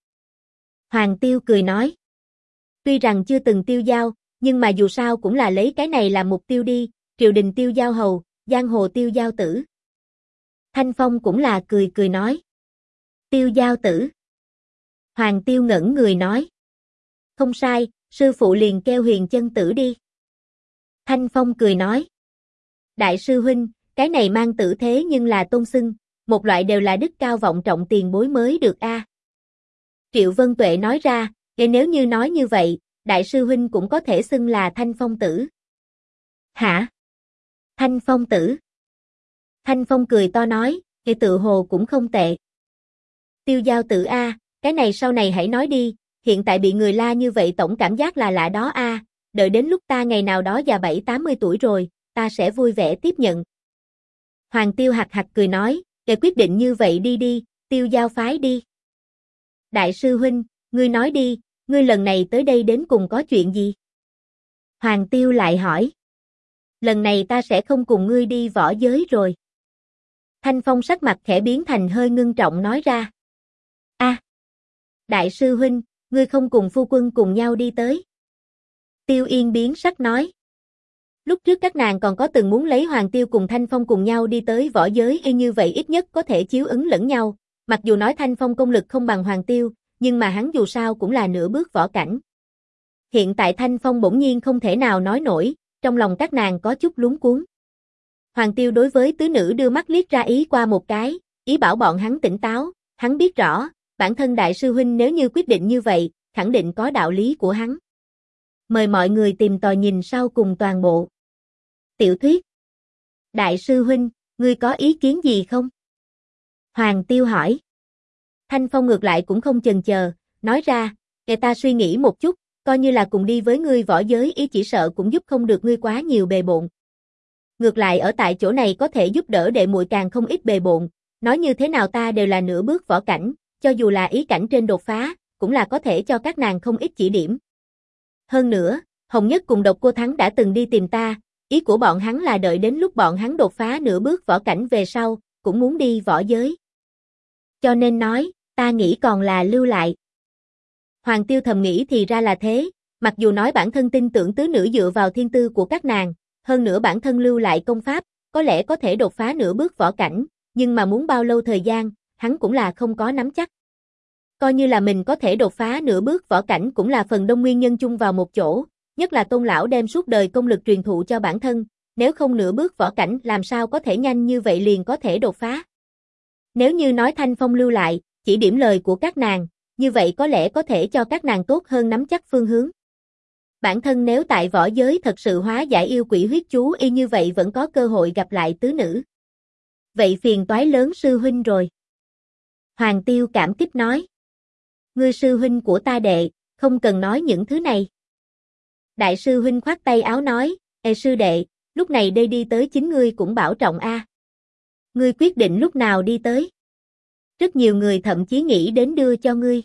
Hoàng Tiêu cười nói. Tuy rằng chưa từng tiêu giao, nhưng mà dù sao cũng là lấy cái này làm mục tiêu đi, triều đình tiêu giao hầu, giang hồ tiêu giao tử. Thanh Phong cũng là cười nói. Tiêu giao tử. Hoàng Tiêu ngẩn người nói. Không sai, sư phụ liền kêu Huyền Chân tử đi. Thanh Phong cười nói. Đại sư huynh, cái này mang tử thế nhưng là tôn xưng, một loại đều là đức cao vọng trọng tiền bối mới được Triệu Vân Tuệ nói ra, nếu như nói như vậy, đại sư huynh cũng có thể xưng là Thanh Phong tử. Hả? Thanh Phong tử? Thanh Phong cười to nói, tự hồ cũng không tệ. Tiêu giao tử cái này sau này hãy nói đi, hiện tại bị người la như vậy tổng cảm giác là lạ đó đợi đến lúc ta ngày nào đó già 70-80 tuổi rồi, ta sẽ vui vẻ tiếp nhận. Hoàng Tiêu hạc cười nói, quyết định như vậy đi, tiêu giao phái đi. Đại sư huynh, ngươi nói đi, ngươi lần này tới đây đến cùng có chuyện gì? Hoàng Tiêu lại hỏi. Lần này ta sẽ không cùng ngươi đi võ giới rồi. Thanh Phong sắc mặt khẽ biến thành hơi ngưng trọng nói ra. Đại sư huynh, ngươi không cùng phu quân cùng nhau đi tới. Tiêu Yên biến sắc nói. Lúc trước các nàng còn có từng muốn lấy Hoàng Tiêu cùng Thanh Phong cùng nhau đi tới võ giới như vậy ít nhất có thể chiếu ứng lẫn nhau, mặc dù nói Thanh Phong công lực không bằng Hoàng Tiêu, nhưng mà hắn dù sao cũng là nửa bước võ cảnh. Hiện tại Thanh Phong bỗng nhiên không thể nào nói nổi, trong lòng các nàng có chút luống cuống. Hoàng Tiêu đối với tứ nữ đưa mắt liếc ra ý qua một cái, ý bảo bọn hắn tỉnh táo, hắn biết rõ, bản thân đại sư huynh nếu như quyết định như vậy, khẳng định có đạo lý của hắn. Mời mọi người tìm tòi nhìn sau cùng toàn bộ tiểu thuyết. Đại sư huynh, ngươi có ý kiến gì không? Hoàng Tiêu hỏi. Thanh Phong ngược lại cũng không chần chờ, nói ra, để ta suy nghĩ một chút, coi như là cùng đi với ngươi võ giới ý chỉ sợ cũng giúp không được ngươi quá nhiều bề bộn. Ngược lại ở tại chỗ này có thể giúp đỡ đệ muội càng không ít bề bộn, nói như thế nào ta đều là nửa bước võ cảnh, cho dù là ý cảnh trên đột phá, cũng là có thể cho các nàng không ít chỉ điểm. Hơn nữa, Hồng Nhất cùng Độc Cô Thắng đã từng đi tìm ta, ý của bọn hắn là đợi đến lúc bọn hắn đột phá nửa bước võ cảnh về sau, cũng muốn đi võ giới. Cho nên nói, ta nghĩ còn là lưu lại. Hoàng Tiêu thầm nghĩ thì ra là thế, mặc dù nói bản thân tin tưởng tứ nữ dựa vào thiên tư của các nàng, hơn nữa bản thân lưu lại công pháp, có lẽ có thể đột phá nửa bước võ cảnh, nhưng mà muốn bao lâu thời gian, hắn cũng là không có nắm chắc. Coi như là mình có thể đột phá nửa bước võ cảnh cũng là phần đông nguyên nhân chung vào một chỗ, nhất là Tôn lão đem suốt đời công lực truyền thụ cho bản thân, nếu không nửa bước võ cảnh làm sao có thể nhanh như vậy liền có thể đột phá. Nếu như nói Thanh Phong lưu lại, chỉ điểm lời của các nàng, như vậy có lẽ có thể cho các nàng tốt hơn nắm chắc phương hướng. Bản thân nếu tại võ giới thật sự hóa giải yêu quỷ huyết chú y như vậy vẫn có cơ hội gặp lại tứ nữ. Vậy phiền toái lớn sư huynh rồi. Hoàng Tiêu cảm kích nói. Ngươi sư huynh của ta đệ, không cần nói những thứ này. Đại sư huynh khoát tay áo nói, ê sư đệ, lúc này đây đi tới chính ngươi cũng bảo trọng a. Ngươi quyết định lúc nào đi tới. Rất nhiều người thậm chí nghĩ đến đưa cho ngươi.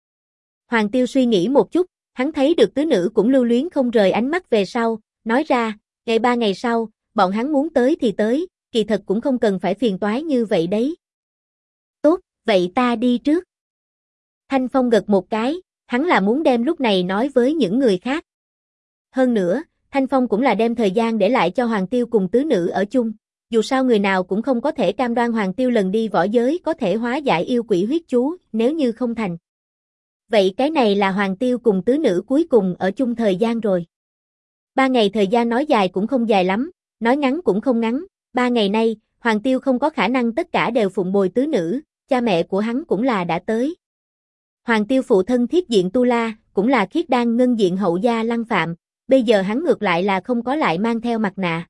Hoàng Tiêu suy nghĩ một chút, hắn thấy được tứ nữ cũng lưu luyến không rời ánh mắt về sau, nói ra, ngày 3 ngày sau, bọn hắn muốn tới thì tới, kỳ thật cũng không cần phải phiền toái như vậy đấy. Tốt, vậy ta đi trước. Thanh Phong gật một cái, hắn là muốn đem lúc này nói với những người khác. Hơn nữa, Thanh Phong cũng là đem thời gian để lại cho Hoàng Tiêu cùng tứ nữ ở chung, dù sao người nào cũng không có thể cam đoan Hoàng Tiêu lần đi võ giới có thể hóa giải yêu quỷ huyết chú, nếu như không thành. Vậy cái này là Hoàng Tiêu cùng tứ nữ cuối cùng ở chung thời gian rồi. 3 ngày thời gian nói dài cũng không dài lắm, nói ngắn cũng không ngắn, 3 ngày nay, Hoàng Tiêu không có khả năng tất cả đều phụng bồi tứ nữ, cha mẹ của hắn cũng là đã tới. Hoàng Tiêu phụ thân Thiết Diện Tu La, cũng là Khiết Đan ngân diện hậu gia Lăng Phạm, bây giờ hắn ngược lại là không có lại mang theo mặt nạ.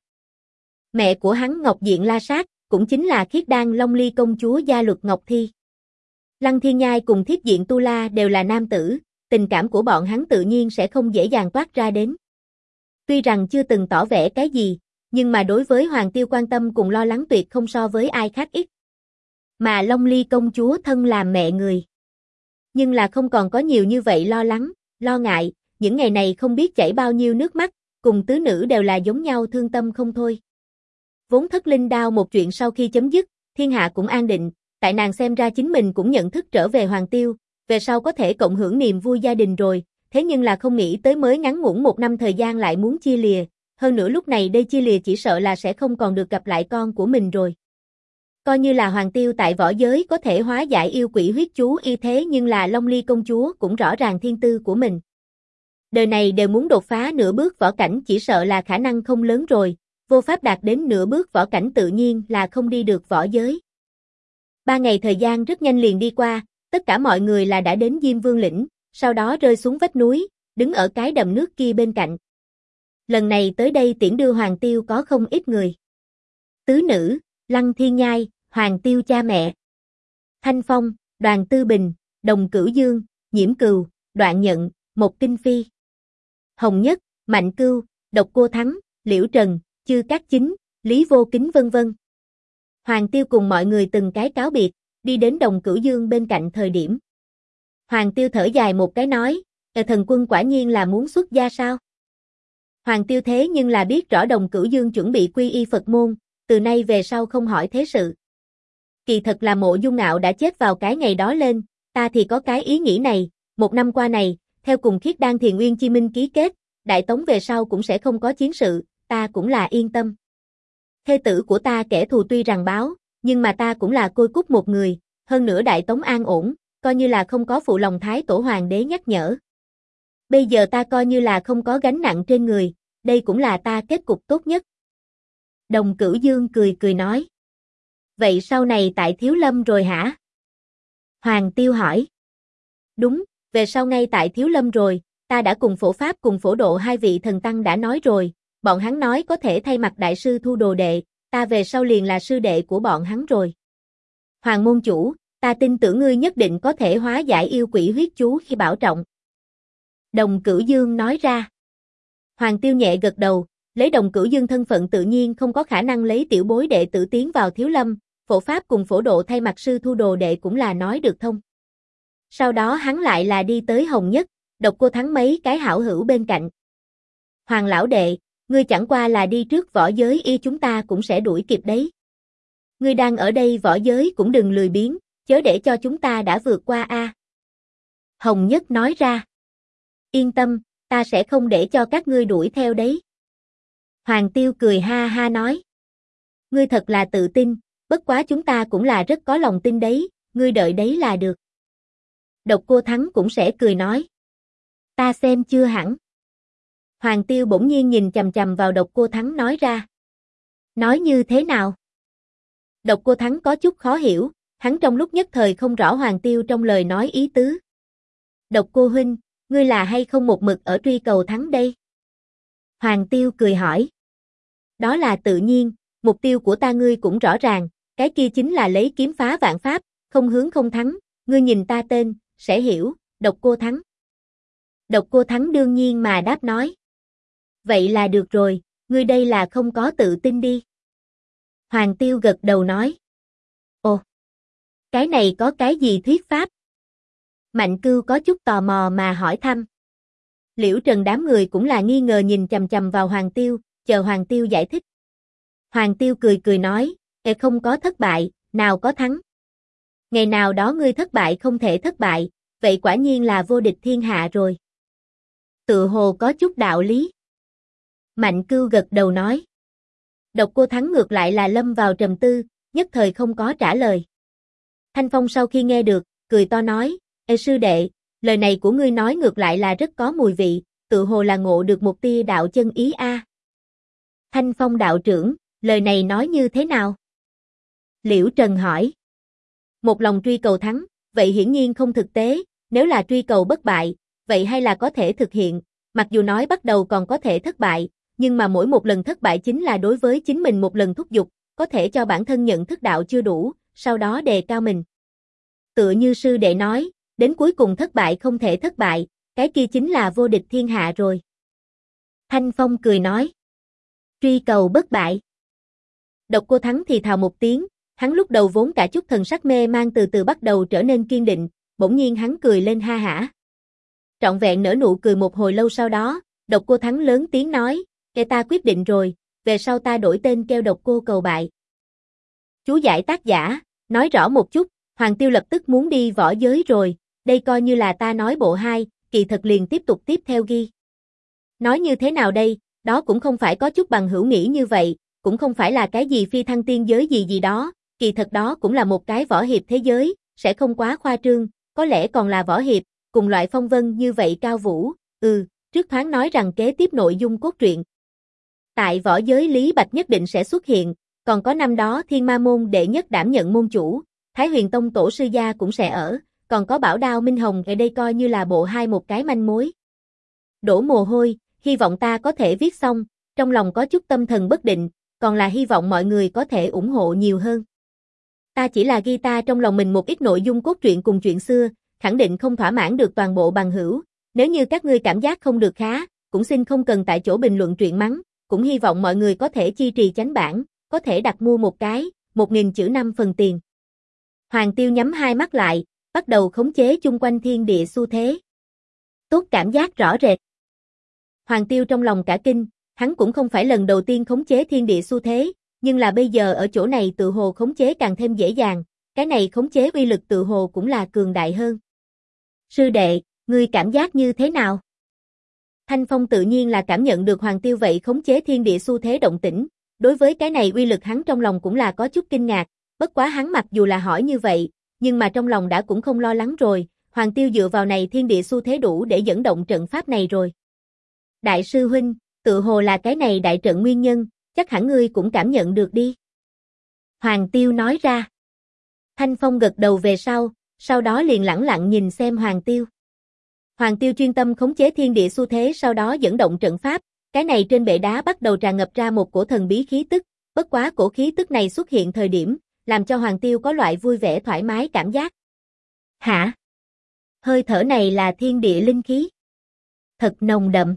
Mẹ của hắn Ngọc Diện La Sát, cũng chính là Khiết Đan Long Ly công chúa Gia Luật Ngọc Thi. Lăng Thiên Nhai cùng Thiết Diện Tu La đều là nam tử, tình cảm của bọn hắn tự nhiên sẽ không dễ dàng toát ra đến. Tuy rằng chưa từng tỏ vẻ cái gì, nhưng mà đối với Hoàng Tiêu quan tâm cùng lo lắng tuyệt không so với ai khác ít. Mà Long Ly công chúa thân làm mẹ người. Nhưng là không còn có nhiều như vậy lo lắng, lo ngại, những ngày này không biết chảy bao nhiêu nước mắt, cùng tứ nữ đều là giống nhau thương tâm không thôi. Vốn thất linh đao một chuyện sau khi chấm dứt, thiên hạ cũng an định, tại nàng xem ra chính mình cũng nhận thức trở về Hoàng Tiêu, về sau có thể cộng hưởng niềm vui gia đình rồi, thế nhưng là không nghĩ tới mới ngắn ngủn 1 năm thời gian lại muốn chia lìa, hơn nữa lúc này đây chia lìa chỉ sợ là sẽ không còn được gặp lại con của mình rồi. Coi như là Hoàng Tiêu tại võ giới có thể hóa giải yêu quỷ huyết chú y thế nhưng là Long Ly công chúa cũng rõ ràng thiên tư của mình. Đời này đều muốn đột phá nửa bước võ cảnh chỉ sợ là khả năng không lớn rồi, vô pháp đạt đến nửa bước võ cảnh tự nhiên là không đi được võ giới. 3 ngày thời gian rất nhanh liền đi qua, tất cả mọi người là đã đến Diêm Vương lĩnh, sau đó rơi xuống vách núi, đứng ở cái đầm nước kia bên cạnh. Lần này tới đây tiễn đưa Hoàng Tiêu có không ít người. Tứ nữ, Lăng Thiên Nhai, Hoàng Tiêu cha mẹ, Thanh Phong, Đoàn Tư Bình, Đồng Cửu Dương, Nhiễm Cừu, Đoạn Nhận, Một Kinh Phi, Hồng Nhất, Mạnh Cưu, Độc Cô Thắng, Liễu Trần, Chư Cát Chính, Lý Vô Kính vân vân. Hoàng Tiêu cùng mọi người từng cái cáo biệt, đi đến Đồng Cửu Dương bên cạnh thời điểm. Hoàng Tiêu thở dài một cái nói, thần quân quả nhiên là muốn xuất gia sao? Hoàng Tiêu thế nhưng là biết rõ Đồng Cửu Dương chuẩn bị quy y Phật môn, từ nay về sau không hỏi thế sự. Kỳ thật là Mộ Dung Ngạo đã chết vào cái ngày đó lên, ta thì có cái ý nghĩ này, 1 năm qua này, theo cùng Khiết Đan Thiền Uyên Chi Minh ký kết, Đại Tống về sau cũng sẽ không có chiến sự, ta cũng là yên tâm. Thê tử của ta kẻ thù tuy rằng báo, nhưng mà ta cũng là côi cút một người, hơn nữa Đại Tống an ổn, coi như là không có phụ lòng Thái Tổ Hoàng đế nhắc nhở. Bây giờ ta coi như là không có gánh nặng trên người, đây cũng là ta kết cục tốt nhất. Đồng Cửu Dương cười cười nói. Vậy sau này tại Thiếu Lâm rồi hả? Hoàng Tiêu hỏi. Đúng, về sau ngay tại Thiếu Lâm rồi, ta đã cùng Phổ Pháp cùng Phổ Độ 2 vị thần tăng đã nói rồi, bọn hắn nói có thể thay mặt đại sư thu đồ đệ, ta về sau liền là sư đệ của bọn hắn rồi. Hoàng môn chủ, ta tin tưởng ngươi nhất định có thể hóa giải yêu quỷ huyết chú khi bảo trọng. Đồng Cửu Dương nói ra. Hoàng Tiêu nhẹ gật đầu, lấy Đồng Cửu Dương thân phận tự nhiên không có khả năng lấy tiểu bối đệ tử tiến vào Thiếu Lâm, Phổ Pháp cùng Phổ Độ thay mặt sư thu đồ đệ cũng là nói được thông. Sau đó hắn lại là đi tới Hồng Nhất, Độc Cô Thắng mấy cái hảo hữu bên cạnh. Hoàng lão đệ, ngươi chẳng qua là đi trước võ giới y chúng ta cũng sẽ đuổi kịp đấy. Ngươi đang ở đây võ giới cũng đừng lười biếng, chớ để cho chúng ta đã vượt qua a. Hồng Nhất nói ra. Yên tâm, ta sẽ không để cho các ngươi đuổi theo đấy. Hoàng Tiêu cười ha ha nói. Ngươi thật là tự tin, bất quá chúng ta cũng là rất có lòng tin đấy, ngươi đợi đấy là được. Độc Cô Thắng cũng sẽ cười nói. Ta xem chưa hẳn. Hoàng Tiêu bỗng nhiên nhìn chằm chằm vào Độc Cô Thắng nói ra. Nói như thế nào? Độc Cô Thắng có chút khó hiểu, hắn trong lúc nhất thời không rõ Hoàng Tiêu trong lời nói ý tứ. Độc Cô huynh, ngươi là hay không một mực ở truy cầu thắng đây? Hoàng Tiêu cười hỏi. Đó là tự nhiên, mục tiêu của ta ngươi cũng rõ ràng, cái kia chính là lấy kiếm phá vạn pháp, không hướng không thắng, ngươi nhìn ta tên, sẽ hiểu, Độc Cô Thắng. Độc Cô Thắng đương nhiên mà đáp nói. Vậy là được rồi, ngươi đây là không có tự tin đi. Hoàng Tiêu gật đầu nói. Ồ, cái này có cái gì thuyết pháp? Mạnh Cưu có chút tò mò mà hỏi thăm. Liễu Trần đám người cũng là nghi ngờ nhìn chằm chằm vào Hoàng Tiêu, chờ Hoàng Tiêu giải thích. Hoàng Tiêu cười cười nói, không có thất bại, nào có thắng. Ngày nào đó ngươi thất bại không thể thất bại, vậy quả nhiên là vô địch thiên hạ rồi. Tự hồ có chút đạo lý. Mạnh Cưu gật đầu nói. Độc Cô Thắng ngược lại là lâm vào trầm tư, nhất thời không có trả lời. Thanh Phong sau khi nghe được, cười to nói, sư đệ, lời này của ngươi nói ngược lại là rất có mùi vị, tự hồ là ngộ được một tia đạo chân ý a. Thanh Phong đạo trưởng, lời này nói như thế nào? Liễu Trần hỏi. Một lòng truy cầu thắng, vậy hiển nhiên không thực tế, nếu là truy cầu bất bại, vậy hay là có thể thực hiện, mặc dù nói bắt đầu còn có thể thất bại, nhưng mà mỗi một lần thất bại chính là đối với chính mình một lần thúc giục, có thể cho bản thân nhận thức đạo chưa đủ, sau đó đề cao mình. Tựa như sư đệ nói, đến cuối cùng thất bại không thể thất bại, cái kia chính là vô địch thiên hạ rồi. Thanh Phong cười nói. Truy cầu bất bại. Độc Cô Thắng thì thào một tiếng, hắn lúc đầu vốn cả chút thần sắc mê mang từ từ bắt đầu trở nên kiên định, bỗng nhiên hắn cười lên ha hả. Trọn vẹn nở nụ cười một hồi lâu sau đó, Độc Cô Thắng lớn tiếng nói, ta quyết định rồi, về sau ta đổi tên kêu Độc Cô cầu bại. Chú giải tác giả, nói rõ một chút, Hoàng Tiêu lập tức muốn đi võ giới rồi, đây coi như là ta nói bộ 2, kỳ thật liền tiếp tục tiếp theo ghi. Nói như thế nào đây, đó cũng không phải có chút bằng hữu nghĩ như vậy, cũng không phải là cái gì phi thăng tiên giới gì gì đó, kỳ thật đó cũng là một cái võ hiệp thế giới, sẽ không quá khoa trương, có lẽ còn là võ hiệp, cùng loại phong vân như vậy cao vũ, trước thoáng nói rằng kế tiếp nội dung cốt truyện. Tại võ giới Lý Bạch nhất định sẽ xuất hiện, còn có năm đó Thiên Ma môn đệ nhất đảm nhận môn chủ, Thái Huyền Tông tổ sư gia cũng sẽ ở, còn có Bảo Đao Minh Hồng ở đây coi như là bộ 2 một cái manh mối. Đổ mồ hôi, hy vọng ta có thể viết xong, trong lòng có chút tâm thần bất định, còn là hy vọng mọi người có thể ủng hộ nhiều hơn. Ta chỉ là ghi ta trong lòng mình một ít nội dung cốt truyện cùng chuyện xưa, khẳng định không thỏa mãn được toàn bộ bằng hữu, nếu như các ngươi cảm giác không được khá, cũng xin không cần tại chỗ bình luận truyện mắng, cũng hy vọng mọi người có thể chi trì chánh bản, có thể đặt mua một cái, 1000 chữ 5 phần tiền. Hoàng Tiêu nhắm hai mắt lại, bắt đầu khống chế chung quanh thiên địa xu thế. Tốt cảm giác rõ rệt. Hoàng Tiêu trong lòng cả kinh, hắn cũng không phải lần đầu tiên khống chế thiên địa xu thế, nhưng là bây giờ ở chỗ này tự hồ khống chế càng thêm dễ dàng, cái này khống chế uy lực tự hồ cũng là cường đại hơn. Sư đệ, ngươi cảm giác như thế nào? Thanh Phong tự nhiên là cảm nhận được Hoàng Tiêu vậy khống chế thiên địa xu thế động tĩnh, đối với cái này uy lực hắn trong lòng cũng là có chút kinh ngạc, bất quá hắn mặc dù là hỏi như vậy, nhưng mà trong lòng đã cũng không lo lắng rồi, Hoàng Tiêu dựa vào này thiên địa xu thế đủ để dẫn động trận pháp này rồi. Đại sư huynh, tự hồ là cái này đại trận nguyên nhân, chắc hẳn ngươi cũng cảm nhận được đi. Hoàng Tiêu nói ra. Thanh Phong gật đầu về sau đó liền lẳng lặng nhìn xem Hoàng Tiêu. Hoàng Tiêu chuyên tâm khống chế thiên địa xu thế sau đó dẫn động trận pháp, cái này trên bệ đá bắt đầu tràn ngập ra một cổ thần bí khí tức, Bất quá cổ khí tức này xuất hiện thời điểm, làm cho Hoàng Tiêu có loại vui vẻ thoải mái cảm giác. Hả? Hơi thở này là thiên địa linh khí. Thật nồng đậm.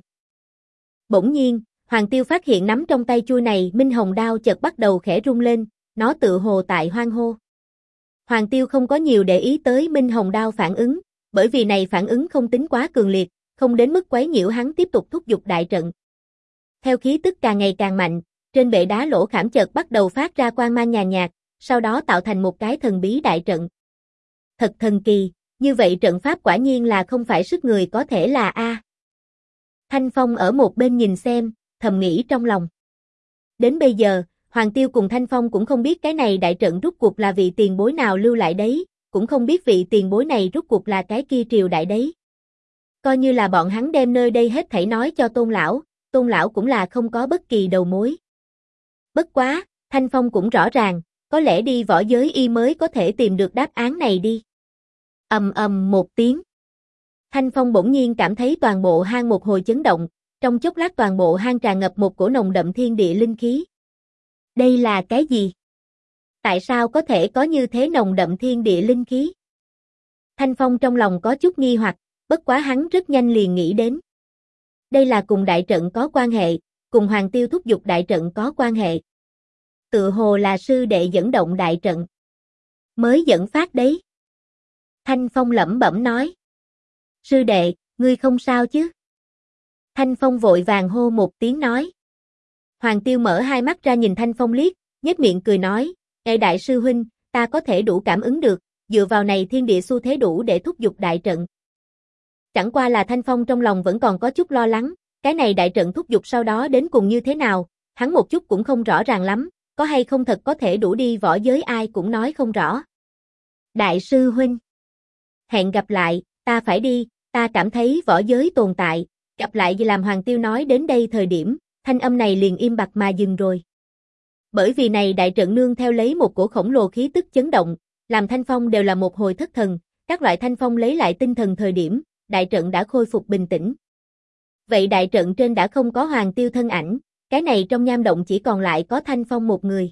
Bỗng nhiên, Hoàng Tiêu phát hiện nắm trong tay chuôi này minh hồng đao chợt bắt đầu khẽ rung lên, nó tự hồ tại hoan hô. Hoàng Tiêu không có nhiều để ý tới minh hồng đao phản ứng, bởi vì này phản ứng không tính quá cường liệt, không đến mức quấy nhiễu hắn tiếp tục thúc giục đại trận. Theo khí tức càng ngày càng mạnh, trên bệ đá lỗ khảm chợt bắt đầu phát ra quang mang nhàn nhạt, sau đó tạo thành một cái thần bí đại trận. Thật thần kỳ, như vậy trận pháp quả nhiên là không phải sức người có thể là a. Thanh Phong ở một bên nhìn xem, thầm nghĩ trong lòng. Đến bây giờ, Hoàng Tiêu cùng Thanh Phong cũng không biết cái này đại trận rút cuộc là vị tiền bối nào lưu lại đấy, cũng không biết vị tiền bối này rút cuộc là cái kia triều đại đấy. Coi như là bọn hắn đem nơi đây hết thảy nói cho Tôn lão cũng là không có bất kỳ đầu mối. Bất quá, Thanh Phong cũng rõ ràng, có lẽ đi võ giới y mới có thể tìm được đáp án này đi. Ầm ầm một tiếng. Thanh Phong bỗng nhiên cảm thấy toàn bộ hang một hồi chấn động, trong chốc lát toàn bộ hang tràn ngập một cổ nồng đậm thiên địa linh khí. Đây là cái gì? Tại sao có thể có như thế nồng đậm thiên địa linh khí? Thanh Phong trong lòng có chút nghi hoặc, bất quá hắn rất nhanh liền nghĩ đến. Đây là cùng đại trận có quan hệ, cùng Hoàng Tiêu thúc giục đại trận có quan hệ. Tự hồ là sư đệ dẫn động đại trận. Mới dẫn phát đấy. Thanh Phong lẩm bẩm nói. Sư đệ, ngươi không sao chứ? Thanh Phong vội vàng hô một tiếng nói. Hoàng Tiêu mở hai mắt ra nhìn Thanh Phong liếc, nhếch miệng cười nói, Ê đại sư huynh, ta có thể đủ cảm ứng được, dựa vào này thiên địa xu thế đủ để thúc giục đại trận. Chẳng qua là Thanh Phong trong lòng vẫn còn có chút lo lắng, cái này đại trận thúc giục sau đó đến cùng như thế nào, hắn một chút cũng không rõ ràng lắm, có hay không thật có thể đủ đi võ giới ai cũng nói không rõ. Đại sư huynh, hẹn gặp lại, ta phải đi, ta cảm thấy võ giới tồn tại, gặp lại vì làm Hoàng Tiêu nói đến đây thời điểm, thanh âm này liền im bặt mà dừng rồi. Bởi vì này đại trận nương theo lấy một cổ khổng lồ khí tức chấn động, làm Thanh Phong đều là một hồi thất thần, các loại Thanh Phong lấy lại tinh thần thời điểm, đại trận đã khôi phục bình tĩnh. Vậy đại trận trên đã không có Hoàng Tiêu thân ảnh, cái này trong nham động chỉ còn lại có Thanh Phong một người.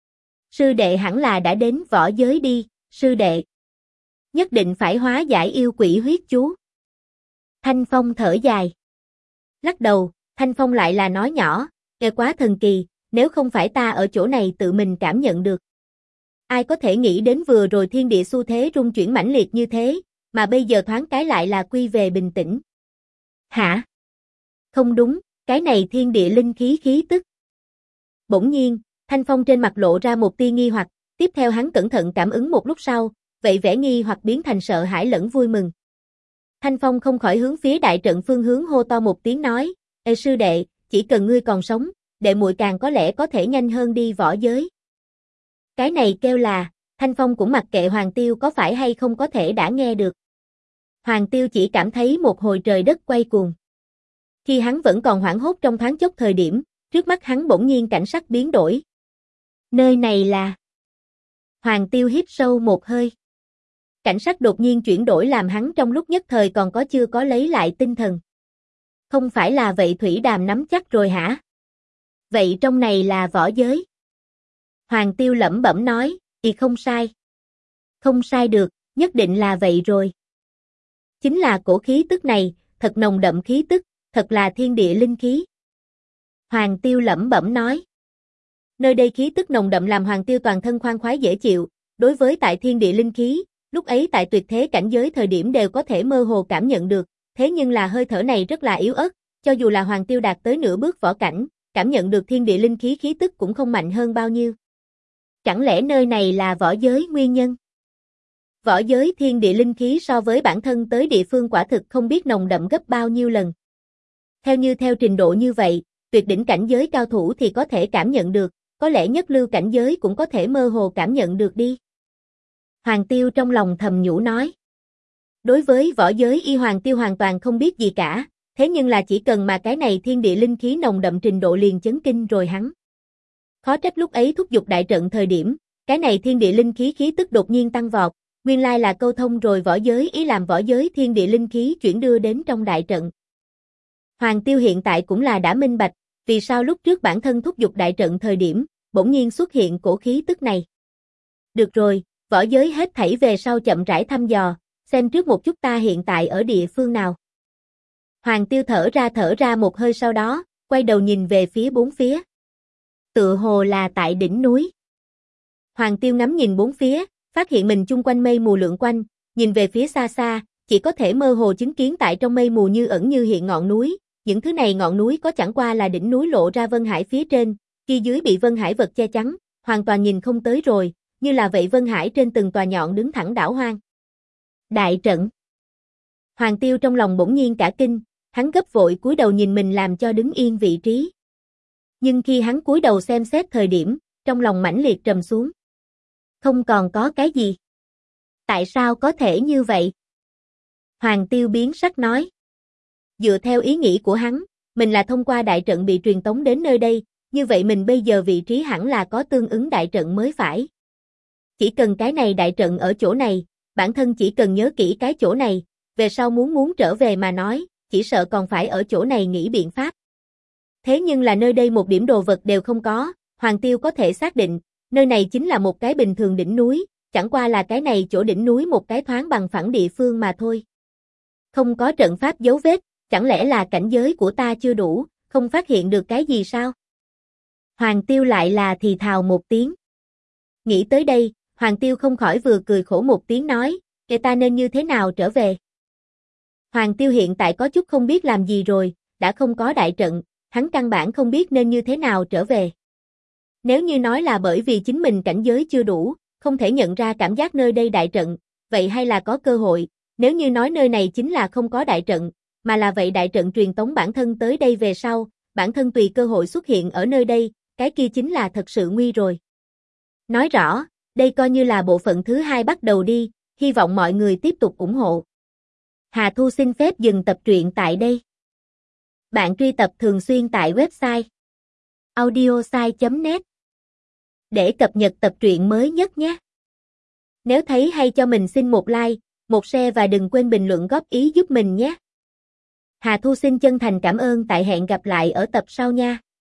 Sư đệ hẳn là đã đến võ giới đi, sư đệ. Nhất định phải hóa giải yêu quỷ huyết chú. Thanh Phong thở dài. Lắc đầu, Thanh Phong lại là nói nhỏ, nghe quá thần kỳ, nếu không phải ta ở chỗ này tự mình cảm nhận được. Ai có thể nghĩ đến vừa rồi thiên địa xu thế rung chuyển mãnh liệt như thế, mà bây giờ thoáng cái lại là quy về bình tĩnh. Hả? Không đúng, cái này thiên địa linh khí khí tức. Bỗng nhiên, Thanh Phong trên mặt lộ ra một tia nghi hoặc, tiếp theo hắn cẩn thận cảm ứng một lúc sau, vậy vẻ nghi hoặc biến thành sợ hãi lẫn vui mừng. Thanh Phong không khỏi hướng phía đại trận phương hướng hô to một tiếng nói, Ê sư đệ, chỉ cần ngươi còn sống, đệ muội càng có lẽ có thể nhanh hơn đi võ giới. Cái này kêu là, Thanh Phong cũng mặc kệ Hoàng Tiêu có phải hay không có thể đã nghe được. Hoàng Tiêu chỉ cảm thấy một hồi trời đất quay cuồng. Khi hắn vẫn còn hoảng hốt trong thoáng chốc thời điểm, trước mắt hắn bỗng nhiên cảnh sắc biến đổi. Nơi này là... Hoàng Tiêu hít sâu một hơi. Cảnh sắc đột nhiên chuyển đổi làm hắn trong lúc nhất thời còn chưa có lấy lại tinh thần. Không phải là vậy Thủy Đàm nắm chắc rồi hả? Vậy trong này là võ giới. Hoàng Tiêu lẩm bẩm nói, không sai. Không sai được, nhất định là vậy rồi. Chính là cổ khí tức này, thật nồng đậm khí tức, thật là thiên địa linh khí. Hoàng Tiêu lẩm bẩm nói. Nơi đây khí tức nồng đậm làm Hoàng Tiêu toàn thân khoan khoái dễ chịu, đối với tại thiên địa linh khí, lúc ấy tại tuyệt thế cảnh giới thời điểm đều có thể mơ hồ cảm nhận được, thế nhưng là hơi thở này rất là yếu ớt, cho dù là Hoàng Tiêu đạt tới nửa bước võ cảnh, cảm nhận được thiên địa linh khí khí tức cũng không mạnh hơn bao nhiêu. Chẳng lẽ nơi này là võ giới nguyên nhân? Võ giới thiên địa linh khí so với bản thân tới địa phương quả thực không biết nồng đậm gấp bao nhiêu lần. Theo trình độ như vậy, tuyệt đỉnh cảnh giới cao thủ thì có thể cảm nhận được, có lẽ nhất lưu cảnh giới cũng có thể mơ hồ cảm nhận được đi. Hoàng Tiêu trong lòng thầm nhủ nói. Đối với võ giới y Hoàng Tiêu hoàn toàn không biết gì cả, thế nhưng là chỉ cần mà cái này thiên địa linh khí nồng đậm trình độ liền chấn kinh rồi hắn. Khó trách lúc ấy thúc giục đại trận thời điểm, cái này thiên địa linh khí khí tức đột nhiên tăng vọt, nguyên lai là câu thông rồi võ giới ý làm võ giới thiên địa linh khí chuyển đưa đến trong đại trận. Hoàng Tiêu hiện tại cũng là đã minh bạch, vì sao lúc trước bản thân thúc giục đại trận thời điểm, bỗng nhiên xuất hiện cổ khí tức này. Được rồi, võ giới hết thảy về sau chậm rãi thăm dò, xem trước một chút ta hiện tại ở địa phương nào. Hoàng Tiêu thở ra một hơi sau đó, quay đầu nhìn về phía bốn phía. Tựa hồ là tại đỉnh núi. Hoàng Tiêu ngắm nhìn bốn phía, phát hiện mình chung quanh mây mù lượn quanh, nhìn về phía xa xa, chỉ có thể mơ hồ chứng kiến tại trong mây mù như ẩn như hiện ngọn núi, những thứ này ngọn núi có chẳng qua là đỉnh núi lộ ra Vân Hải phía trên, kia dưới bị Vân Hải vật che chắn, hoàn toàn nhìn không tới rồi, như là vậy Vân Hải trên từng tòa nhọn đứng thẳng đảo hoang. Đại trận. Hoàng Tiêu trong lòng bỗng nhiên cả kinh, hắn gấp vội cúi đầu nhìn mình làm cho đứng yên vị trí. Nhưng khi hắn cúi đầu xem xét thời điểm, trong lòng mãnh liệt trầm xuống. Không còn có cái gì. Tại sao có thể như vậy? Hoàng Tiêu biến sắc nói. Dựa theo ý nghĩ của hắn, mình là thông qua đại trận bị truyền tống đến nơi đây, như vậy mình bây giờ vị trí hẳn là có tương ứng đại trận mới phải. Chỉ cần cái này đại trận ở chỗ này, bản thân chỉ cần nhớ kỹ cái chỗ này, về sau muốn trở về mà nói, chỉ sợ còn phải ở chỗ này nghĩ biện pháp. Thế nhưng là nơi đây một điểm đồ vật đều không có, Hoàng Tiêu có thể xác định, nơi này chính là một cái bình thường đỉnh núi, chẳng qua là cái này chỗ đỉnh núi một cái thoáng bằng phẳng địa phương mà thôi. Không có trận pháp dấu vết, chẳng lẽ là cảnh giới của ta chưa đủ, không phát hiện được cái gì sao? Hoàng Tiêu lại là thì thào một tiếng. Nghĩ tới đây, Hoàng Tiêu không khỏi vừa cười khổ một tiếng nói, kể ta nên như thế nào trở về? Hoàng Tiêu hiện tại có chút không biết làm gì rồi, đã không có đại trận, hắn căn bản không biết nên như thế nào trở về. Nếu như nói là bởi vì chính mình cảnh giới chưa đủ, không thể nhận ra cảm giác nơi đây đại trận, vậy hay là có cơ hội, nếu như nói nơi này chính là không có đại trận, mà là vậy đại trận truyền tống bản thân tới đây về sau, bản thân tùy cơ hội xuất hiện ở nơi đây, cái kia chính là thật sự nguy rồi. Nói rõ, đây coi như là bộ phận thứ 2 bắt đầu đi, hy vọng mọi người tiếp tục ủng hộ. Hà Thu xin phép dừng tập truyện tại đây. Bạn truy tập thường xuyên tại website audiosai.net để cập nhật tập truyện mới nhất nhé. Nếu thấy hay cho mình xin một like, một share và đừng quên bình luận góp ý giúp mình nhé. Hà Thu xin chân thành cảm ơn, tại hẹn gặp lại ở tập sau nha.